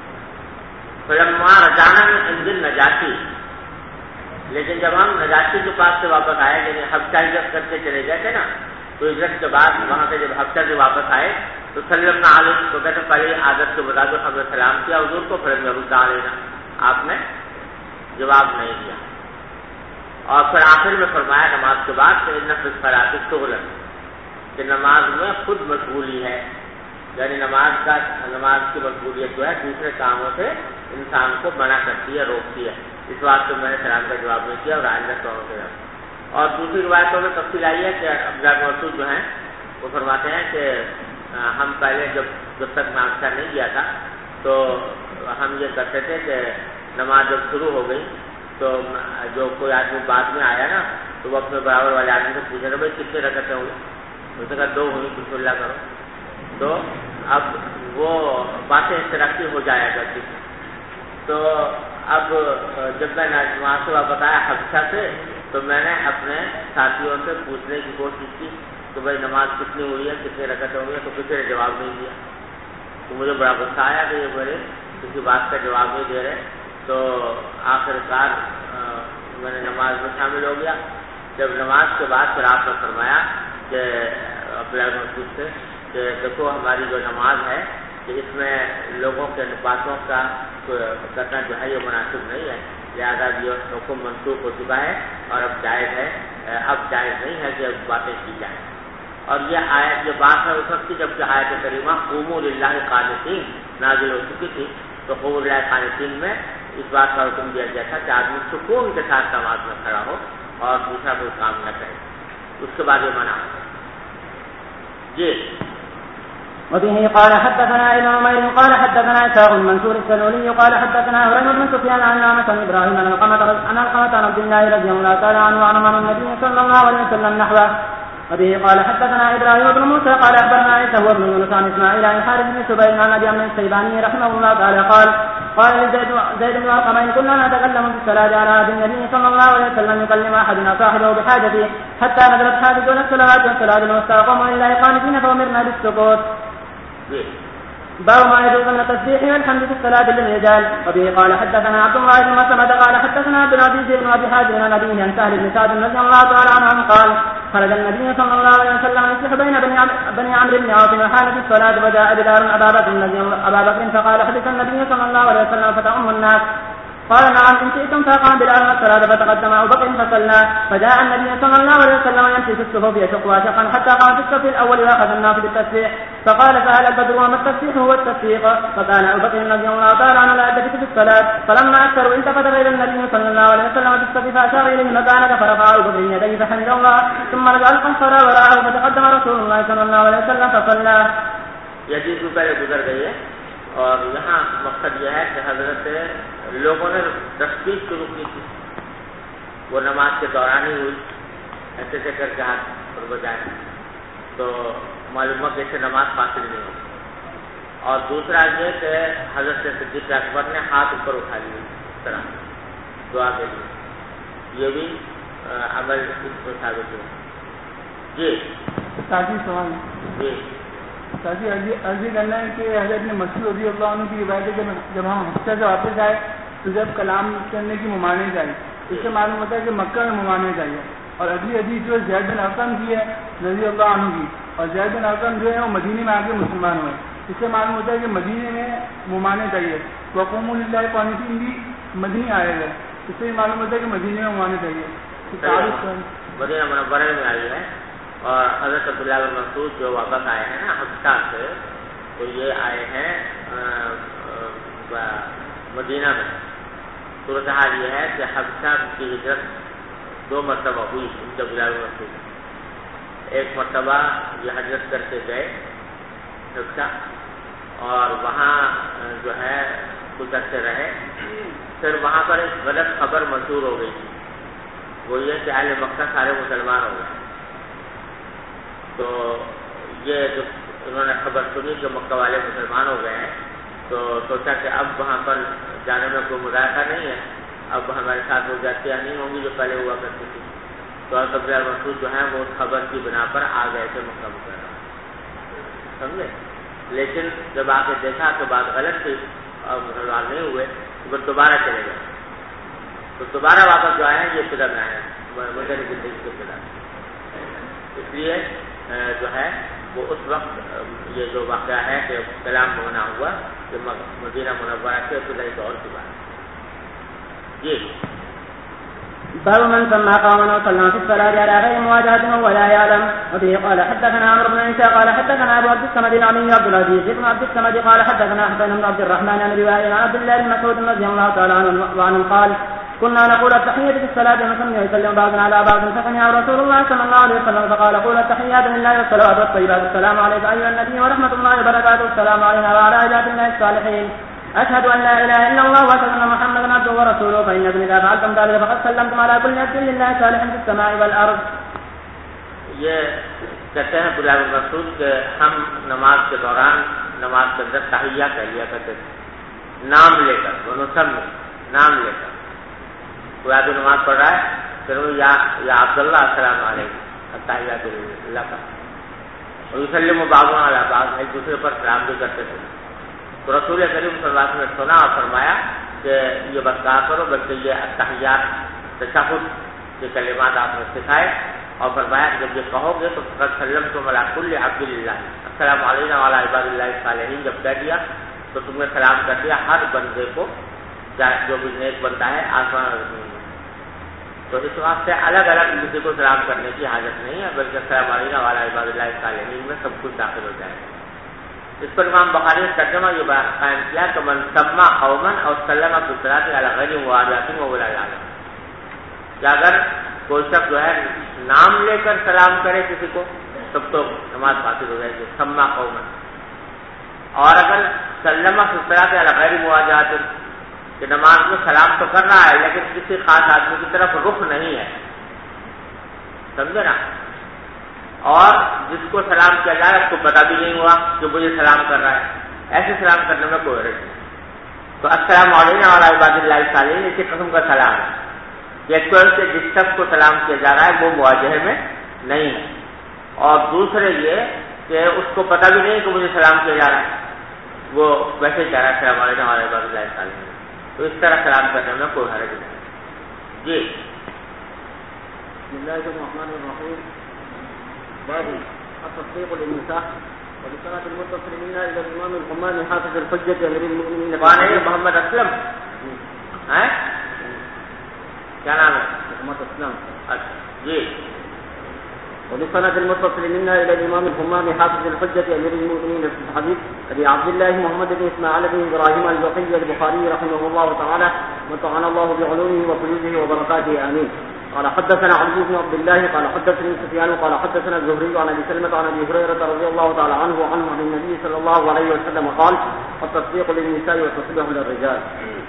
فلما رجعنا عند النجاشی, لیکن جب ہم نجاشی کے پاس سے واپس آئے, یعنی حبشہ ہجرت کر کے چلے گئے تھے نا, تو ہجرت کے بعد وہاں سے جب حبشہ سے واپس آئے تو سلمنا علیہ, تو کہتے پہلے عادت کے مطابق ہم نے سلام کیا حضور کو, پھر یرد علینا, آپ نے جواب نہیں دیا. اور پھر آخر میں فرمایا نماز کے بعد کہ ان فی الصلاۃ شغلا, کہ نماز میں خود مشغولی ہے, یعنی نماز کی مشغولیت جو ہے دوسرے کاموں سے انسان کو منع کرتی ہے, روکتی ہے. اس بات سے میں نے سلام کا جواب نہیں کیا اور آئندہ سوال کیا. اور دوسری روایتوں میں تفصیل آئی ہے کہ عبداللہ بن مسعود جو ہیں وہ فرماتے ہیں کہ ہم پہلے جب تک ناشتہ نہیں کیا تھا تو ہم یہ کرتے تھے کہ نماز جب شروع ہو گئی تو جو کوئی آدمی بعد میں آیا نا تو وہ اپنے برابر والے آدمی سے پوچھے تھے بھائی کتنے رکعتیں ہوئی, اس نے کہا 2 ہوئی, بسم اللہ کرو. تو اب وہ باتیں اشتراکی ہو جایا کرتی. تو اب جب میں نماز سے واپس آیا حبشہ سے تو میں نے اپنے ساتھیوں سے پوچھنے کی کوشش کی کہ بھائی نماز کتنی ہوئی ہے, کتنے رکعتیں ہوئی ہیں, تو کسی نے جواب نہیں دیا. تو مجھے بڑا غصہ آیا کہ یہ میرے کسی بات کا جواب نہیں دے رہے. تو آخر کار میں نے نماز میں شامل ہو گیا. جب نماز کے بعد پھر آپ نے فرمایا کہ عبداللہ بن مسعود سے کہ دیکھو ہماری جو نماز ہے کہ اس میں لوگوں کے باتوں کا کرنا جو ہے یہ مناسب نہیں ہے, لہٰذا یہ حکم منسوخ ہو چکا ہے اور اب جائز نہیں ہے کہ اب باتیں کی جائیں. اور یہ بات ہے اس وقت کی جب کہ آیت کریمہ قوموا للہ قانتین نازل ہو چکی تھی. تو قوموا للہ قانتین میں اس بات کا حکم دیا گیا تھا کہ آدمی سکون کے ساتھ نماز میں کھڑا ہو اور دوسرا کوئی کام نہ کرے. اس کے بعد یہ منع ہوتا ہے. جی. وبه قال حدثنا ابن عمير قال حدثنا إسحاق بن منصور السلولي قال حدثنا هريرة بن سفيان عن عامة بن إبراهيم عن علقمة عن عبد الله رضي الله تعالى عنه عن النبي صلى الله عليه وسلم نحوه. وبه قال حدثنا إبراهيم بن موسى قال أخبرنا عيسى هو بن يونس عن إسماعيل عن حارث بن سبيل عن أبي عمرو الشيباني رحمه الله تعالى قال لزيد بن علقمة كنا نتكلم في الصلاة على عهد النبي صلى الله عليه وسلم يكلم أحدنا صاحبه بحاجته حتى نزلت حادثون الصلوات والصلاة الوسطى قوموا لله قانتين فأمرنا بالسكوت. باب ما يجوز من التسبيح والحمد في الصلاة للرجال. وبه قال حدثنا عبد الله بن مسعود قال حدثنا عبد العزيز بن أبي حازم عن أبيه عن سهل بن سعد رضي الله تعالى عنه قال خرج النبي صلى الله عليه وسلم يصلح بين بني عمرو بن عوف وحانت الصلاة وجاء بلال أبا بكر فقال حدث النبي صلى الله عليه وسلم فتأم الناس قال نعم إن شئتم فأقام بلال الصلاة فتقدم أبو بكر فصلى فجاء النبي صلى الله عليه وسلم يمشي في الصفوف يشق واشقا حتى قام في الصف الأول وأخذ الناس بالتسبيح فقال سأل البدر وما التسبيح هو التصفيق فكان أبو بكر رضي الله تعالى عنه لا يلتفت في الصلاة فلما أكثروا التفت إلى النبي صلى الله عليه وسلم في الصف فأشار إليه مكانه فرفع أبو بكر يديه فحمد الله ثم رجع القنصرة وراءه فتقدم رسول الله صلى الله عليه وسلم فصلى. یہ چیز پہلے گزر گئی ہے اور یہاں مقصد یہ ہے کہ حضرت لوگوں نے تسبیح شروع کی تھی, وہ نماز کے دوران ہی ہوئی, ایسے سے کر کے ہاتھ پر بجائے تو معلوم ہے کہ اسے نماز فاصل نہیں ہوگی. اور دوسرا یہ کہ حضرت صدیق اکبر نے ہاتھ اوپر اٹھا لیے اس طرح دعا کے لیے, یہ بھی عمل اس کو ثابت ہوا. جی سوال جی عرضی کرنا ہے کہ حضرت نے مسعود رضی اللہ عنہ کی روایت ہے کہ جب ہم حبشہ سے واپس آئے تو جب کلام کرنے کی ممانعت آئی, اس سے معلوم ہوتا ہے کہ مکہ میں ممانعت آئی ہے. اور اگلی حدیث جو زید بن ارقم کی ہے رضی اللہ عنہ کی, اور زید بن ارقم جو ہے وہ مدینے میں آ کے مسلمان ہوئے, اس سے معلوم ہوتا ہے کہ مدینے میں ممانعت آئی ہے. وقوموا للہ قانتین بھی مدنی آئے گا, اس سے معلوم ہوتا ہے کہ مدینے میں ممانعت آئی ہے. مدینہ منورہ میں آئی ہے. اور حضرت عبداللہ بن مسعود جو واپس آئے ہیں نا حبشہ سے, تو یہ آئے ہیں مدینہ میں. صورتحال یہ ہے کہ حبشہ کی ہجرت 2 مرتبہ ہوئی عبداللہ بن مسعود. ایک مرتبہ یہ حجت کر کے گئے رکشا، اور وہاں جو ہے کچھ عرصے رہے، پھر وہاں پر ایک غلط خبر مشہور ہو گئی تھی، وہ یہ کہ اہل مکہ سارے مسلمان ہو گئے۔ تو یہ جو انہوں نے خبر سنی کہ مکہ والے مسلمان ہو گئے ہیں، تو سوچا کہ اب وہاں پر جانے میں کوئی مذائقہ نہیں ہے، اب ہمارے ساتھ وہ جاتیاں نہیں ہوں گی جو پہلے ہوا کرتی تھی۔ تو عبد اللہ بن مسعود جو ہیں وہ اس خبر کی بنا پر آ گئے تھے مکہ مکرمہ، سمجھے؟ لیکن جب آ کے دیکھا کہ بات غلط تھی اور مسلمان نہیں ہوئے تو پھر دوبارہ چلے گئے۔ تو دوبارہ واپس جو آئے ہیں یہ ابتدا میں آئے ہیں، مدنی زندگی کے ابتدا۔ اس لیے جو ہے وہ اس وقت یہ جو واقعہ ہے کہ کلام ہونا ہوا کہ مدینہ منورہ کے ابتدائی دور کی بات۔ جی باب من سمى قوما او صلى في الصلاه على غير مواجهه ولا يعلم. وبه قال حدثنا عمرو بن عيسى قال حدثنا ابو عبد الصمد العلي عبد العزيز بن عبد الصمد قال حدثنا حسين بن عبد الرحمن عن روايه عن عبد الله بن مسعود رضي الله تعالى عنه قال كنا نقول التحية في الصلاة ونسمع يسلم بعضنا على بعض فسمع رسول الله صلى الله عليه وسلم فقال قول التحيات لله والصلوات والطيبات السلام عليك أيها النبي ورحمة الله وبركاته السلام علينا وعلى عباد الله الصالحين أشهد أن لا إله إلا الله وأشهد أن محمدا عبده ورسوله فإنكم إذا فعلتم ذلك فقد سلمتم على كل عبد لله صالح في السماء والأرض. یہ کہتے ہیں عبداللہ بن مسعود کہ ہم نماز کے دوران نماز کے اندر تحیہ کہہ لیا کرتے تھے، نام لے کر، نام لے کر کوئی آدمی نماز پڑھ رہا ہے پھر وہ یا عبداللہ السلام علیکم التحیات اللہ کا، اور یسلم بعضنا علی بعض، ایک دوسرے پر سلام بھی کرتے تھے۔ تو رسول کریم صلی اللہ علیہ وسلم نے سنا اور فرمایا کہ یہ بس کہا کرو، بلکہ یہ التحیات تشہد کے کلمات آپ نے سکھائے، اور فرمایا کہ جب یہ کہو گے تو فقد سلمتم علی کل عبد للہ السلام علینا وعلی عباد اللہ الصالحین، جب کہہ دیا تو تم نے سلام کر دیا ہر بندے کو جو بھی نیک بنتا ہے آسمان اور زمین میں۔ تو اس واسطے الگ الگ کسی کو سلام کرنے کی حاجت نہیں ہے، بلکہ السلام علینا وعلی عباد اللہ الصالحین میں سب کچھ داخل ہو جائے گا۔ اس پر امام بخاری نے ترجمہ یہ قائم کیا کہ من سمى قوما او سلم في الصلاة على غير مواجهة ولا يعلم، کہ اگر کوئی شخص جو ہے نام لے کر سلام کرے کسی کو تب تو نماز باطل ہو جائے گی، سمى قوما، اور اگر سلم في الصلاة على غير مواجهة کہ نماز میں سلام تو کر رہا ہے لیکن کسی خاص آدمی کی طرف رخ نہیں ہے، سمجھے نا، اور جس کو سلام کیا جائے اس کو پتہ بھی نہیں ہوا کہ مجھے سلام کر رہا ہے، ایسے سلام کرنے میں کوئی حرج نہیں۔ تو السلام علینا وعلی عباد اللہ الصالحین اسی قسم کا سلام ہے، یہ سے جس شخص کو سلام کیا جا رہا ہے وہ مواجہے میں نہیں ہے، اور دوسرے یہ کہ اس کو پتہ بھی نہیں کہ مجھے سلام کیا جا رہا ہے، وہ ویسے کہہ رہا ہے السلام علینا وعلی عباد اللہ الصالحین، تو اس طرح سلام کرنے میں کوئی حرج نہیں۔ جی بسم اللہ الرحمن الرحیم. باب التصديق للنساء ولصلاة المتصل منا إلى الإمام الحمام حافظ الحجة أمير المؤمنين. کون ہے محمد اسلم؟ ہیں کیا نام ہے؟ محمد اسلم. جی ولصلاة المتصل منا إلى الإمام الحمام حافظ الحجة أمير المؤمنين في الحديث أبي عبد الله محمد بن إسماعيل بن إبراهيم البقي البخاري رحمه الله تعالى ومتعنا الله بعلومه وفيوزه وبركاته آمين. قال حدثنا عبد بن عبد الله قال حدثني سفيان قال حدثنا الزهري عن ابي سلمة عن ابي هريرة رضي الله تعالى عنه عن النبي صلى الله عليه وسلم قال التصديق للنساء والتصبيح للرجال.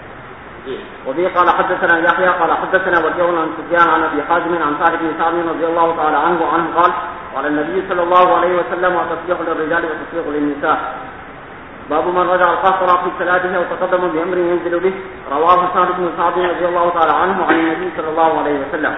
وبه قال حدثنا يحيى قال حدثنا وكيع عن سفيان عن ابي حازم عن سعد بن سعد رضي الله تعالى عنه قال قال النبي صلى الله عليه وسلم التصبيح للرجال والتصبيح للنساء. باب من رجع القهقرى في صلاته وتقدم بأمر ينزل به، رواه سعد بن سعد رضي الله تعالى عنه عن النبي صلى الله عليه وسلم.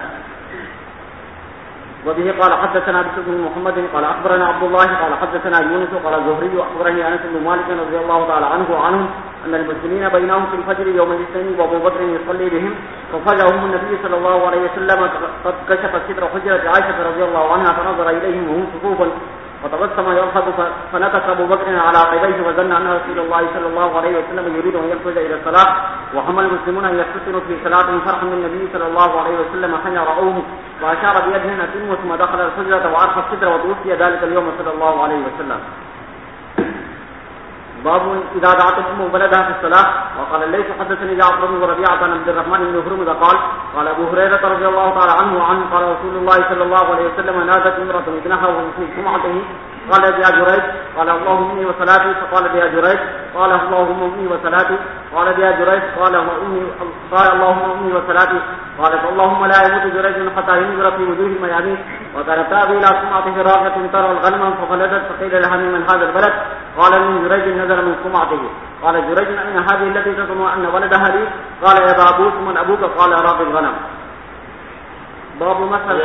وبه قال حدثنا بشر بن محمد قال أخبرنا عبد الله قال حدثنا يونس قال الزهري أخبرني أنس بن مالك رضي الله تعالى عنه أن المسلمين بينهم في الفجر يوم الاثنين وأبو بكر يصلي بهم ففجأهم النبي صلى الله عليه وسلم قد كشف ستر حجرة عائشة رضي الله عنها فنظر إليهم وهم صفوف وتبسم يضحك فنكس ابو بكر على عقبيه وظن ان رسول الله صلى الله عليه وسلم يريد ان يخرج الى الصلاه وهم المسلمون ان يفتتنوا في صلاه فرحا من النبي صلى الله عليه وسلم حين راوه واشار بيده ان اتموا ثم دخل الحجره وارخى الصدر وتوفي ذلك اليوم صلى الله عليه وسلم. باب اذا دعت الام ولدها في الصلاه. وقال الليث حدثني جعفر بن ربيعه عن عبد الرحمن بن هرمز قال ابو هريره رضي الله تعالى عنه قال رسول الله صلى الله عليه وسلم نادت امراه ابنها وهو في جمعته قالت يا جريج قال اللهم امي وصلاتي فقالت يا جريج قال اللهم امي وصلاتي قالت يا جريج قال اللهم امي وصلاتي قالت اللهم لا يموت جريج حتى ينظر في وجوه الميامين. وكانت تأوي إلى سمعته راغة ترى الغنم فخلدت فقيل لها من هذا البلد قال من جريج نزل من سمعته. قال جريج أين هذه التي تظن أن ولدها لي؟ قال يا أبوك من أبوك؟ قال راغ الغنم. باب مسألة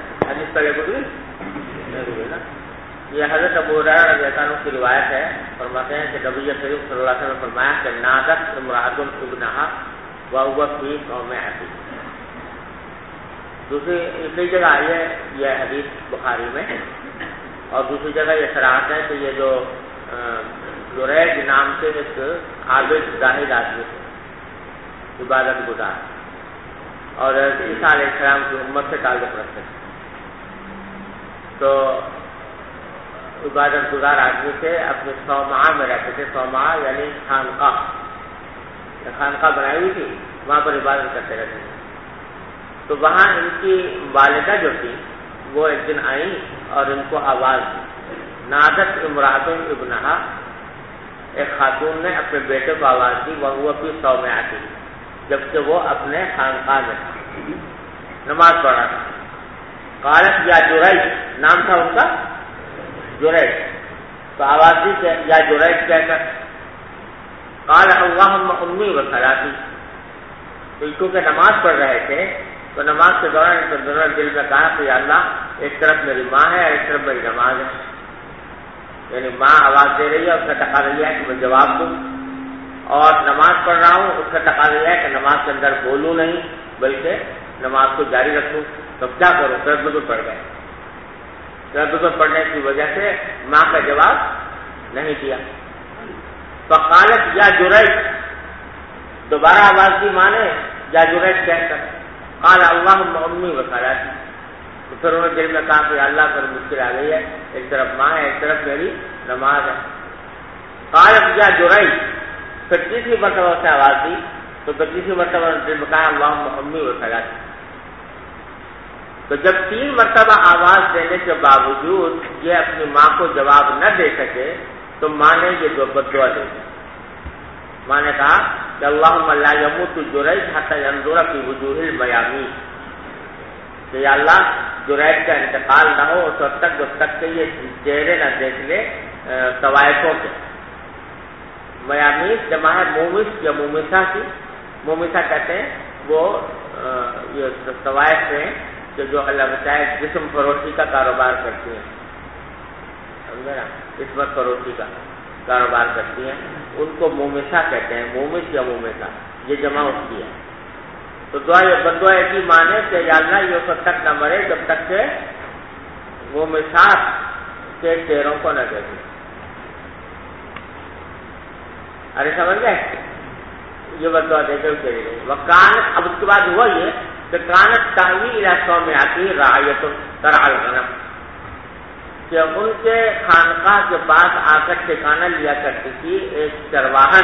یہ حضرت ابو ہریرہ رضی اللہ عنہ کی روایت ہے. فرماتے ہیں کہ نبی کریم صلی اللہ علیہ وسلم نے فرمایا کہ نادت امرأۃ ابنہا وهو فی صومعۃ. دوسری جگہ آئی ہے یہ حدیث بخاری میں, اور دوسری جگہ یہ صراحت ہے کہ یہ جو جریج نام سے ایک عابد زاہد آدمی تھے, عبادت گزار, اور عیسیٰ علیہ السلام کی امت سے تعلق رکھتے تھے. تو عبادت گزار آدمی تھے, اپنے صومعہ میں رہتے تھے. صومعہ یعنی خانقاہ بنائی ہوئی تھی, وہاں پر عبادت کرتے رہتے تھے. تو وہاں ان کی والدہ جو تھی وہ ایک دن آئیں اور ان کو آواز دی. نادت امرأۃ ابنہا, ایک خاتون نے اپنے بیٹے کو آواز دی, وہ بھی صومعۃ, جبکہ وہ اپنے خانقاہ میں تھا, نماز پڑھ رہا تھا. قالت یا جریج, نام تھا ان کا جریج, تو آواز دی کہ یا جریج کہہ کر. قال اللہم امی وصلاتی, تو کیونکہ نماز پڑھ رہے تھے تو نماز کے دوران دل میں کہا کہ یا اللہ ایک طرف میری ماں ہے اور ایک طرف میری نماز ہے. یعنی ماں آواز دے رہی ہے, اس کا تقاضا یہ ہے کہ میں جواب دوں, اور نماز پڑھ رہا ہوں, اس کا تقاضا یہ ہے کہ نماز کے اندر بولوں نہیں بلکہ نماز کو جاری رکھوں. تو کیا کروں؟ تردد پڑ گئے. تردد پڑنے کی وجہ سے ماں کا جواب نہیں دیا. فقالت یا جریج, دوبارہ آواز دی ماں نے یا جریج کہہ کر. قال اللہم امی وصلاتی, تو پھر انہوں نے دل میں کہا کہ اللہ پر مشکل آ گئی ہے, ایک طرف ماں ہے ایک طرف میری نماز ہے. قالت یا جریج, پھر تیسری مرتبہ اس نے آواز دی, تو پھر تیسری مرتبہ دل میں کہا اللہم امی وصلاتی. تو جب 3 مرتبہ آواز دینے کے باوجود یہ اپنی ماں کو جواب نہ دے سکے تو ماں نے یہ بددعا دے دی. ماں نے کہا کہ اللہم لا یموت جریج حتی ینظر فی وجوہ المیامین, کہ یا اللہ جریج کا انتقال نہ ہو اس وقت تک جب تک کہ یہ چہرے نہ دیکھ لے طوائفوں کے. میامین جمع ہے مومس یا مومسا کی. مومسا کہتے ہیں وہ یہ طوائف ہیں کہ جو اللہ بچائے جسم فروشی کا کاروبار کرتی ہیں, سمجھے نا, عصمت فروشی کا کاروبار کرتی ہیں, ان کو مومسا کہتے ہیں. مومس یا مومسا یہ جمع اس کی ہے. تو دعا یہ بدعا ایسی مانے کہ یا اللہ یہ اس وقت تک نہ مرے جب تک کہ وہ مساق کے چہروں کو نہ دیکھے. ارے سمجھ گئے, یہ بدعا دے کر چلی گئی. وکان, اب اس کے بعد ہوا یہ کہ کانت تاوی الی صومعۃ رعیۃ ترعی الغنم, کہ ان کے خانقاہ کے پاس آ کر ٹھکانہ لیا کرتی تھی ایک چرواہن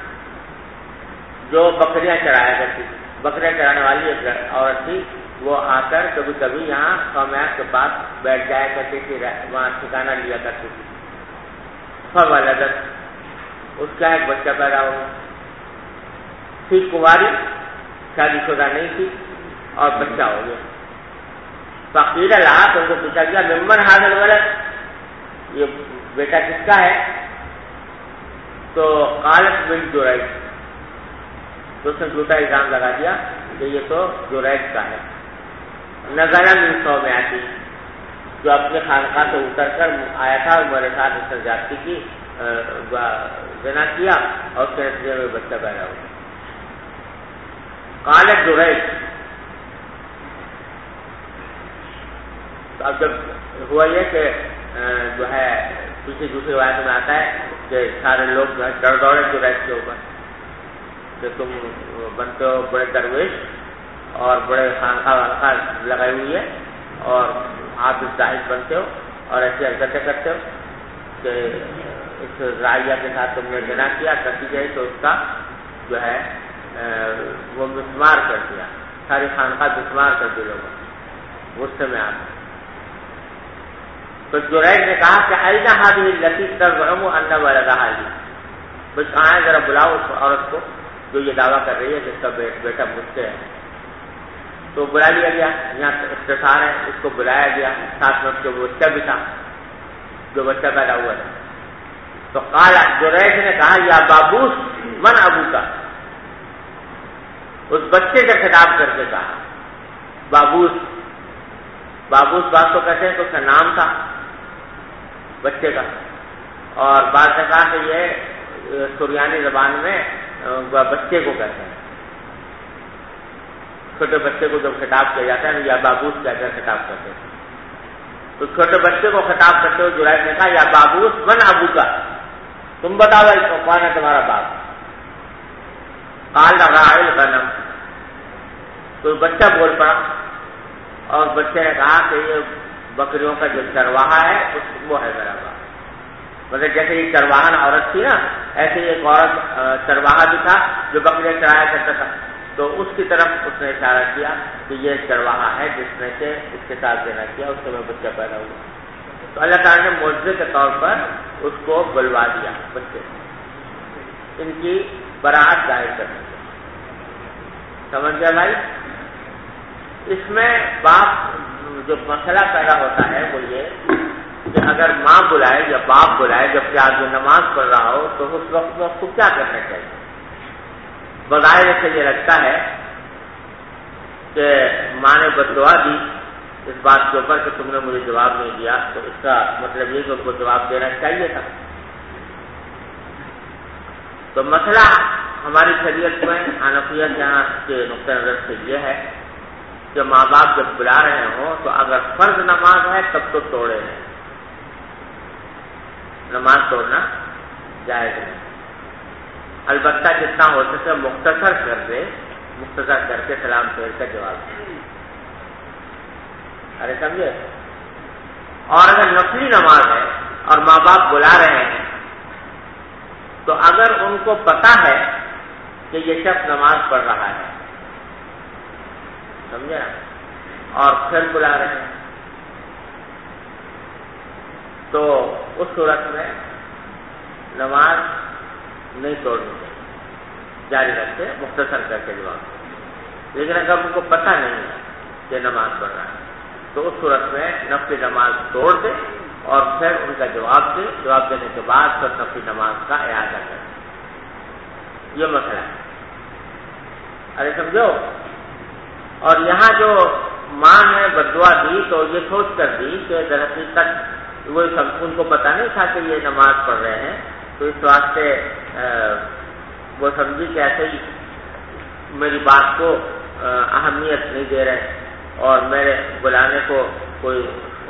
جو بکریاں چرایا کرتی تھی. بکریاں چرانے والی ایک عورت تھی, وہ آ کر کبھی کبھی یہاں صومعۃ کے پاس بیٹھ جایا کرتی تھی, وہاں ٹھکانہ لیا کرتی تھی. فولدت, اس کا ایک بچہ پیدا ہوا. تھی کنواری, شادی شدہ نہیں تھی, اور بچہ ہو گیا. فقیر لہا, تو ان کو پوچھا گیا ممن ھذا الولد, یہ بیٹا کس کا ہے؟ تو قالت من جریج, تو اس نے جھوٹا الزام لگا دیا کہ یہ تو جریج کا ہے. نزل من صومعۃ, جو اپنے خانقاہ سے اتر کر آیا تھا, میرے ساتھ اس نے زیادتی کی, زنا کیا, اور اس کے نتیجے میں بچہ پیدا ہوا. قالت جریج, اب جب ہوا یہ کہ جو ہے پیچھے دوسری روایت میں آتا ہے کہ سارے لوگ جو ہے ڈر دوڑے جریج کے اوپر کہ تم بنتے ہو بڑے درویش اور بڑے خانقاہ لگائی ہوئی ہے اور آپ زاہد بنتے ہو اور ایسی حرکتیں کرتے ہو کہ اس رعیہ کے ساتھ تم نے زنا کیا کرتی گئی تو اس کا جو ہے وہ مسمار کر دیا، ساری خانقاہ مسمار کر دی لوگوں غصے میں آ گئے۔ تو جریج نے کہا کہ اینا هذه التي تزعم ان ولدها لي، کچھ کہاں ہے ذرا بلاؤ اس عورت کو جو یہ دعویٰ کر رہی ہے کہ اس کا بیٹا مجھ سے ہے۔ تو بلا لیا گیا، یہاں اختصار ہے، اس کو بلایا گیا، ساتھ میں اس کے بچہ بھی تھا جو بچہ پیدا ہوا تھا۔ تو قال جریج نے کہا یا بابوس من ابو کا، اس بچے کا خطاب کر کے کہا بابوس، بابوس بات تو کہتے ہیں تو اس کا نام تھا بچے کا، اور بعد نے کہا کہ یہ سریانی زبان میں بچے کو کہتے ہیں، چھوٹے بچے کو جب خطاب کیا جاتا ہے یا بابوس کہہ کر خطاب کرتے ہیں، تو چھوٹے بچے کو خطاب کرتے ہوئے جریج نے کہا یا بابوس من ابو کا، تم بتاؤ بھائی کون ہے تمہارا باپ؟ قال راعی الغنم، تو بچہ بول پڑا، اور بچے نے کہا کہ یہ بکریوں کا جو چرواہا ہے وہ ہے میرا باپ۔ مطلب جیسے یہ چرواہن عورت تھی نا، ایسے ایک عورت چرواہا بھی تھا جو بکریاں چرایا کرتا تھا، تو اس کی طرف اس نے اشارہ کیا کہ یہ چرواہا ہے جس نے سے اس کے ساتھ دینا کیا، اس سے میں بچہ پیدا ہوا۔ تو اللہ تعالیٰ نے معجزے کے طور پر اس کو بلوا دیا بچے، ان کی براعت ظاہر کرنے سے۔ سمجھ گیا بھائی؟ اس میں باپ جو مسئلہ پیدا ہوتا ہے وہ یہ کہ اگر ماں بلائے یا باپ بلائے جبکہ آدمی نماز پڑھ رہا ہو تو اس وقت اس کو کیا کرنا چاہیے؟ بظاہر سے یہ لگتا ہے کہ ماں نے بد دعا دی اس بات کے اوپر کہ تم نے مجھے جواب نہیں دیا، تو اس کا مطلب یہ کہ اس کو جواب دینا چاہیے تھا۔ تو مسئلہ ہماری شریعت میں حنفیہ یہاں کے نقطۂ نظر سے یہ ہے کہ ماں باپ جب بلا رہے ہوں تو اگر فرض نماز ہے تب تو توڑے ہیں، نماز توڑنا جائز نہیں، البتہ جتنا ہو سکے مختصر کر دے، مختصر کر کے سلام پھیر کا جواب دے۔ ارے سمجھے؟ اور اگر نفلی نماز ہے اور ماں باپ بلا رہے ہیں تو اگر ان کو پتا ہے کہ یہ شخص نماز پڑھ رہا ہے، سمجھے، اور پھر بلا رہے ہیں تو اس صورت میں نماز نہیں توڑنی چاہیے، جاری رکھتے مختصر کر کے جواب دے۔ لیکن اگر ان کو پتہ نہیں ہے کہ نماز پڑھ رہا ہے تو اس صورت میں نفلی نماز توڑ دے اور پھر ان کا جواب دے، جواب دینے کے بعد پھر نفلی نماز کا اعادہ کرے۔ یہ مسئلہ ہے، ارے سمجھو۔ اور یہاں جو ماں نے بددعا دی تو یہ سوچ کر دی کہ درحقیقت وہ ان کو پتہ نہیں تھا کہ یہ نماز پڑھ رہے ہیں، تو اس واسطے وہ سمجھی کہ ایسے ہی میری بات کو اہمیت نہیں دے رہے اور میرے بلانے کو کوئی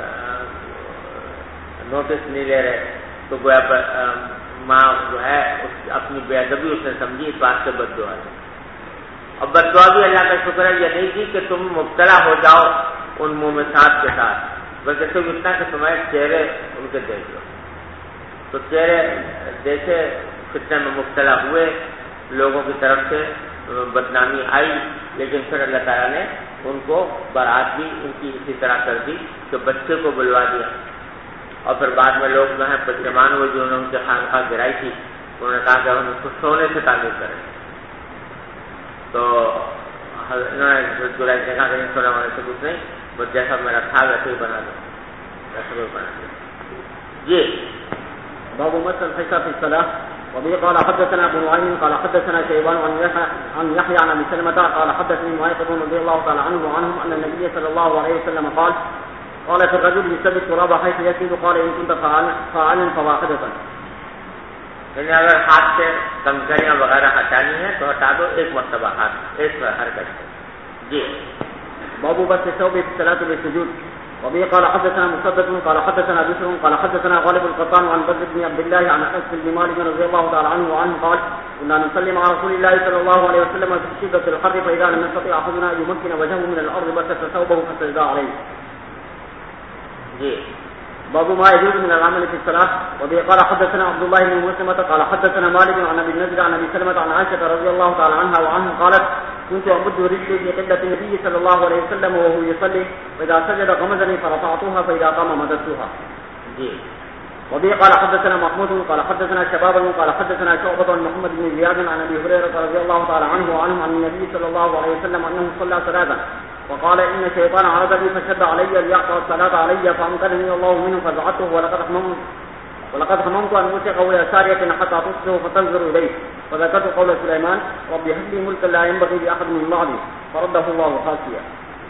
نوٹس نہیں لے رہے، تو گویا ماں جو ہے اپنی بے ادبی اس نے سمجھی، اس بات سے بددعا دی۔ اور بددعا بھی اللہ کا شکر ہے یہ نہیں کی کہ تم مبتلا ہو جاؤ ان مومسات کے ساتھ، بلکہ صرف اتنا کہ تمہارے چہرے ان کے دیکھ لو۔ تو چہرے دیکھے، فتنے میں مبتلا ہوئے، لوگوں کی طرف سے بدنامی آئی، لیکن پھر اللہ تعالیٰ نے ان کو برات بھی ان کی اسی طرح کر دی کہ بچے کو بلوا دیا۔ اور پھر بعد میں لوگ جو ہیں پشیمان ہوئے جنہوں نے ان کی خانقاہ گرائی تھی، انہوں نے کہا کہ ہم اس کو سونے سے تعمیر کریں، تو انہوں نے جولائی سے کہا کہ سونے ہونے سے کچھ نہیں، بس جیسا میرا تھا ویسے ہی بنا دو، ویسے ہی بنا دو۔ جی باب مس الحصى في الصلاة. وبه قال حدثنا ابو نعيم قال حدثنا شيبان عن يحيى عن ابي سلمة قال حدثني معاذ رضي الله تعالى عنه وعنهم ان النبي صلى الله عليه وسلم قال في الرجل يسب التراب حيث يسجد قال ان كنت فاعلا فواحدة. یعنی اگر ہاتھ سے کنکریاں وغیرہ ہٹانی ہے تو ہٹا دو، ایک مرتبہ ہاتھ ایک حرکت سے۔ جی باب بس الثوب في الصلاة للسجود. وبه قال حدثنا مسدد قال حدثنا بشر قال حدثنا غالب القطان عن بدر بن عبد الله عن انس بن مالك رضي الله تعالى عنه وعنه قال كنا نصلي مع رسول الله صلى الله عليه وسلم في شدة الحر فإذا لم يستطع أحدنا أن يمكن وجهه من الأرض بسط ثوبه فسجد عليه. جی باب ما يجوز من العمل في الصلاة. وبه قال حدثنا عبد الله بن مسلمة قال حدثنا مالك عن ابي النضر عن ابي سلمة عن عائشة رضي الله تعالى عنها وعنه قالت كنت أمد رجلي في قبلة النبي صلى الله عليه وسلم وهو يصلي فإذا سجد غمزني فرفعتها فإذا قام مددتها. وبه قال حدثنا محمود قال حدثنا شباب قال حدثنا شعبة عن محمد بن زياد عن ابي هريرة رضي الله تعالى عنه وعنهم عن النبي صلى الله عليه وسلم انه صلى صلاة وقال ان الشيطان عرض بي فشد علي ليقطع الصلاة علي فانقذني الله منه فزعته ولقد هممت ان اوثق الى سارية حتى تصبح فتنظر اليه فذكرت قول سليمان رب هب لي ملكا لا ينبغي لاحد من بعدي فرده الله خاسيا.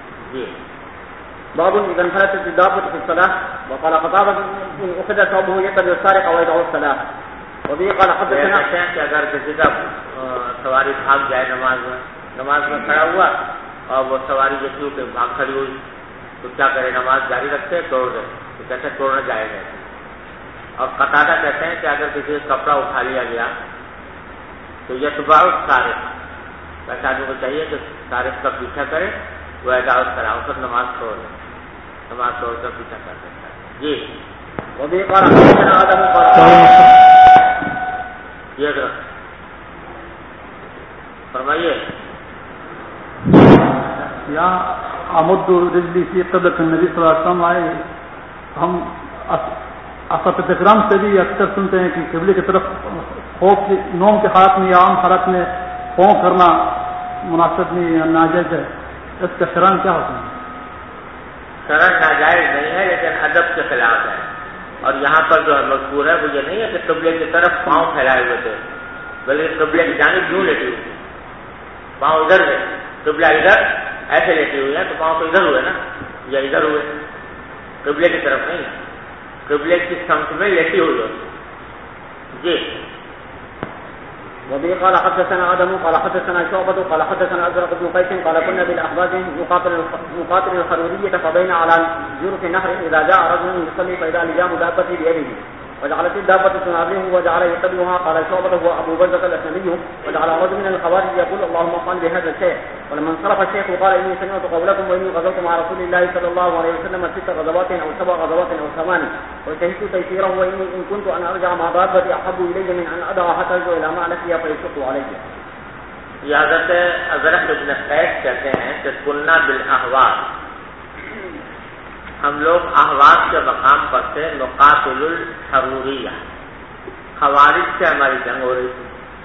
باب اذا انفلتت الدابة في الصلاة. وقال قتادة ان اخذ ثوبه يقتل السارق ويدعو الصلاة. وبه قال حدثنا کہ اگر کسی کا سواری بھاگ جائے نماز میں کھڑا ہوا اور وہ سواری جو تھی کہ بھاگ کھڑی ہوئی تو کیا کرے, نماز جاری رکھتے توڑ دے, تو کیسے توڑنا جائے گا. اور قتادہ کہتے ہیں کہ اگر کسی کا کپڑا اٹھا لیا گیا تو یتبع السارق, ویسے آدمی کو چاہیے کہ سارق کا پیچھا کرے وہ ادا کرا اس پر نماز چھوڑ کر پیچھا کر سکتا ہے. جی وبه قال حدثنا آدم یہ فرمائیے یا امد رجلی فی قبلۃ النبی صلی اللہ علیہ وسلم آئے. ہم اصحاب اکرام سے بھی اکثر سنتے ہیں کہ قبلے کی طرف خوف نوم کے حالت میں یا عام حالت میں پاؤں کرنا مناسب نہیں یا ناجائز ہے. اس کا شرعاً کیا ہوتا ہے؟ شرعاً ناجائز نہیں ہے لیکن ادب کے خلاف ہے. اور یہاں پر جو مذکور ہے وہ یہ نہیں ہے کہ قبلے کی طرف پاؤں پھیلائے ہوئے تھے, بلکہ قبلے کی جانب یوں لیٹی ہوئی, پاؤں ادھر ہے, قبلہ ادھر ایسے لیٹی ہوئی ہے تو پاؤں تو ادھر ہوئے نا, یا ادھر ہوئے, قبلے کی طرف نہیں, قبلے کی سمت میں لیٹی ہوئی ہوتی. جی وبه قال حدثنا آدم قال حدثنا شعبة قال حدثنا أزرق بن قيس قال كنا بالأحباز نقاتل الخرورية فبين على جرف نهر إذا جاء رجل يصلي فإذا لجام دابته بيده وجعلت الدابة تناظره وجعل يتبعها. قال شعبة هو أبو برزة الأسلمي وجعل رجل من الخوارج يقول اللهم افعل بهذا الشيء. ولما انصرف الشيخ قال إني سمعت قولكم وإني غزوت مع رسول الله صلى الله عليه وسلم 6 غزوات أو 7 غزوات أو 8 وشهدت تيسيره وإني إن كنت أن أرجع مع دابتي أحب إلي من أن أدع حتى أرجع إلى ما نسي فيشق علي. یہ حضرت ازرق بن قیس کہتے ہیں کہ كنا بالأحواز, ہم لوگ احواز کے مقام پر سے نقاتل الحروریہ, خوارج سے ہماری جنگ ہو رہی تھی.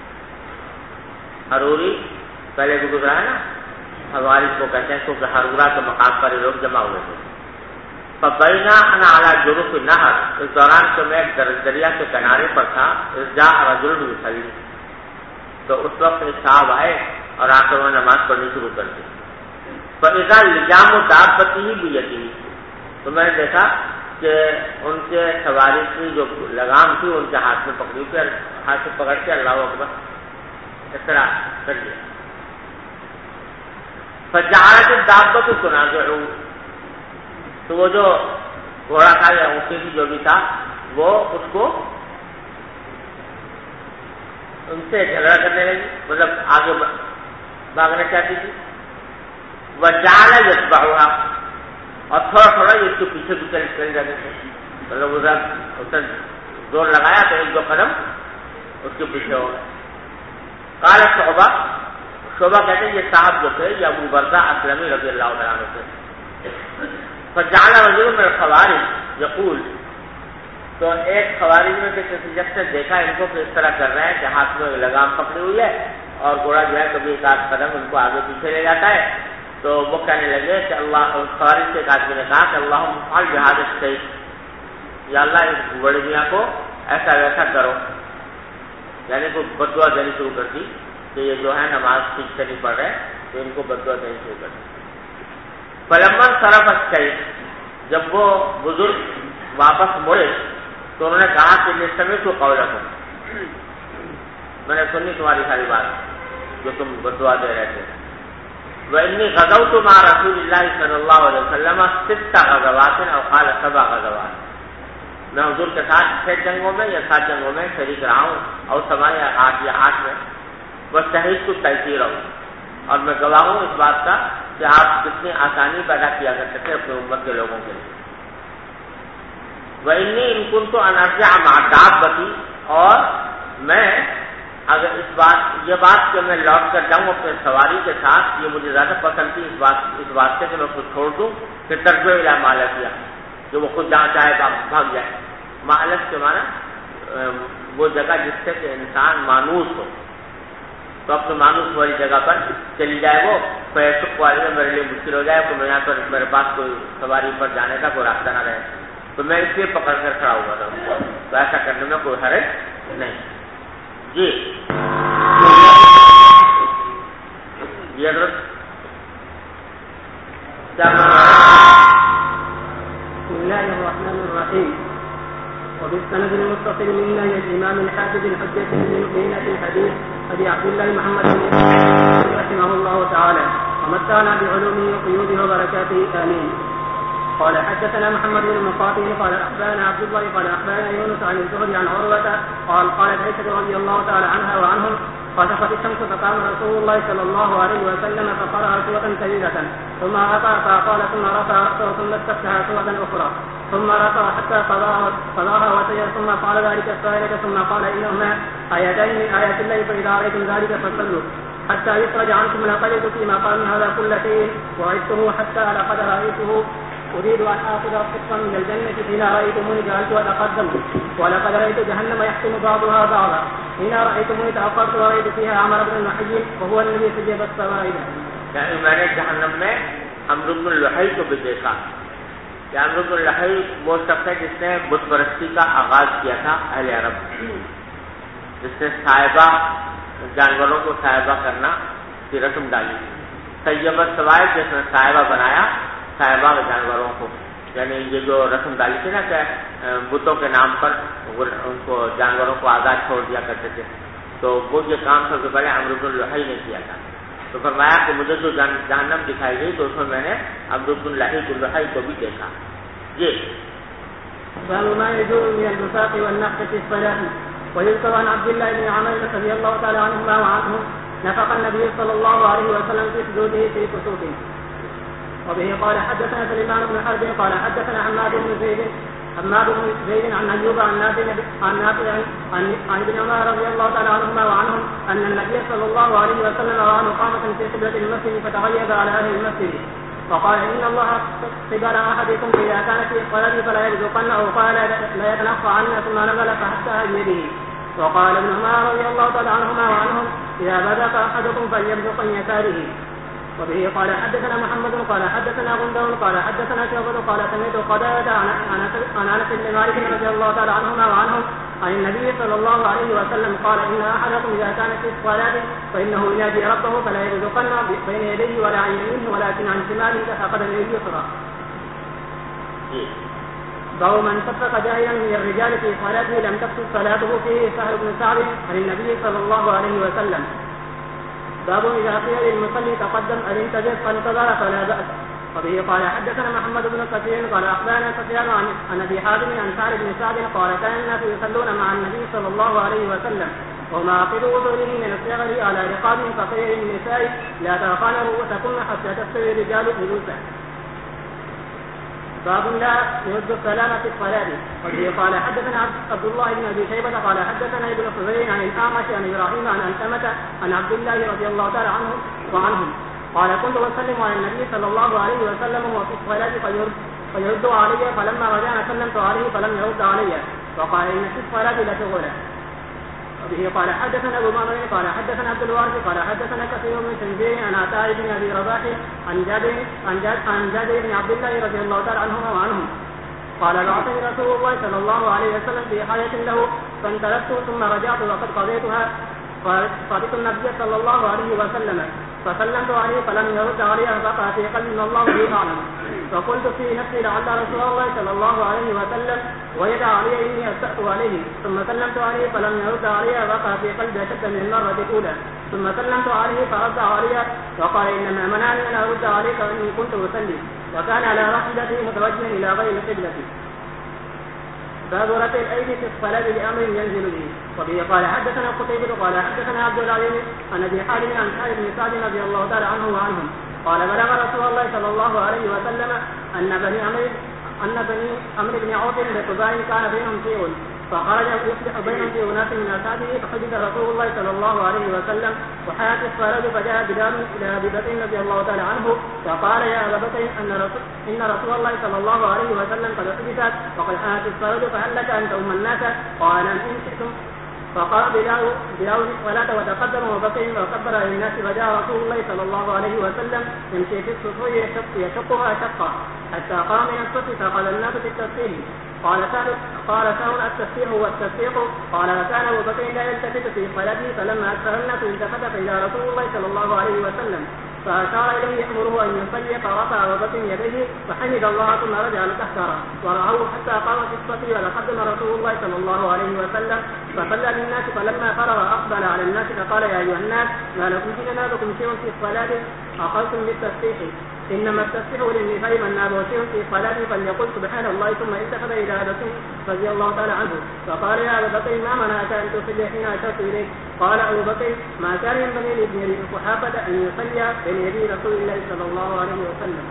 حروری پہلے بھی گزرا ہے نا, خوارج کو کہتے ہیں کیونکہ حرورہ کے مقام پر یہ لوگ جمع ہوئے تھے. فبینا انا علی جرف النہر, اس دوران تو میں دریا کے کنارے پر تھا. جاء رجل یصلی, تو اس وقت ایک صاحب آئے اور آ کر انہوں نے نماز پڑھنی شروع کر دی. فاذا لجام دابته بیدی, تو میں نے دیکھا کہ ان کے سواری کی جو لگام تھی ان کے ہاتھ میں پکڑی ہوئی, ہاتھ سے پکڑ کے اللہ اکبر اس طرح کر دیا. فجعلت الدابة تنازع, تو وہ جو گھوڑا تھا یا اونٹنی کی جو بھی تھا وہ اس کو ان سے جھگڑا کرنے لگی, مطلب آگے بھاگنا چاہتی تھی. وجعل يتبعها, اور تھوڑا تھوڑا یہ اس کے پیچھے چل جاتے تھے, مطلب ادھر زور لگایا تو 1-2 قدم اس کے پیچھے ہو گئے. قال شعبہ کہتے ہیں یہ صاحب جو تھے یہ ابو برزہ اسلمی رضی اللہ عنہ تھے. فجعل رجل من الخوارج یقول, تو ایک خوارج میں جب سے دیکھا ان کو کہ اس طرح کر رہے ہیں کہ ہاتھ میں لگام پکڑی ہوئی ہے اور گھوڑا جو ہے کبھی 1-8 قدم ان کو آگے پیچھے لے جاتا ہے, تو وہ کہنے لگے کہ اللہ, خوارج سے ایک آدمی نے کہا کہ اللہم افعل بہذا الشیء, یا اللہ اس بڑے میاں کو ایسا ویسا کرو, یعنی کوئی بددعا دینی شروع کر دی کہ یہ جو ہے نماز ٹھیک سے نہیں پڑھ رہے تو ان کو بددعا دینی شروع کر دی. فلما انصرف الشیخ, جب وہ بزرگ واپس مڑے تو انہوں نے کہا کہ میں سمعت قولکم, میں نے سنی تمہاری ساری بات جو تم بددعا دے رہے تھے. وإني غزوت مع رسول الله صلی اللہ علیہ وسلم 6 غزوات او قال 7 غزوات, میں حضور کے ساتھ 6 جنگوں میں یا 7 جنگوں میں شریک رہا ہوں, اور 7 یا 8 میں. وشهدت تيسيره, اور میں گواہ ہوں اس بات کا کہ آپ کتنی آسانی پیدا کیا کرتے تھے اپنی امت کے لوگوں کے لیے. وَإِنِّي إِن كُنتُ أَنْ أَرْجِعَ مَعَ دَابَّتِي، اور میں اگر یہ بات کہ میں لوٹ کر جاؤں اپنے سواری کے ساتھ، یہ مجھے زیادہ پسند تھی اس واسطے کہ میں اس کو چھوڑ دوں کہ ترجو الی مالکیہ، کہ وہ خود جہاں چاہے بھاگ جائے. مالک کے معنی وہ جگہ جس سے کہ انسان مانوس ہو، تو اپنے مانوس والی جگہ پر چلی جائے. وہ فیسق والی میں میرے لیے مشکل ہو جائے کہ میں یہاں پر میرے پاس کوئی سواری پر جانے کا کوئی راستہ نہ رہے، تو میں اس لیے پکڑ کر کھڑا ہوا تھا. تو ایسا کرنے میں کوئی حرج نہیں. جی یہ حضرت کیا بسم الله الرحمن الرحيم. وبالسند المتصل منا الى الامام الحافظ الحجة المؤمنين في الحديث ابي عبد الله محمد بن رحمه الله تعالى ومتعنا بعلومه وقيوده وبركاته امين. قال حدثنا محمد بن المقاتل قال اخبرنا عبد الله قال اخبرنا يونس عن الزهري عن عروة قال قالت عائشة رضي الله تعالى عنها وعنهم خسفت الشمس فقام رسول الله صلى الله عليه وسلم فقرأ سورة كبيرة ثم ركع فقال ثم رفع رأسه ثم استفتح سورة أخرى ثم ركع حتى قضاها وسجد ثم قال ذلك السائلة ثم قال إنهما آيتان من آيات الله فإذا رأيتم ذلك فصلوا حتى يخرج عنكم لقيت في مقام هذا كل شيء وعدته حتى لقد رأيته أريد أن آخذ قطا من الجنة حين رأيتموني جعلت أتقدم ولقد رأيت جهنم يحكم بعضها بعضا حين رأيتموني تأخرت ورأيت فيها عمر بن المحيي وهو الذي سجب السوائد. یعنی میں نے جہنم میں عمرو بن لحی کو بھی دیکھا کہ عمرو بن لحی وہ شخص ہے جس نے بت پرستی کا آغاز کیا تھا اہل عرب، جس نے صاحبہ جانوروں کو صاحبہ کرنا کی رسم ڈالی. سیب السوائد جس نے صاحبہ بنایا صاحبہ جانوروں کو، یعنی یہ جو رسم ڈالی تھی نا کہ بتوں کے نام پر ان کو جانوروں کو آزاد چھوڑ دیا کرتے تھے، تو وہ یہ کام سب سے پہلے عمرو بن لحی نے کیا تھا. تو فرمایا کہ مجھے جو جہنم دکھائی گئی تو اس میں نے عمرو بن لحی کو بھی دیکھا. جی باب ما يجوز من البساط والنفخ في الصلاة. ويذكر عن عبد الله بن عمرو رضي الله تعالى عنهما وعنه نفخ النبي صلى الله عليه وسلم في سجوده في كسوفه. وبه قال حدثنا سليمان بن حرب قال حدثنا حماد بن زيد عن أيوب عن نافع عن ابن عمر رضي الله تعالى عنهما وعنهم أن النبي صلى الله عليه وسلم رأى مقامة في قبلة المسجد فتغيب على أهل المسجد فقال إن الله قبل أحدكم إذا كان في الصلاة فلا يبزقن أو قال لا يتنفى عنا ثم نزل فحتى بيده. وقال ابن عمر رضي الله تعالى عنهما وعنهم إذا بزق أحدكم فليبزق عن يساره. وبه قال حدثنا محمد قال حدثنا غندر قال حدثنا شعبة قال سمعت قتادة عن أنس بن مالك رضي الله تعالى عنهما وعنهم عن النبي صلى الله عليه وسلم قال إن أحدكم إذا كان في الصلاة فإنه ينادي ربه فلا يبزقن بين يديه ولا عن يمينه ولكن عن شماله كقدمه اليسرى. باب من صدق جاهلا من الرجال في صلاته لم تفسد صلاته فيه سهل بن سعد عن النبي صلى الله عليه وسلم. باب إذا قيل للمصلي تقدم أن انتظر فانتظر فلا بأس. وبه قال حدثنا محمد بن كثير قال أخبرنا سفيان عن أبي حازم عن سعد بن سعد قال كان الناس يصلون مع النبي صلى الله عليه وسلم وهم عاقدوا وضوءه من الصغر على رقاب فقيل للنساء لا ترفعن رؤوسكن حتى تستوي الرجال جلوسا. باب لا يرد السلام في الصلاة. وبه قال حدثنا عبد الله بن أبي شيبة قال حدثنا ابن حبيب عن الأعمش عن إبراهيم عن أنتمة عن عبد الله رضي الله تعالى عنه وعنهم قال كنت أسلم على النبي صلى الله عليه وسلم وفي الصلاة فيرد علي فلما رجعنا سلمت عليه فلم يرد علي وقال إن في الصلاة لشغلا. وبه قال حدثنا أبو معمر قال حدثنا عبد الوارث قال حدثنا كثير من تنزيل عن عطاء بن أبي رباح عن جابر بن عبد الله رضي الله تعالى عنهما وعنهم قال بعثني رسول الله صلى الله عليه وسلم في حاجة له فانطلقت ثم رجعت وقد قضيتها فقدت النبي صلى الله عليه وسلم فسلمت عليه فلم يرد علي فقع في قلبي ان الله به اعلم فقلت في نفسي لعل رسول الله صلى الله عليه وسلم ويدع علي اني اسأت عليه ثم سلمت عليه فلم يرد علي فقع في قلبي اشد من المرة الاولى ثم سلمت عليه فرد علي وقال انما منعني ان ارد عليك واني كنت اصلي وكان على راحلته متوجها الى غير القبلة. باب رفع الايدي في الصلاة بامر ينزل به. وبه قال حدثنا قتيبة قال حدثنا عبد العزيز عن ابي حازم عن سعد بن سعد رضي الله تعالى عنه وعنهم قال بلغ رسول الله صلى الله عليه وسلم ان بني أن بني عمرو بن عوف بقباء كان بينهم شيء فخرج يصلح بينهم في أناس من أصحابه فحدث رسول الله صلى الله عليه وسلم وحانت الصلاة فجاء بلال إلى أبي بكر رضي الله تعالى عنه فقال يا أبا بكر إن رسول الله صلى الله عليه وسلم قد حدثت وقد حانت الصلاة فهل لك أن تؤم الناس؟ قال إن شئتم. فقام بلال الصلاة وتقدم وبكر وكبر للناس فجاء رسول الله صلى الله عليه وسلم يمشي في الصفوف يشقها شقا حتى قام من الصف فقال الناس في التصفيح. قال سهل التصفيح والتصفيق. قال وكان ابو بكر لا يلتفت في صلاته فلما اكثر الناس التفت الى رسول الله صلى الله عليه وسلم فاشار اليه يامره ان يصلي فرفع ابو بكر يديه فحمد الله ثم رجع مكثرا ورعوه حتى قام في الصف وتقدم رسول الله صلى الله عليه وسلم فصلى للناس فلما فرغ اقبل على الناس فقال يا ايها الناس ما لكم في جنابكم شيء في الصلاه اخذتم بالتصفيح انما التصفيح للنساء من نابه شيء في صلاته فليقل سبحان الله ثم التفت الى ابي بكر رضي الله تعالى عنه فقال يا ابا بكر ما منعك ان تصلي حين اشرت اليك؟ قال ابو بكر ما كان ينبغي لابن ابي قحافه ان يصلي بين يدي رسول الله صلى الله عليه وسلم.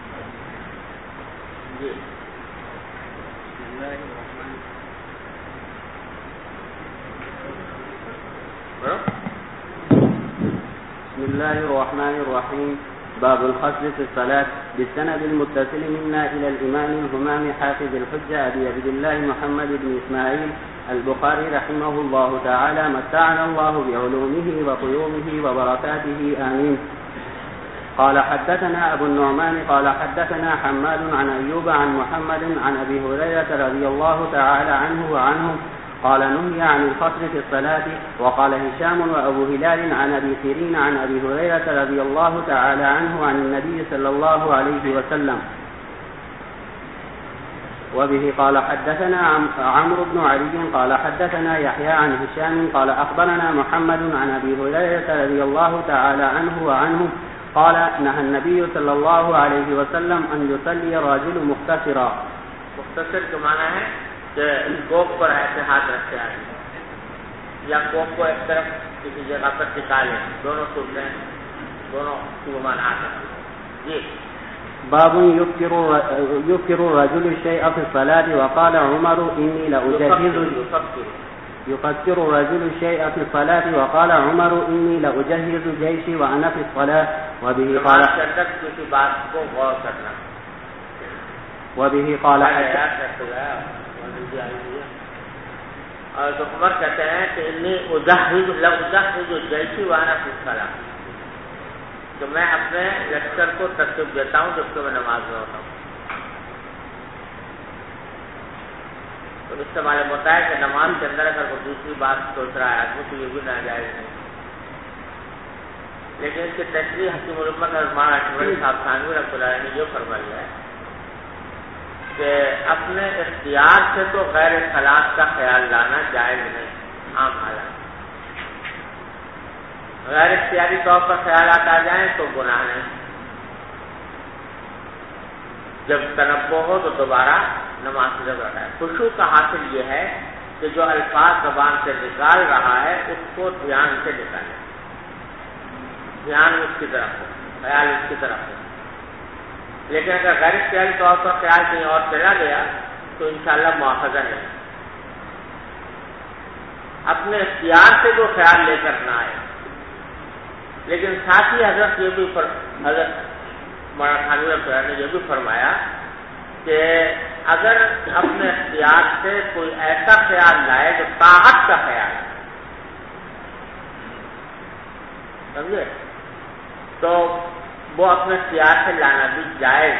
بسم الله الرحمن الرحيم. باب الخصل في الصلاة بالسند المتصل منا إلى الإمام الهمام حافظ الحجة أبي عبد الله محمد بن إسماعيل البخاري رحمه الله تعالى متعنا الله بعلومه وقيومه وبركاته آمين. قال حدثنا أبو النعمان قال حدثنا حماد عن أيوب عن محمد عن أبي هريرة رضي الله تعالى عنه وعنهم قال نهي عن الخصر في الصلاة. وقال هشام وأبو هلال عن أبي سيرين عن أبي هريرة رضي الله تعالى عنه عن النبي صلى الله عليه وسلم. وبه قال حدثنا عمرو بن علي قال حدثنا يحيى عن هشام قال أخبرنا محمد عن أبي هريرة رضي الله تعالى عنه وعنه قال نهى النبي صلى الله عليه وسلم أن يصلي الرجل مختصرا. مختصر کا معنی ہے کہ کوپ پر ایسے ہاتھ رکھتے ہیں یا کوپ کو ایک طرف کسی جگہ پر ٹکا لیں, دونوں صورتیں دونوں سومان ہاتھ رکھتے ہیں. جی باب يذكر الرجل الشيء في الصلاة. وقال عمر إني لأجهز يفكر الرجل الشيء في الصلاة. وقال عمر إني لأجهز جيشي وأنا في الصلاة. وبه قال کسی بات کو غور کرنا. وبه قال اور تو عمر کہتے ہیں کہ انی اجہز جیشی وانا فی الصلاۃ, کہ میں اپنے لشکر کو ترتیب دیتا ہوں جب کہ میں نماز میں ہوتا ہوں. تو اس سے معلوم ہوتا ہے کہ نماز کے اندر اگر کوئی دوسری بات سوچ رہا ہے آدمی تو یہ بھی ناجائز نہیں. لیکن اس کی تشریح حکیم الامت مولانا اشمری صاحب تھانوی رحمۃ اللہ علیہ نے یہ فرمائی ہے کہ اپنے اختیار سے تو غیر صلاۃ کا خیال لانا جائز نہیں. عام حالات غیر اختیاری طور پر خیالات آ جائیں تو گناہ نہیں. جب تنبہ ہو تو دوبارہ نماز سے جب رکھا ہے. خشوع کا حاصل یہ ہے کہ جو الفاظ زبان سے نکال رہا ہے اس کو دھیان سے نکالے, دھیان اس کی طرف ہو, خیال اس کی طرف ہو. لیکن اگر غیر اختیاری طور پر خیال کہیں اور چلا گیا تو انشاءاللہ مواخذہ نہیں. اپنے اختیار سے جو خیال لے کر نہ آئے. لیکن ساتھ ہی حضرت یہ بھی حضرت مولانا تھانوی نے یہ بھی فرمایا کہ اگر اپنے اختیار سے کوئی ایسا خیال لائے جو طاعت کا خیال ہے, سمجھے, تو وہ اپنے اختیار سے لانا بھی جائز.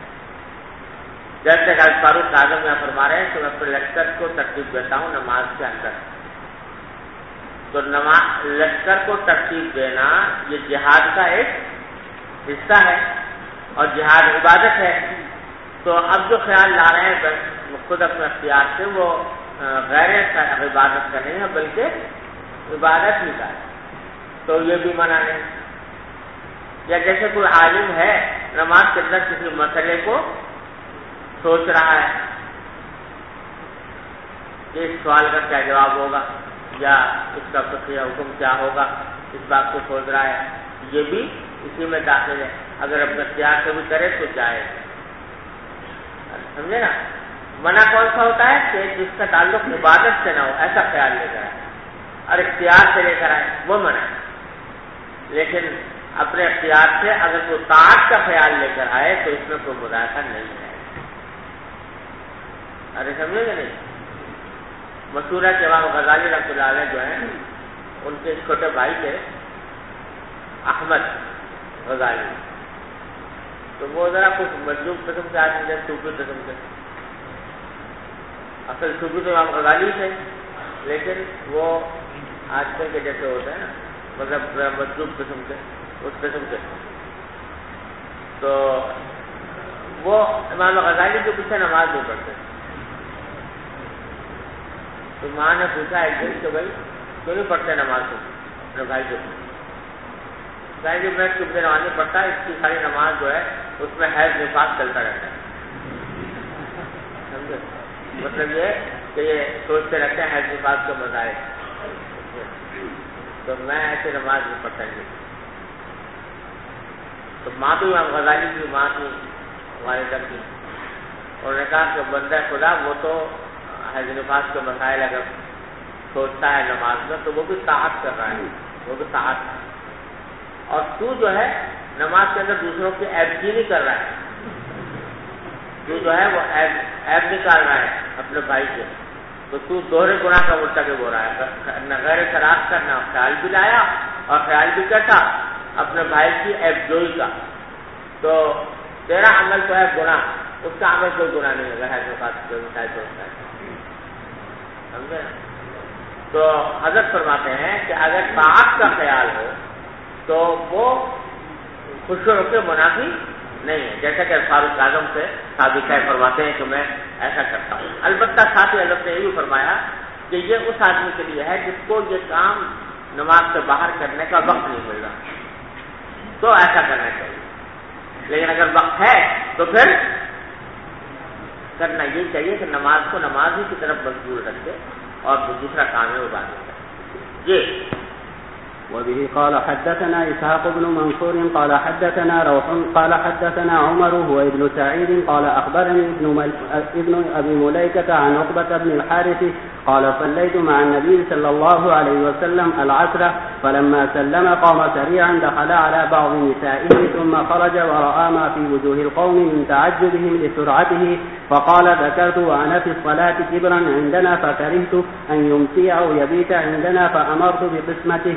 جیسے کہ فاروق اعظم میں فرما رہے ہیں کہ میں اپنے لشکر کو ترتیب دیتا ہوں نماز کے اندر. تو لشکر کو ترتیب دینا یہ جہاد کا ایک حصہ ہے اور جہاد عبادت ہے. تو اب جو خیال لا رہے ہیں خود اپنے اختیار سے وہ غیر عبادت کا نہیں ہے بلکہ عبادت ہی کا ہے, تو یہ بھی منع نہیں. یا جیسے کوئی عالم ہے نماز کے اندر کسی مسئلے کو سوچ رہا ہے کہ اس سوال کا کیا جواب ہوگا یا اس کا فقہی حکم کیا ہوگا, اس بات کو سوچ رہا ہے, یہ بھی اسی میں داخل ہے. اگر اپنے اختیار سے بھی کرے تو جائے. سمجھے نا؟ منع کون سا ہوتا ہے کہ جس کا تعلق عبادت سے نہ ہو ایسا خیال لے کر آئے اور اختیار سے لے کر آئے، وہ منع ہے. لیکن اپنے اختیار سے اگر کوئی طاعت کا خیال لے کر آئے تو اس میں کوئی مداخلت نہیں ہے. ارے سمجھے گا نہیں؟ مشہور ہے کہ امام غزالی رحمۃ اللہ علیہ جو ہیں ان کے چھوٹے بھائی تھے احمد غزالی، تو وہ ذرا کچھ مجلوب قسم کے آدمی تھے، صوفی قسم کے. اصل صوفی تو امام غزالی تھے لیکن وہ آج کل کے جیسے ہوتے ہیں نا، مطلب مجلوب قسم کے، اس قسم کے. تو وہ امام غزالی کے پیچھے نماز نہیں پڑھتے. تو ماں نے پوچھا ایک دن کہ بھائی کیوں نہیں پڑھتے نماز کو اپنے بھائی کو؟ بھائی جب میں چپ نماز نہیں پڑھتا، اس کی ساری نماز جو ہے اس میں حیض نفاس چلتا رہتا ہے. سمجھے؟ مطلب یہ کہ یہ سوچتے رہتے ہیں حیض نفاس کے مزائد، تو میں ایسے نماز نہیں پڑھتا. تو ماں تو امام غزالی کی ماں تھی والدہ کی، انہوں نے کہا کہ بندہ خدا وہ تو حیض نفاس کے مسائل اگر سوچتا ہے نماز میں تو وہ بھی طاعت کر رہا ہے، وہ بھی طاعت ہے. اور تو جو ہے نماز کے اندر دوسروں کی عیب نہیں کر رہا ہے، تو جو ہے وہ عیب نکال رہا ہے اپنے بھائی سے. تو تو دوہرے گناہ کا مرتکب ہو رہا ہے، نہ غیر شناخت کرنا، خیال بھی لایا اور خیال بھی کرتا اپنے بھائی کی عیب جوئی کا. تو تیرا عمل تو ہے گناہ، اس کا عمل کوئی گناہ نہیں ہوگا. حیض نفاس کو مسائل ہوتا ہے، سمجھے؟ تو حضرت فرماتے ہیں کہ اگر طاعت کا خیال ہو تو وہ خوش ہو کے منافی نہیں ہے، جیسا کہ فاروق اعظم سے ثابت ہے، فرماتے ہیں کہ میں ایسا کرتا ہوں. البتہ ساتھ ہی حضرت نے یہ بھی فرمایا کہ یہ اس آدمی کے لیے ہے جس کو یہ کام نماز سے باہر کرنے کا وقت نہیں مل رہا، تو ایسا کرنا چاہیے. لیکن اگر وقت ہے تو پھر کرنا یہ چاہیے کہ نماز کو نماز ہی کی طرف مشغول رکھے اور دوسرا کام ہے وہ بات ہے. جی. وبه قال حدثنا إسحاق بن منصور قال حدثنا روح قال حدثنا عمر هو ابن سعيد قال أخبرني ابن أبي مليكة عن عقبة بن الحارث قال صليت مع النبي صلى الله عليه وسلم العصر فلما سلم قام سريعا دخل على بعض نسائه ثم خرج ورأى ما في وجوه القوم من تعجبهم لسرعته فقال ذكرت وأنا في الصلاة كبرا عندنا فكرهت أن يمسي أو يبيت عندنا فأمرت بقسمته.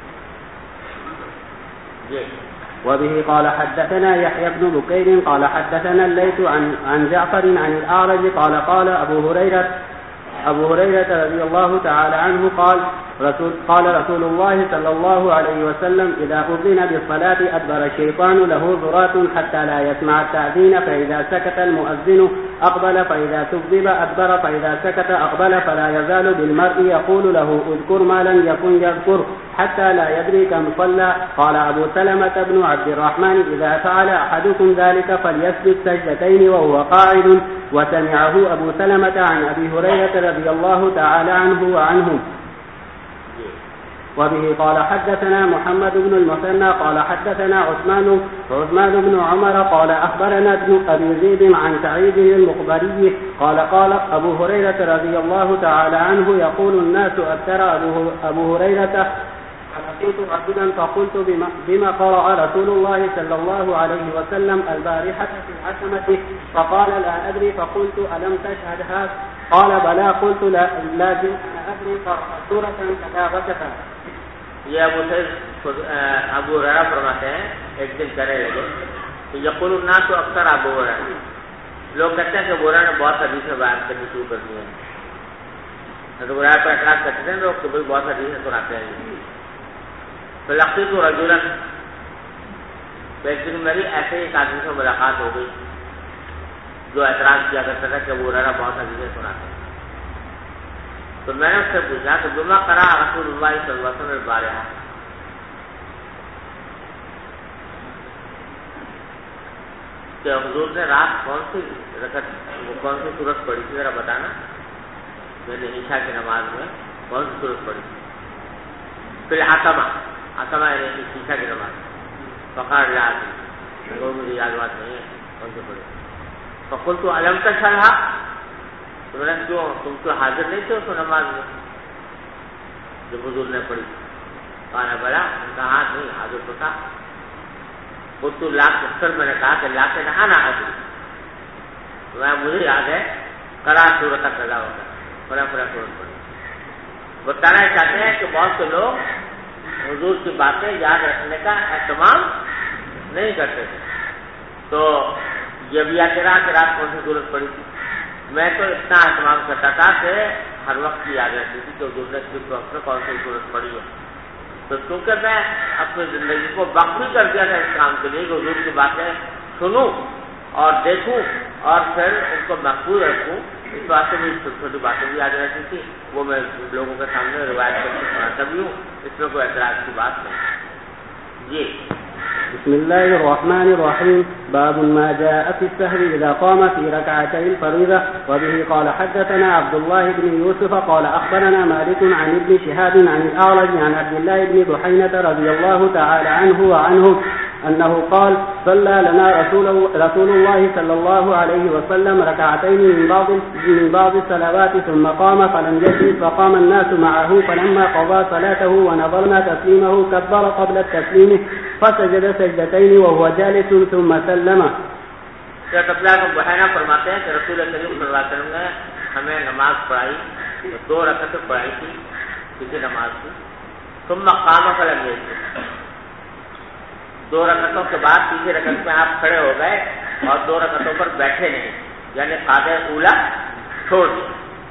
وبه قال حدثنا يحيى بن بكير قال حدثنا الليث عن جعفر عن الأعرج قال قال أبو هريرة رضي الله تعالى عنه قال رسول الله صلى الله عليه وسلم إذا أذن بالصلاة أدبر الشيطان له ذرات حتى لا يسمع التأذين فإذا سكت المؤذن أقبل فإذا كذب أدبر فإذا سكت أقبل فلا يزال بالمرء يقول له اذكر ما لم يكن يذكر حتى لا يدري كم صلى. قال أبو سلمة بن عبد الرحمن إذا فعل أحدكم ذلك فليسجد سجدتين وهو قاعد. وسمعه أبو سلمة عن أبي هريرة رضي الله تعالى عنه وعنهم. وبه قال حدثنا محمد بن المثنى قال حدثنا عثمان بن عمر قال أخبرنا ابن أبي زيد عن سعيد المقبري قال أبو هريرة رضي الله تعالى عنه يقول الناس أكثر أبو هريرة فلقيت رجلا فقلت بما قرأ رسول الله صلى الله عليه وسلم البارحة في العتمة فقال لا أدري فقلت ألم تشهد هذا قال بلى قلت لا أنا أدري قرأ سورة كذا وكذا. یہ ابو ہریرہ فرماتے ہیں ایک دن کہنے لگے کہ یقول الناس تو اکثر ابو ہریرہ، لوگ کہتے ہیں کہ ابو ہریرہ نے بہت حدیثیں بیان کرنی شروع کر دی ہیں. ابو ہریرہ پر اعتراض کرتے ہیں لوگ کہ بھائی بہت حدیثیں سناتے ہیں. فلقيت رجلا، ایک دن میری ایسے ایک آدمی سے ملاقات ہو گئی جو اعتراض کیا کرتا تھا کہ ابو ہریرہ بہت حدیثیں سناتے ہیں. تو میں نے اس سے پوچھا کہ بما قرأ رسول اللہ صلی اللہ علیہ وسلم البارحہ، کہ حضور نے رات کون سی سورت پڑھی تھی ذرا بتانا. میں نے عشاء کی نماز میں کون سی سورت پڑھی تھی؟ پھر عتمہ یعنی عشاء کی نماز. فقار یاد وہ مجھے یاد بات نہیں ہے کون سی پڑھی. فقلت الم تشهدها، تو میں نے کیوں تم تو حاضر نہیں تھے اس نماز میں جب حضور نے پڑھی؟ کہا بلا، کہا نہیں حاضر تو تھا. قلت اکثر میں نے کہا کہ لا کے نہانا حاضر، مجھے یاد ہے قرأ سورۃ کذا ہوگا، بڑا سورت پڑھی. بتانا چاہتے ہیں کہ بہت سے لوگ حضور کی باتیں یاد رکھنے کا اہتمام نہیں کرتے تھے. تو یہ بھی یاد رہا کہ رات کون سی صورت پڑی تھی. میں تو اتنا اہتمام کرتا تھا کہ ہر وقت کی یاد رہتی تھی کہ حضور نے کس وقت میں کون سی صورت پڑی ہے. تو چونکہ میں اپنی زندگی کو وقف کر دیا تھا اس کام کے لیے کہ حضور کی باتیں سنوں اور دیکھوں اور پھر ان کو محفوظ رکھوں، اس واسطے بھی چھوٹی چھوٹی باتیں بھی یاد رہتی تھی، وہ میں لوگوں کے سامنے روایت کر کے سناتا بھی ہوں، اس میں کوئی اعتراض کی بات نہیں. جی بسم الله الرحمن الرحيم. باب ما جاء في السهو إذا قام في ركعتي الفريضة. وبه قال حدثنا عبد الله بن يوسف قال أخبرنا مالك عن ابن شهاب عن الأعرج عن عبد الله بن بحينة رضي الله تعالى عنه وعنهم أنه قال صلى لنا رسول الله صلى الله عليه وسلم ركعتين من بعض الصلوات ثم قام فلم يجلس فقام الناس معه فلما قضى صلاته ونظرنا تسليمه كبر قبل التسليم فسجد سجدتين وهو جالس ثم سلم. شیخ عبداللہ بن بحینہ فرماتے ہیں کہ رسول کریم صلی اللہ علیہ وسلم نے ہمیں نماز پڑھائی، 2 رکعتیں پڑھائی تھی کسی نماز کی. ثم قام فلم يجلس، 2 رکعتوں کے بعد تیسری رکعت میں آپ کھڑے ہو گئے اور 2 رکعتوں پر بیٹھے نہیں، یعنی قاعدہ اولا چھوڑ دیا.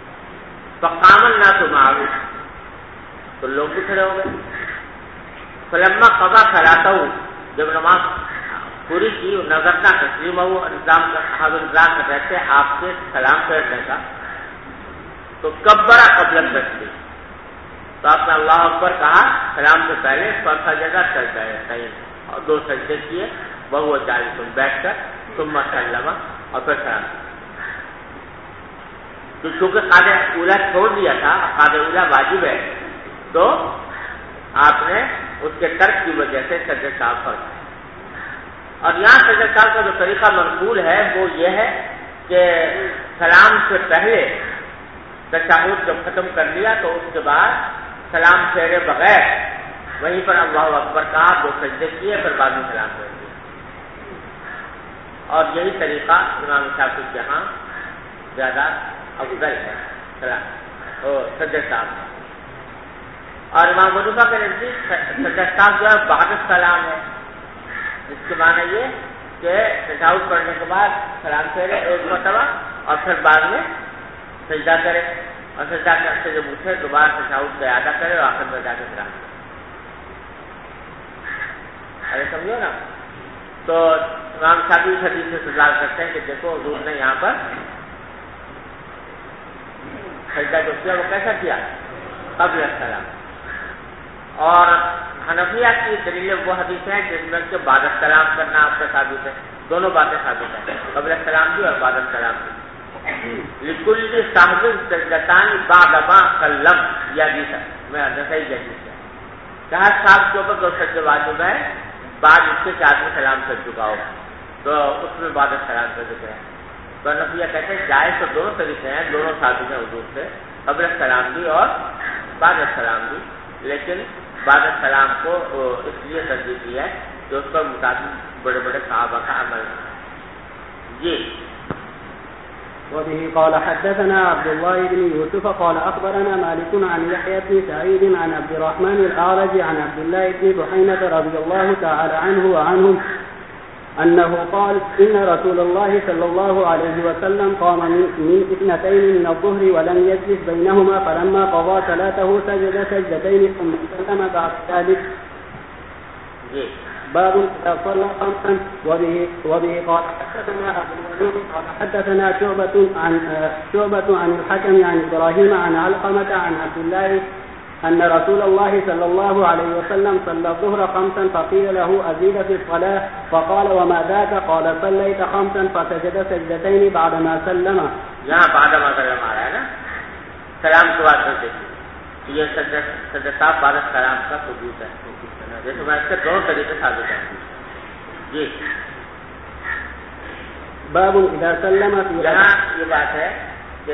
فقام الناس معه، تو لوگ بھی کھڑے ہو گئے. فلما قضا صلاته، جب نماز پوری کی، نظرنا تسلیم ہو، انتظام کر رہے تھے آپ سے سلام پھیرنے کا، تو کبرا قبل التسلیم، تو آپ نے اللہ اکبر کہا سلام سے پہلے، فسجدہ سجدتین، اور 2 سجدے کیے، وہو جالس بیٹھ کر، ثم سلم، اور پھر سلام. تو چونکہ قاعدہ اولا چھوڑ دیا تھا، قاعدہ اولا واجب ہے، تو آپ نے اس کے ترک کی وجہ سے سجدہ صاحب فرض. اور یہاں سجدہ صاحب کا جو طریقہ منقول ہے وہ یہ ہے کہ سلام سے پہلے تشہد جب ختم کر لیا تو اس کے بعد سلام پھیرے بغیر وہیں پر اللہ اکبر کہا، 2 سجدے کیے، پھر بعد میں سلام پھیر دیا. اور یہی طریقہ امام شافعی کے ہاں زیادہ افضل ہے سجدہ صاحب. اور امام حنیفہ کے نزدیک سجدہ صاحب جو ہے بعد السلام ہے، جس کے معنی یہ کہ تشہد پڑھنے کے بعد سلام پھیرے 1 مرتبہ اور پھر بعد میں سجدہ کرے، اور سجدہ کرتے جب اٹھے دوبارہ تشہد کا اعادہ کرے اور آخر میں جا کے سلام. ارے سمجھو نا. تو امام شافعی اس حدیث سے استدلال کرتے ہیں کہ دیکھو حضور نے یہاں پر سجدہ جو کیا وہ کیسا کیا؟ قبل السلام. اور حنفیہ کی دلیل وہ حدیث ہے جس میں کہ بعد السلام کرنا آپ سے ثابت ہے. دونوں باتیں ثابت ہیں، قبل السلام بھی اور بعد السلام بھی. لکل صاحب سجدتان بعد ما سلم، یہ حدیث ہے، میں صحیح حدیث ہے. جہاں صاحب کے اوپر 2 سجدے واجب ہے بعد اس کے بعد میں سلام کر چکا ہو تو اس میں بعد السلام کا ذکر ہے. تو حنفیہ کہتے ہیں جائز تو دونوں طریقے ہیں، دونوں ثابت ہیں حضور سے، قبل السلام بھی اور بعد السلام بھی، لیکن بعد السلام کو اس لیے ترجیح دی ہے کہ اس پر متعدد بڑے بڑے صحابہ کا عمل ہے. جی وبه قال حدثنا عبد الله بن يوسف قال أخبرنا مالك عن يحيى بن سعيد عن عبد الرحمن الأعرج عن عبد الله بن بحينة رضي الله تعالى عنه وعنهم أنه قال إن رسول الله صلى الله عليه وسلم قام من 2 من الظهر ولم يجلس بينهما فلما قضى صلاته سجد سجدتين ثم سلم بعد ذلك. باب صلى خمسا. وبه قال حدثنا أبو الوليد قال حدثنا شعبة عن الحكم عن إبراهيم عن علقمة عن عبد الله أن رسول الله صلى الله عليه وسلم صلى الظهر 5 فقيل له أزيد في الصلاة فقال وما ذاك قال صليت 5 فسجد سجدتين بعدما سلم. یہاں بعدما سلم آ رہا ہے نا، سلام کے بعد سجدے. یہ سجدہ صاحب بعد السلام کا ثبوت ہے، جیسے میں اس کے 2 طریقے ثابت ہیں. جی باب إذا سلم في یہاں یہ بات ہے کہ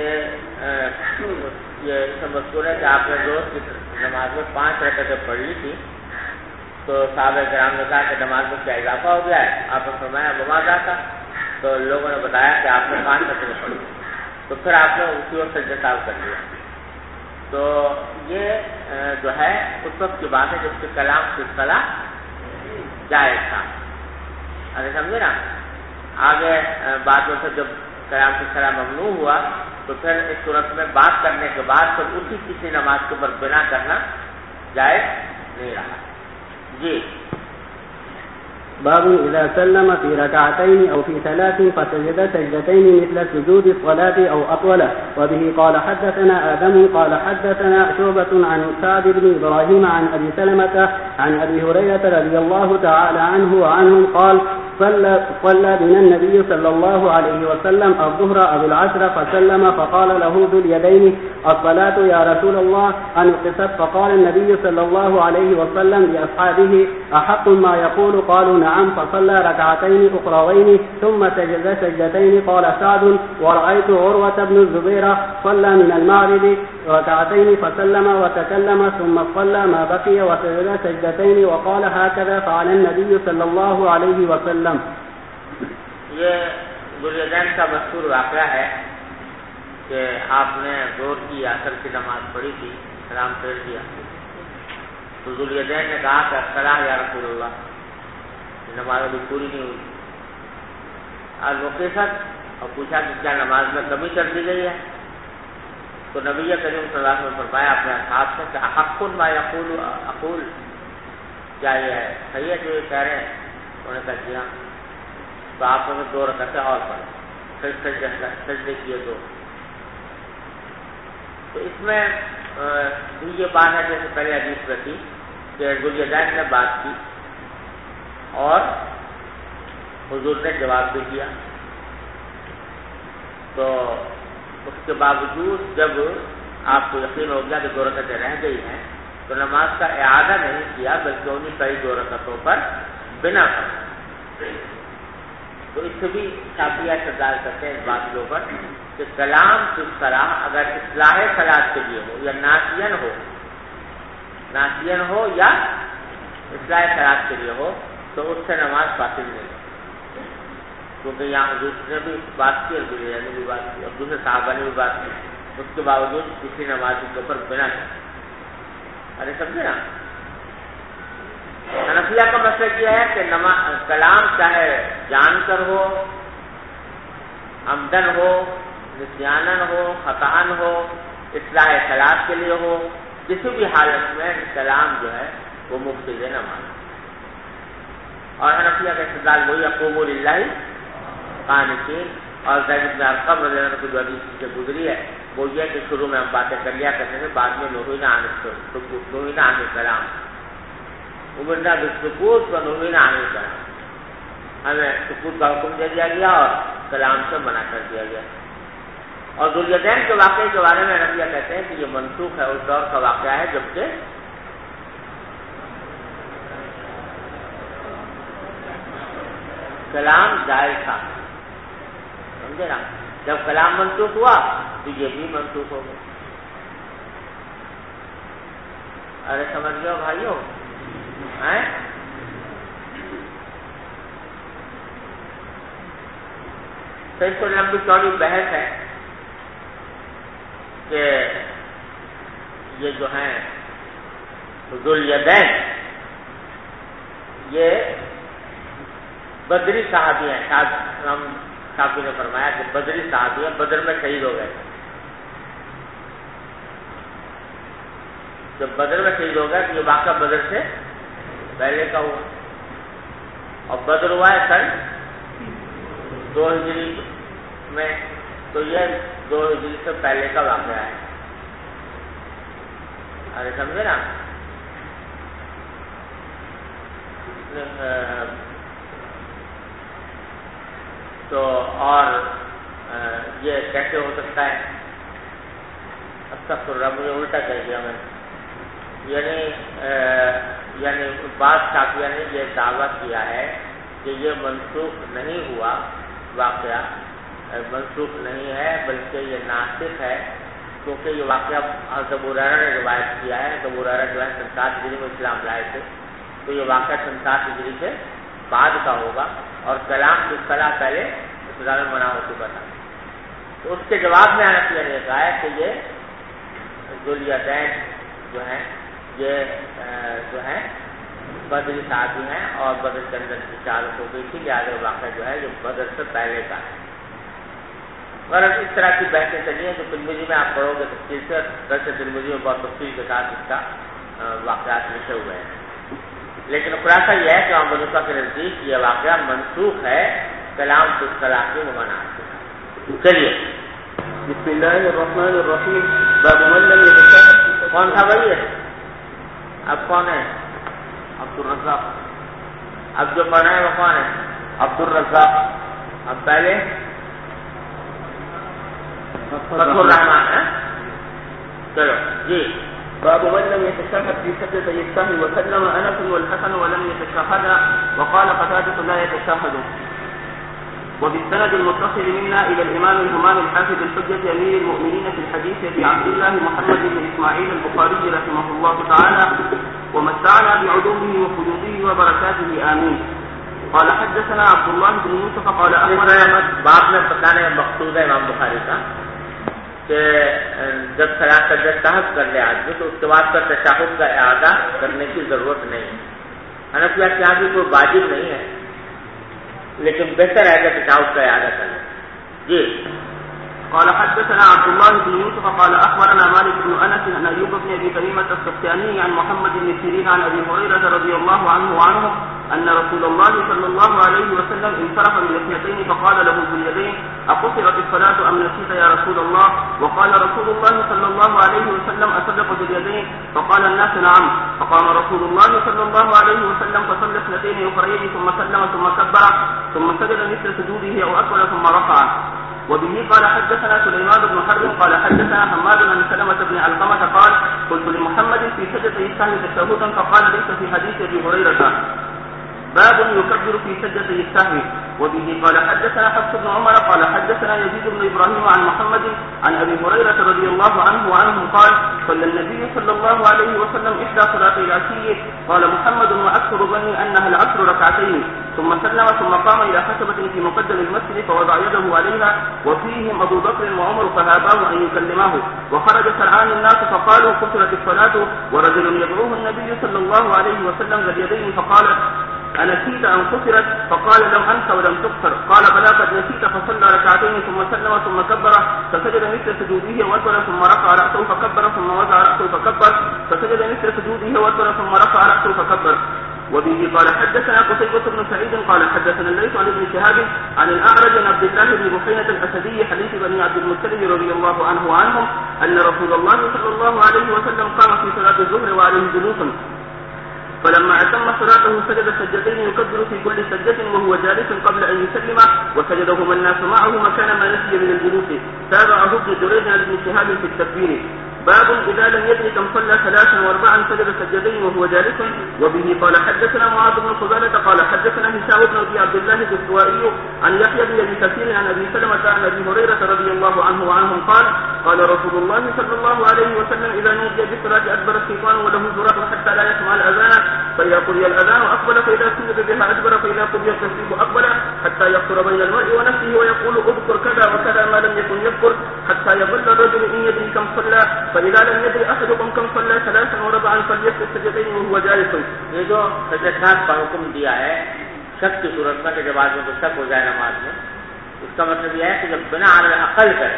یہ مذکور ہے کہ آپ نے روز کی نماز میں 5 رکعتیں پڑھ لی تھی، تو صحابہ کرام نے کہا کہ نماز میں کیا اضافہ ہو گیا ہے؟ آپ نے فرمایا وما ذاک، تو لوگوں نے بتایا کہ آپ نے 5 رکعتیں پڑھی، تو پھر آپ نے اسی وقت سجدہ سہو کر لیا۔ تو یہ جو ہے اس وقت کی بات ہے جب کہ کلام کی صلاح جائز تھا، ارے سمجھے نا۔ آگے بعد میں پھر جب کلام کی صلاح ممنوع ہوا تو پھر اس صورت میں بات کرنے کے بعد پھر اسی کسی نماز کے اوپر بنا کرنا جائز نہیں رہا۔ جی باب إذا سلم في ركعتين أو في 3 فسجد سجدتين مثل سجود الصلاة أو أطول. وبه قال حدثنا آدم قال حدثنا شعبة عن سعد بن إبراهيم عن أبي سلمة عن أبي هريرة رضي الله تعالى عنه وعنهم قال صلى بنا النبي صلى الله عليه وسلم الظهر أو العصر فسلم فقال له ذو اليدين الصلاة يا رسول الله أن قصت، فقال النبي صلى الله عليه وسلم لأصحابه أحق ما يقول؟ قالوا نعم، فصلى ركعتين أخرين ثم سجد سجدتين. قال سعد ورأيت عروة بن الزبير صلى من المغرب ركعتين فسلم وتكلم ثم صلى ما بقي وسجد سجدتين وقال هكذا فعل النبي صلى الله عليه وسلم. یہ ذواليدين کا مذکور واقعہ ہے کہ آپ نے ظہر کی عصر کی نماز پڑھی تھی، سلام پھیر دیا، تو ذواليدين نے کہا کہ الصلاۃ یا رسول اللہ، نماز ابھی پوری نہیں ہوئی۔ آج وقیفت اور پوچھا کہ کیا نماز میں کمی کر دی گئی ہے؟ تو نبی کریم صلی اللہ علیہ وسلم نے فرمایا اپنے اصحاب سے کہ حق ما یقول اقول، کیا یہ ہے صحیح ہے جو یہ کہہ رہے ہیں؟ انہوں نے کہا جی ہاں۔ تو آپ نے 2 رکعتیں اور پڑھی، پھر سجدے کیے 2۔ تو اس میں بھی یہ بات ہے جیسے پہلے حدیث میں تھی کہ ذواليدين نے بات کی اور حضور نے جواب بھی دیا، تو اس کے باوجود جب آپ کو یقین ہو گیا کہ 2 رکعتیں رہ گئی ہیں تو نماز کا اعادہ نہیں کیا بلکہ انہیں کئی 2 رکعتوں پر بنا کرنا۔ تو اس سے بھی شافعیہ استدلال کرتے ہیں اس بات کے اوپر کہ کلام کی صلاح اگر اصلاح صلاۃ کے لیے ہو یا ناسین ہو یا اصلاح صلاۃ کے لیے ہو تو اس سے نماز باطل نہیں ہے، کیونکہ یہاں حضور نے بھی بات کی اور ذواليدين نے بھی بات کی اور دوسرے صحابہ نے بھی بات کی، اس کے باوجود کسی نماز کے اوپر بنا کرنا۔ ارے سمجھے نا، حنفیہ کا مسئلہ یہ ہے کہ کلام چاہے جان کر ہو، عمدن ہو، نسیانن ہو، خطأن ہو، اصلاح صلاۃ کے لیے ہو، کسی بھی حالت میں کلام جو ہے وہ مفسد نماز۔ اور حنفیہ کا استدلال وہی قوموا للہ قانتین، اور زید بن ارقم رضی اللہ عنہ کی جو حدیث سے گزری ہے وہ یہ کہ شروع میں ہم باتیں کر لیا کرتے تھے، بعد میں نہینا عن الکلام، امرنا بالسکوت ونہینا عن الکلام، ہمیں سکوت کا حکم دے دیا گیا اور کلام سے منع کر دیا گیا۔ اور ذواليدين کے واقعے کے بارے میں حنفیہ کہتے ہیں کہ یہ منسوخ ہے، اس دور کا واقعہ ہے جبکہ کلام جائز تھا، سمجھے نا۔ جب کلام منسوخ ہوا تو یہ بھی منسوخ ہو گیا۔ ارے سمجھ گئے ہو بھائیوں؟ صحیح تو لمبی چوڑی بحث ہے کہ یہ جو ہیں ذواليدين یہ بدری صحابی ہیں، صحابی نے فرمایا کہ بدری صحابی ہیں، بدر میں شہید ہو گئے۔ جب بدر میں شہید ہو گئے تو یہ واقعہ بدر سے پہلے کا ہوا، اور بدر ہوا ہے سن 2 ہجری میں، تو یہ 2 ہجری سے پہلے کا واقعہ ہے۔ ارے سمجھے نا، تو اور یہ کیسے ہو سکتا ہے؟ استغفر اللہ، مجھے الٹا کہہ دیا میں، یعنی بعض شافعیہ نے یہ دعویٰ کیا ہے کہ یہ منسوخ نہیں ہوا واقعہ منسوخ نہیں ہے بلکہ یہ ناسخ ہے، کیونکہ یہ واقعہ حضرت ابو ہریرہ نے روایت کیا ہے۔ ابو ہریرہ جو ہے 67 ہجری میں اسلام لائے تھے، تو یہ واقعہ 67 ہجری سے بعد کا ہوگا، اور کلام کی اصطلاح پہلے ابتدا میں منع ہو چکا تھا۔ تو اس کے جواب میں حنفیہ نے کہا ہے کہ یہ ذوالیدین جو ہیں یہ جو ہیں بدری صحابی ہیں، اور بدر کے اندر کی شہادت ہو گئی تھی، لہٰذا واقعہ جو ہے یہ بدر سے پہلے کا ہے۔ غرض اس طرح کی بحثیں چلی ہیں جو ترمذی میں آپ پڑھو گے تفصیل سے، درس ترمذی میں بہت تفصیل کے ساتھ اس کا واقعات لکھے ہوئے ہیں، لیکن خلاصہ یہ ہے کہ امام ابو حنیفہ کے نزدیک یہ واقعہ منسوخ ہے کلام کی اصطلاح کے ممانعات سے۔ چلیے بسم اللہ الرحمن الرحیم باب من لم يتشهد۔ کون تھا بھائی یہ؟ اب کون ہے؟ عبد الرزاق۔ اب جو پڑھنا ہے وہ کون ہے؟ عبد الرزاق۔ اب پہلے فتح الرحمان ہے۔ چلو جی۔ باب من لم يتشهد في سجدة السهو وسلم أنس والحسن ولم يتشهد وقال قتادة لا يتشهد. وبالسند المتصل منا إلى الإمام الهمام الحافظ الحجة أمير المؤمنين في الحديث أبي عبد الله محمد بن إسماعيل البخاري رحمه الله تعالى ومتعنا بعلومه وفيوضه وبركاته آمين. قال حدثنا عبد الله بن يوسف قال أخبرنا باب میں بتانے مقصود ہے امام بخاری کا کہ جب صلاۃ سجدہ سہو کر لے آدمی تو اس کے بعد کا تشہد کا اعادہ کرنے کی ضرورت نہیں ہے۔ حنفیہ کے یہاں بھی کوئی واجب نہیں ہے، لیکن بہتر ہے کہ تشہد کا اعادہ کر لیں۔ جی۔ قال حدثنا عبد الله بن يوسف قال أخبرنا مالك بن أنس عن أيوب بن أبي تميمة السختياني عن محمد بن سيرين عن أبي هريرة رضي الله عنه وعنهم أن رسول الله صلى الله عليه وسلم انصرف من الاثنتين فقال له ذو اليدين أقصرت الصلاة أم نسيت يا رسول الله؟ وقال رسول الله صلى الله عليه وسلم أصدق ذو اليدين؟ فقال الناس نعم. فقام رسول الله صلى الله عليه وسلم فصلى اثنتين أخريين ثم سلم ثم كبر ثم سجد مثل سجوده أو أسفل ثم رفع. وبه قال حدثنا سليمان بن حرب قال حدثنا حماد بن سلمة بن علقمة قال قلت لمحمد في سجدة السهو تشهدا فقال ليس في حديث أبي هريرة. باب يكبر في سجدة السهو. وبه قال حدثنا حفص بن عمر قال حدثنا يزيد بن إبراهيم عن محمد عن أبي هريرة رضي الله عنه وعنهم قال صلى النبي صلى الله عليه وسلم إحدى صلاة العشي قال محمد وأكثر ظني أنها العصر ركعتين ثم سلم ثم قام إلى خشبة في مقدم المسجد فوضع يده عليها وفيهم أبو بكر وعمر فهاباه أن يكلماه وخرج سرعان الناس فقالوا قصرت الصلاة ورجل يدعوه النبي صلى الله عليه وسلم ذا اليدين فقال أنسيت أن قصرت؟ فقال لم أنس ولم تقصر. قال بلى قد نسيت فصلى ركعتين ثم سلم ثم كبر فسجد مثل سجوده وأسفل ثم رفع رأسه فكبر ثم وضع رأسه فكبر فسجد مثل سجوده وأسفل ثم رفع رأسه فكبر. وبه قال حدثنا قتيبة بن سعيد قال حدثنا الليث عن ابن شهاب عن الأعرج عن عبد الله بن بحينة الأسدي حديث بني عبد المطلب رضي الله عنه وعنهم أن رسول الله صلى الله عليه وسلم قام في صلاة الظهر وعليه جلوس فلما أتم صلاته سجد سجدتين يكبر في كل سجدة وهو جالس قبل أن يسلم وسجدهما الناس معه مكان ما نسي من الجلوس. تابعه ابن جريج عن ابن شهاب في التكبير. باب إذا لم يدرك كم صلى 3 و4 سجد سجدين وهو جالس. وبه قال حدثنا معاذ بن فضالة قال حدثنا هشام بن أبي عبد الله الدستوائي عن يحيى بن أبي كثير عن أبي سلمة عن أبي هريرة رضي الله عنه وعنهم قال قال رسول الله صلى الله عليه وسلم إذا نودي بالصلاة أدبر الشيطان وله زرار حتى لا يسمع الأذان فإذا قضي الأذان أقبل فإذا سجد بها أدبر فإذا قضي التسبيح أقبل حتى يخطر بين المرء ونفسه ويقول اذكر كذا وكذا ما لم يكن يذكر حتى يظل الرجل إن يدري كم صلى فإذا لم يدري أحدكم كم صلى 3 و4 فليسجد سجدتين وهو جالس. یہ جو سجدات کا حکم دیا ہے شک کی صورت میں کہ جب آدمی کو شک ہو جائے نماز میں، اس کا مطلب یہ ہے کہ جب بنا علی عقل کرے،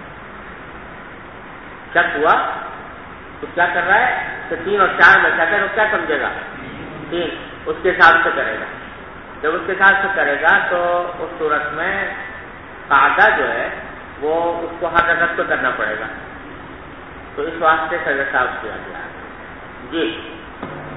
شک ہوا تو کیا کر رہا ہے کہ 3 اور 4 میں شک ہے تو کیا سمجھے گا؟ 3 اس کے حساب سے کرے گا. جب اس کے حساب سے کرے گا تو اس صورت میں قاعدہ جو ہے وہ اس کو ہر رکعت پہ کرنا پڑے گا، تو اس واسطے سجدہ صاحب کیا گیا. جی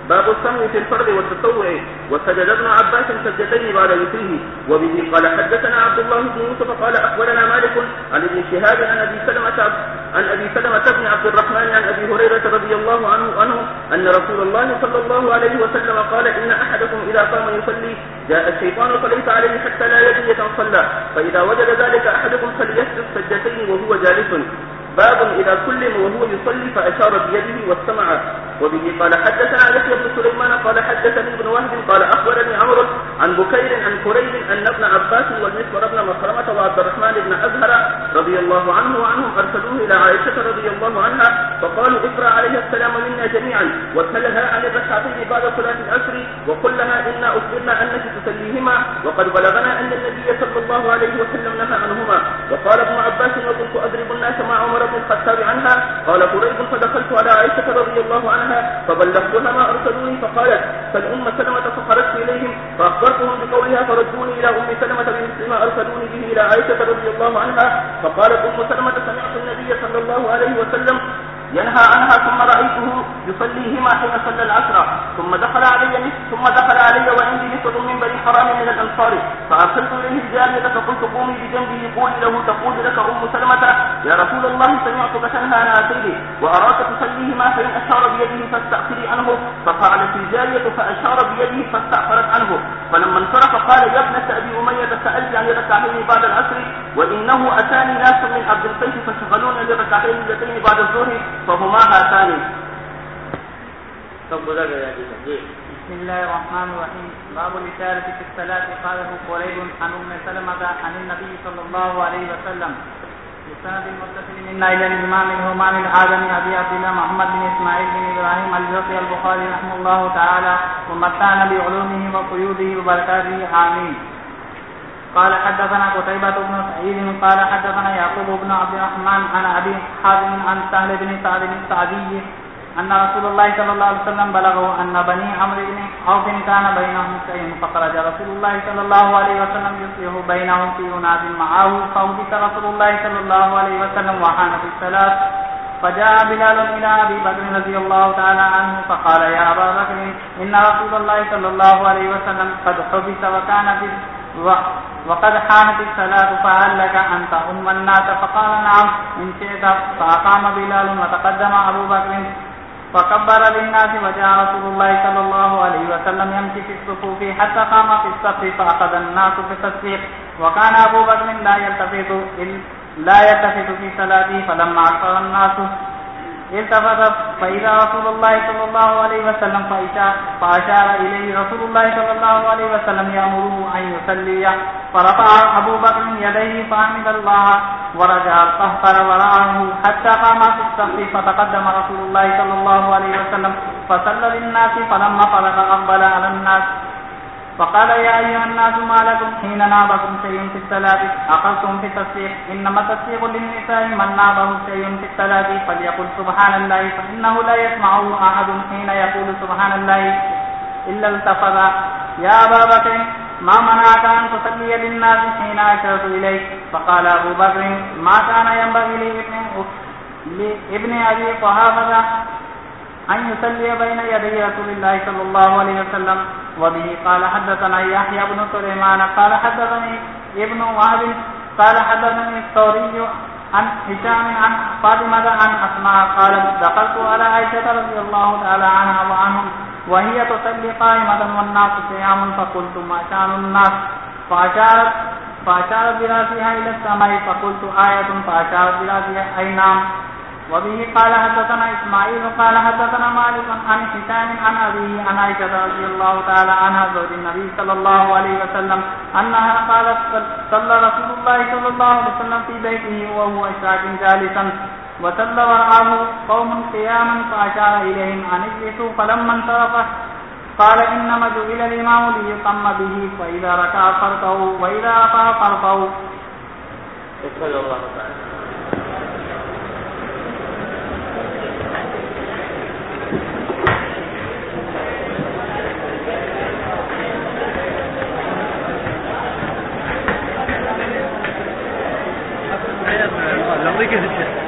باب السهم في الفرض والتطوع. وسجد ابن عباس سجدتين بعد ذكره. وبه قال حدثنا عبد الله بن يوسف قال اخبرنا مالك عن ابن شهاب عن ابي سلمة بن عبد الرحمن عن ابي هريرة رضي الله عنه ان رسول الله صلى الله عليه وسلم قال ان احدكم اذا قام يصلي جاء الشيطان فليس عليه حتى لا يدري كم صلى فاذا وجد ذلك احدكم فليسجد سجدتين وهو جالس. باب إذا كلم وهو يصلي فأشار بيده واستمع. وبه قال حدثنا يحيى بن سليمان قال حدثني ابن وهب قال أخبرني عمرو عن بكير عن كريب أن ابن عباس والمسور بن مخرمة وعبد الرحمن بن أزهر رضي الله عنه وعنهم أرسلوه إلى عائشة رضي الله عنها فقالوا اقرأ عليه السلام منا جميعا واسألها عن الركعتين بعد صلاة العصر وقل لها إنا أخبرنا أنك تسليهما وقد بلغنا أن النبي صلى الله عليه وسلم نهى عنهما. وقال ابن عباس وكنت أضرب الناس مع عمر بن الخطاب عنها. قال قريب فدخلت على عائشة رضي الله عنها فبلغتها ما أرسلوني فقالت فالأم سلمة فخرجت إليهم فأخبرتهم بقولها فردوني إلى أم سلمة بمثل ما أرسلوني به إلى عائشة رضي الله عنها. فقالت أم سلمة سمعت النبي صلى الله عليه وسلم ينهى عنها ثم رأيته يصليهما حين صلى العصر ثم دخل علي وعندي نسوة من بني حرام من الأنصار فأرسلت إليه الجارية فقلت قومي بجنبه قولي له تقول لك أم سلمة يا رسول الله سمعتك تنهى عن آتيه وأراك تصليهما فإن أشار بيده فاستأخري عنه. ففعلت الجارية فأشار بيده فاستأخرت عنه. فلما انصرف قال يا ابنة أبي أمية سألت عن ركعتين بعد العصر وإنه أتاني ناس من عبد القيس فشغلوني لركعتين اللتين بعد الظهر فهما هاتان. بسم الله الرحمن الرحيم. باب الإشارة في الصلاة. قاله قريب عن أم سلمة عن النبي صلى الله عليه وسلم بسند المتصل منا إلى الإمام الهمام الآدمي أبي عبد الله محمد بن إسماعيل بن إبراهيم الجوفي البخاري رحمه الله تعالى ومتعنا بعلومه وقيوده وبركاته آمين. قال حدثنا قتيبة بن سعيد قال حدثنا يعقوب بن عبد الرحمن عن أبي حازم عن سهل بن سعد السعدي أن رسول الله صلى الله عليه وسلم بلغه أن بني عمرو بن عوف كان بينهم شيء فخرج رسول الله صلى الله عليه وسلم يصلح بينهم في أناس معه فوجد رسول الله صلى الله عليه وسلم وحانت الصلاة فجاء بلال إلى أبي بكر رضي الله تعالى عنه فقال يا أبا بكر إن رسول الله صلى الله عليه وسلم قد حبس وقد حانت الصلاة فهل لك أن تؤم الناس؟ فقال نعم إن شئت. فأقام بلال وتقدم أبو بكر فكبر للناس وجاء رسول الله صلى الله عليه وسلم يمشي في الصفوف حتى قام في الصف فأخذ الناس بالتصفيق وكان أبو بكر لا يلتفت في صلاته فلما أكثر الناس التفت فإذا رسول الله صلى الله عليه وسلم فأشار إليه رسول الله صلى الله عليه وسلم يأمره أن يصلي فرفع أبو بكر يديه فحمد الله ورجع القهقر وراءه حتى قام في الصف فتقدم رسول الله صلى الله عليه وسلم فصلى للناس فلما فرغ أقبل على الناس فقال يا أيها الناس ما لكم حين نابكم شيء في الصلاة أخذتم في التصفيق إنما التصفيق للنساء من نابه شيء في الصلاة فليقل سبحان الله فإنه لا يسمعه أحد حين يقول سبحان الله إلا التفت. يا أبا بكر ما منعك أن تصلي للناس حين أشرت إليك؟ فقال أبو بكر ما كان ينبغي لابن أبي قحافة أن يصلي بين يدي رسول الله صلى الله عليه وسلم. وبه قال حدثنا يحيى بن سليمان قال حدثني ابن وهب قال حدثني الثوري عن هشام عن فاطمة عن أسماء قالت دخلت على عائشة رضي الله تعالى عنها وعنهم وهي تصلي قائمة والناس قيام فقلت ما شأن الناس؟ فأشارت براسها إلى السماء فقلت آية فأشارت براسها أي نعم. وبه قال حدثنا إسماعيل قال حدثنا مالك عن هشام عن أبيه عن عائشة رضي الله تعالى عنها زوج النبي صلى الله عليه وسلم أنها قالت صلى رسول الله صلى الله عليه وسلم في بيته وهو شاك جالسا وصلى وراءه قوم قياما فأشار إليهم أن اجلسوا فلما انصرف قال إنما جعل الإمام ليتم به فإذا ركع فاركعوا وإذا رفع فارفعوا. صلى الله عليه وسلم. الأمريكي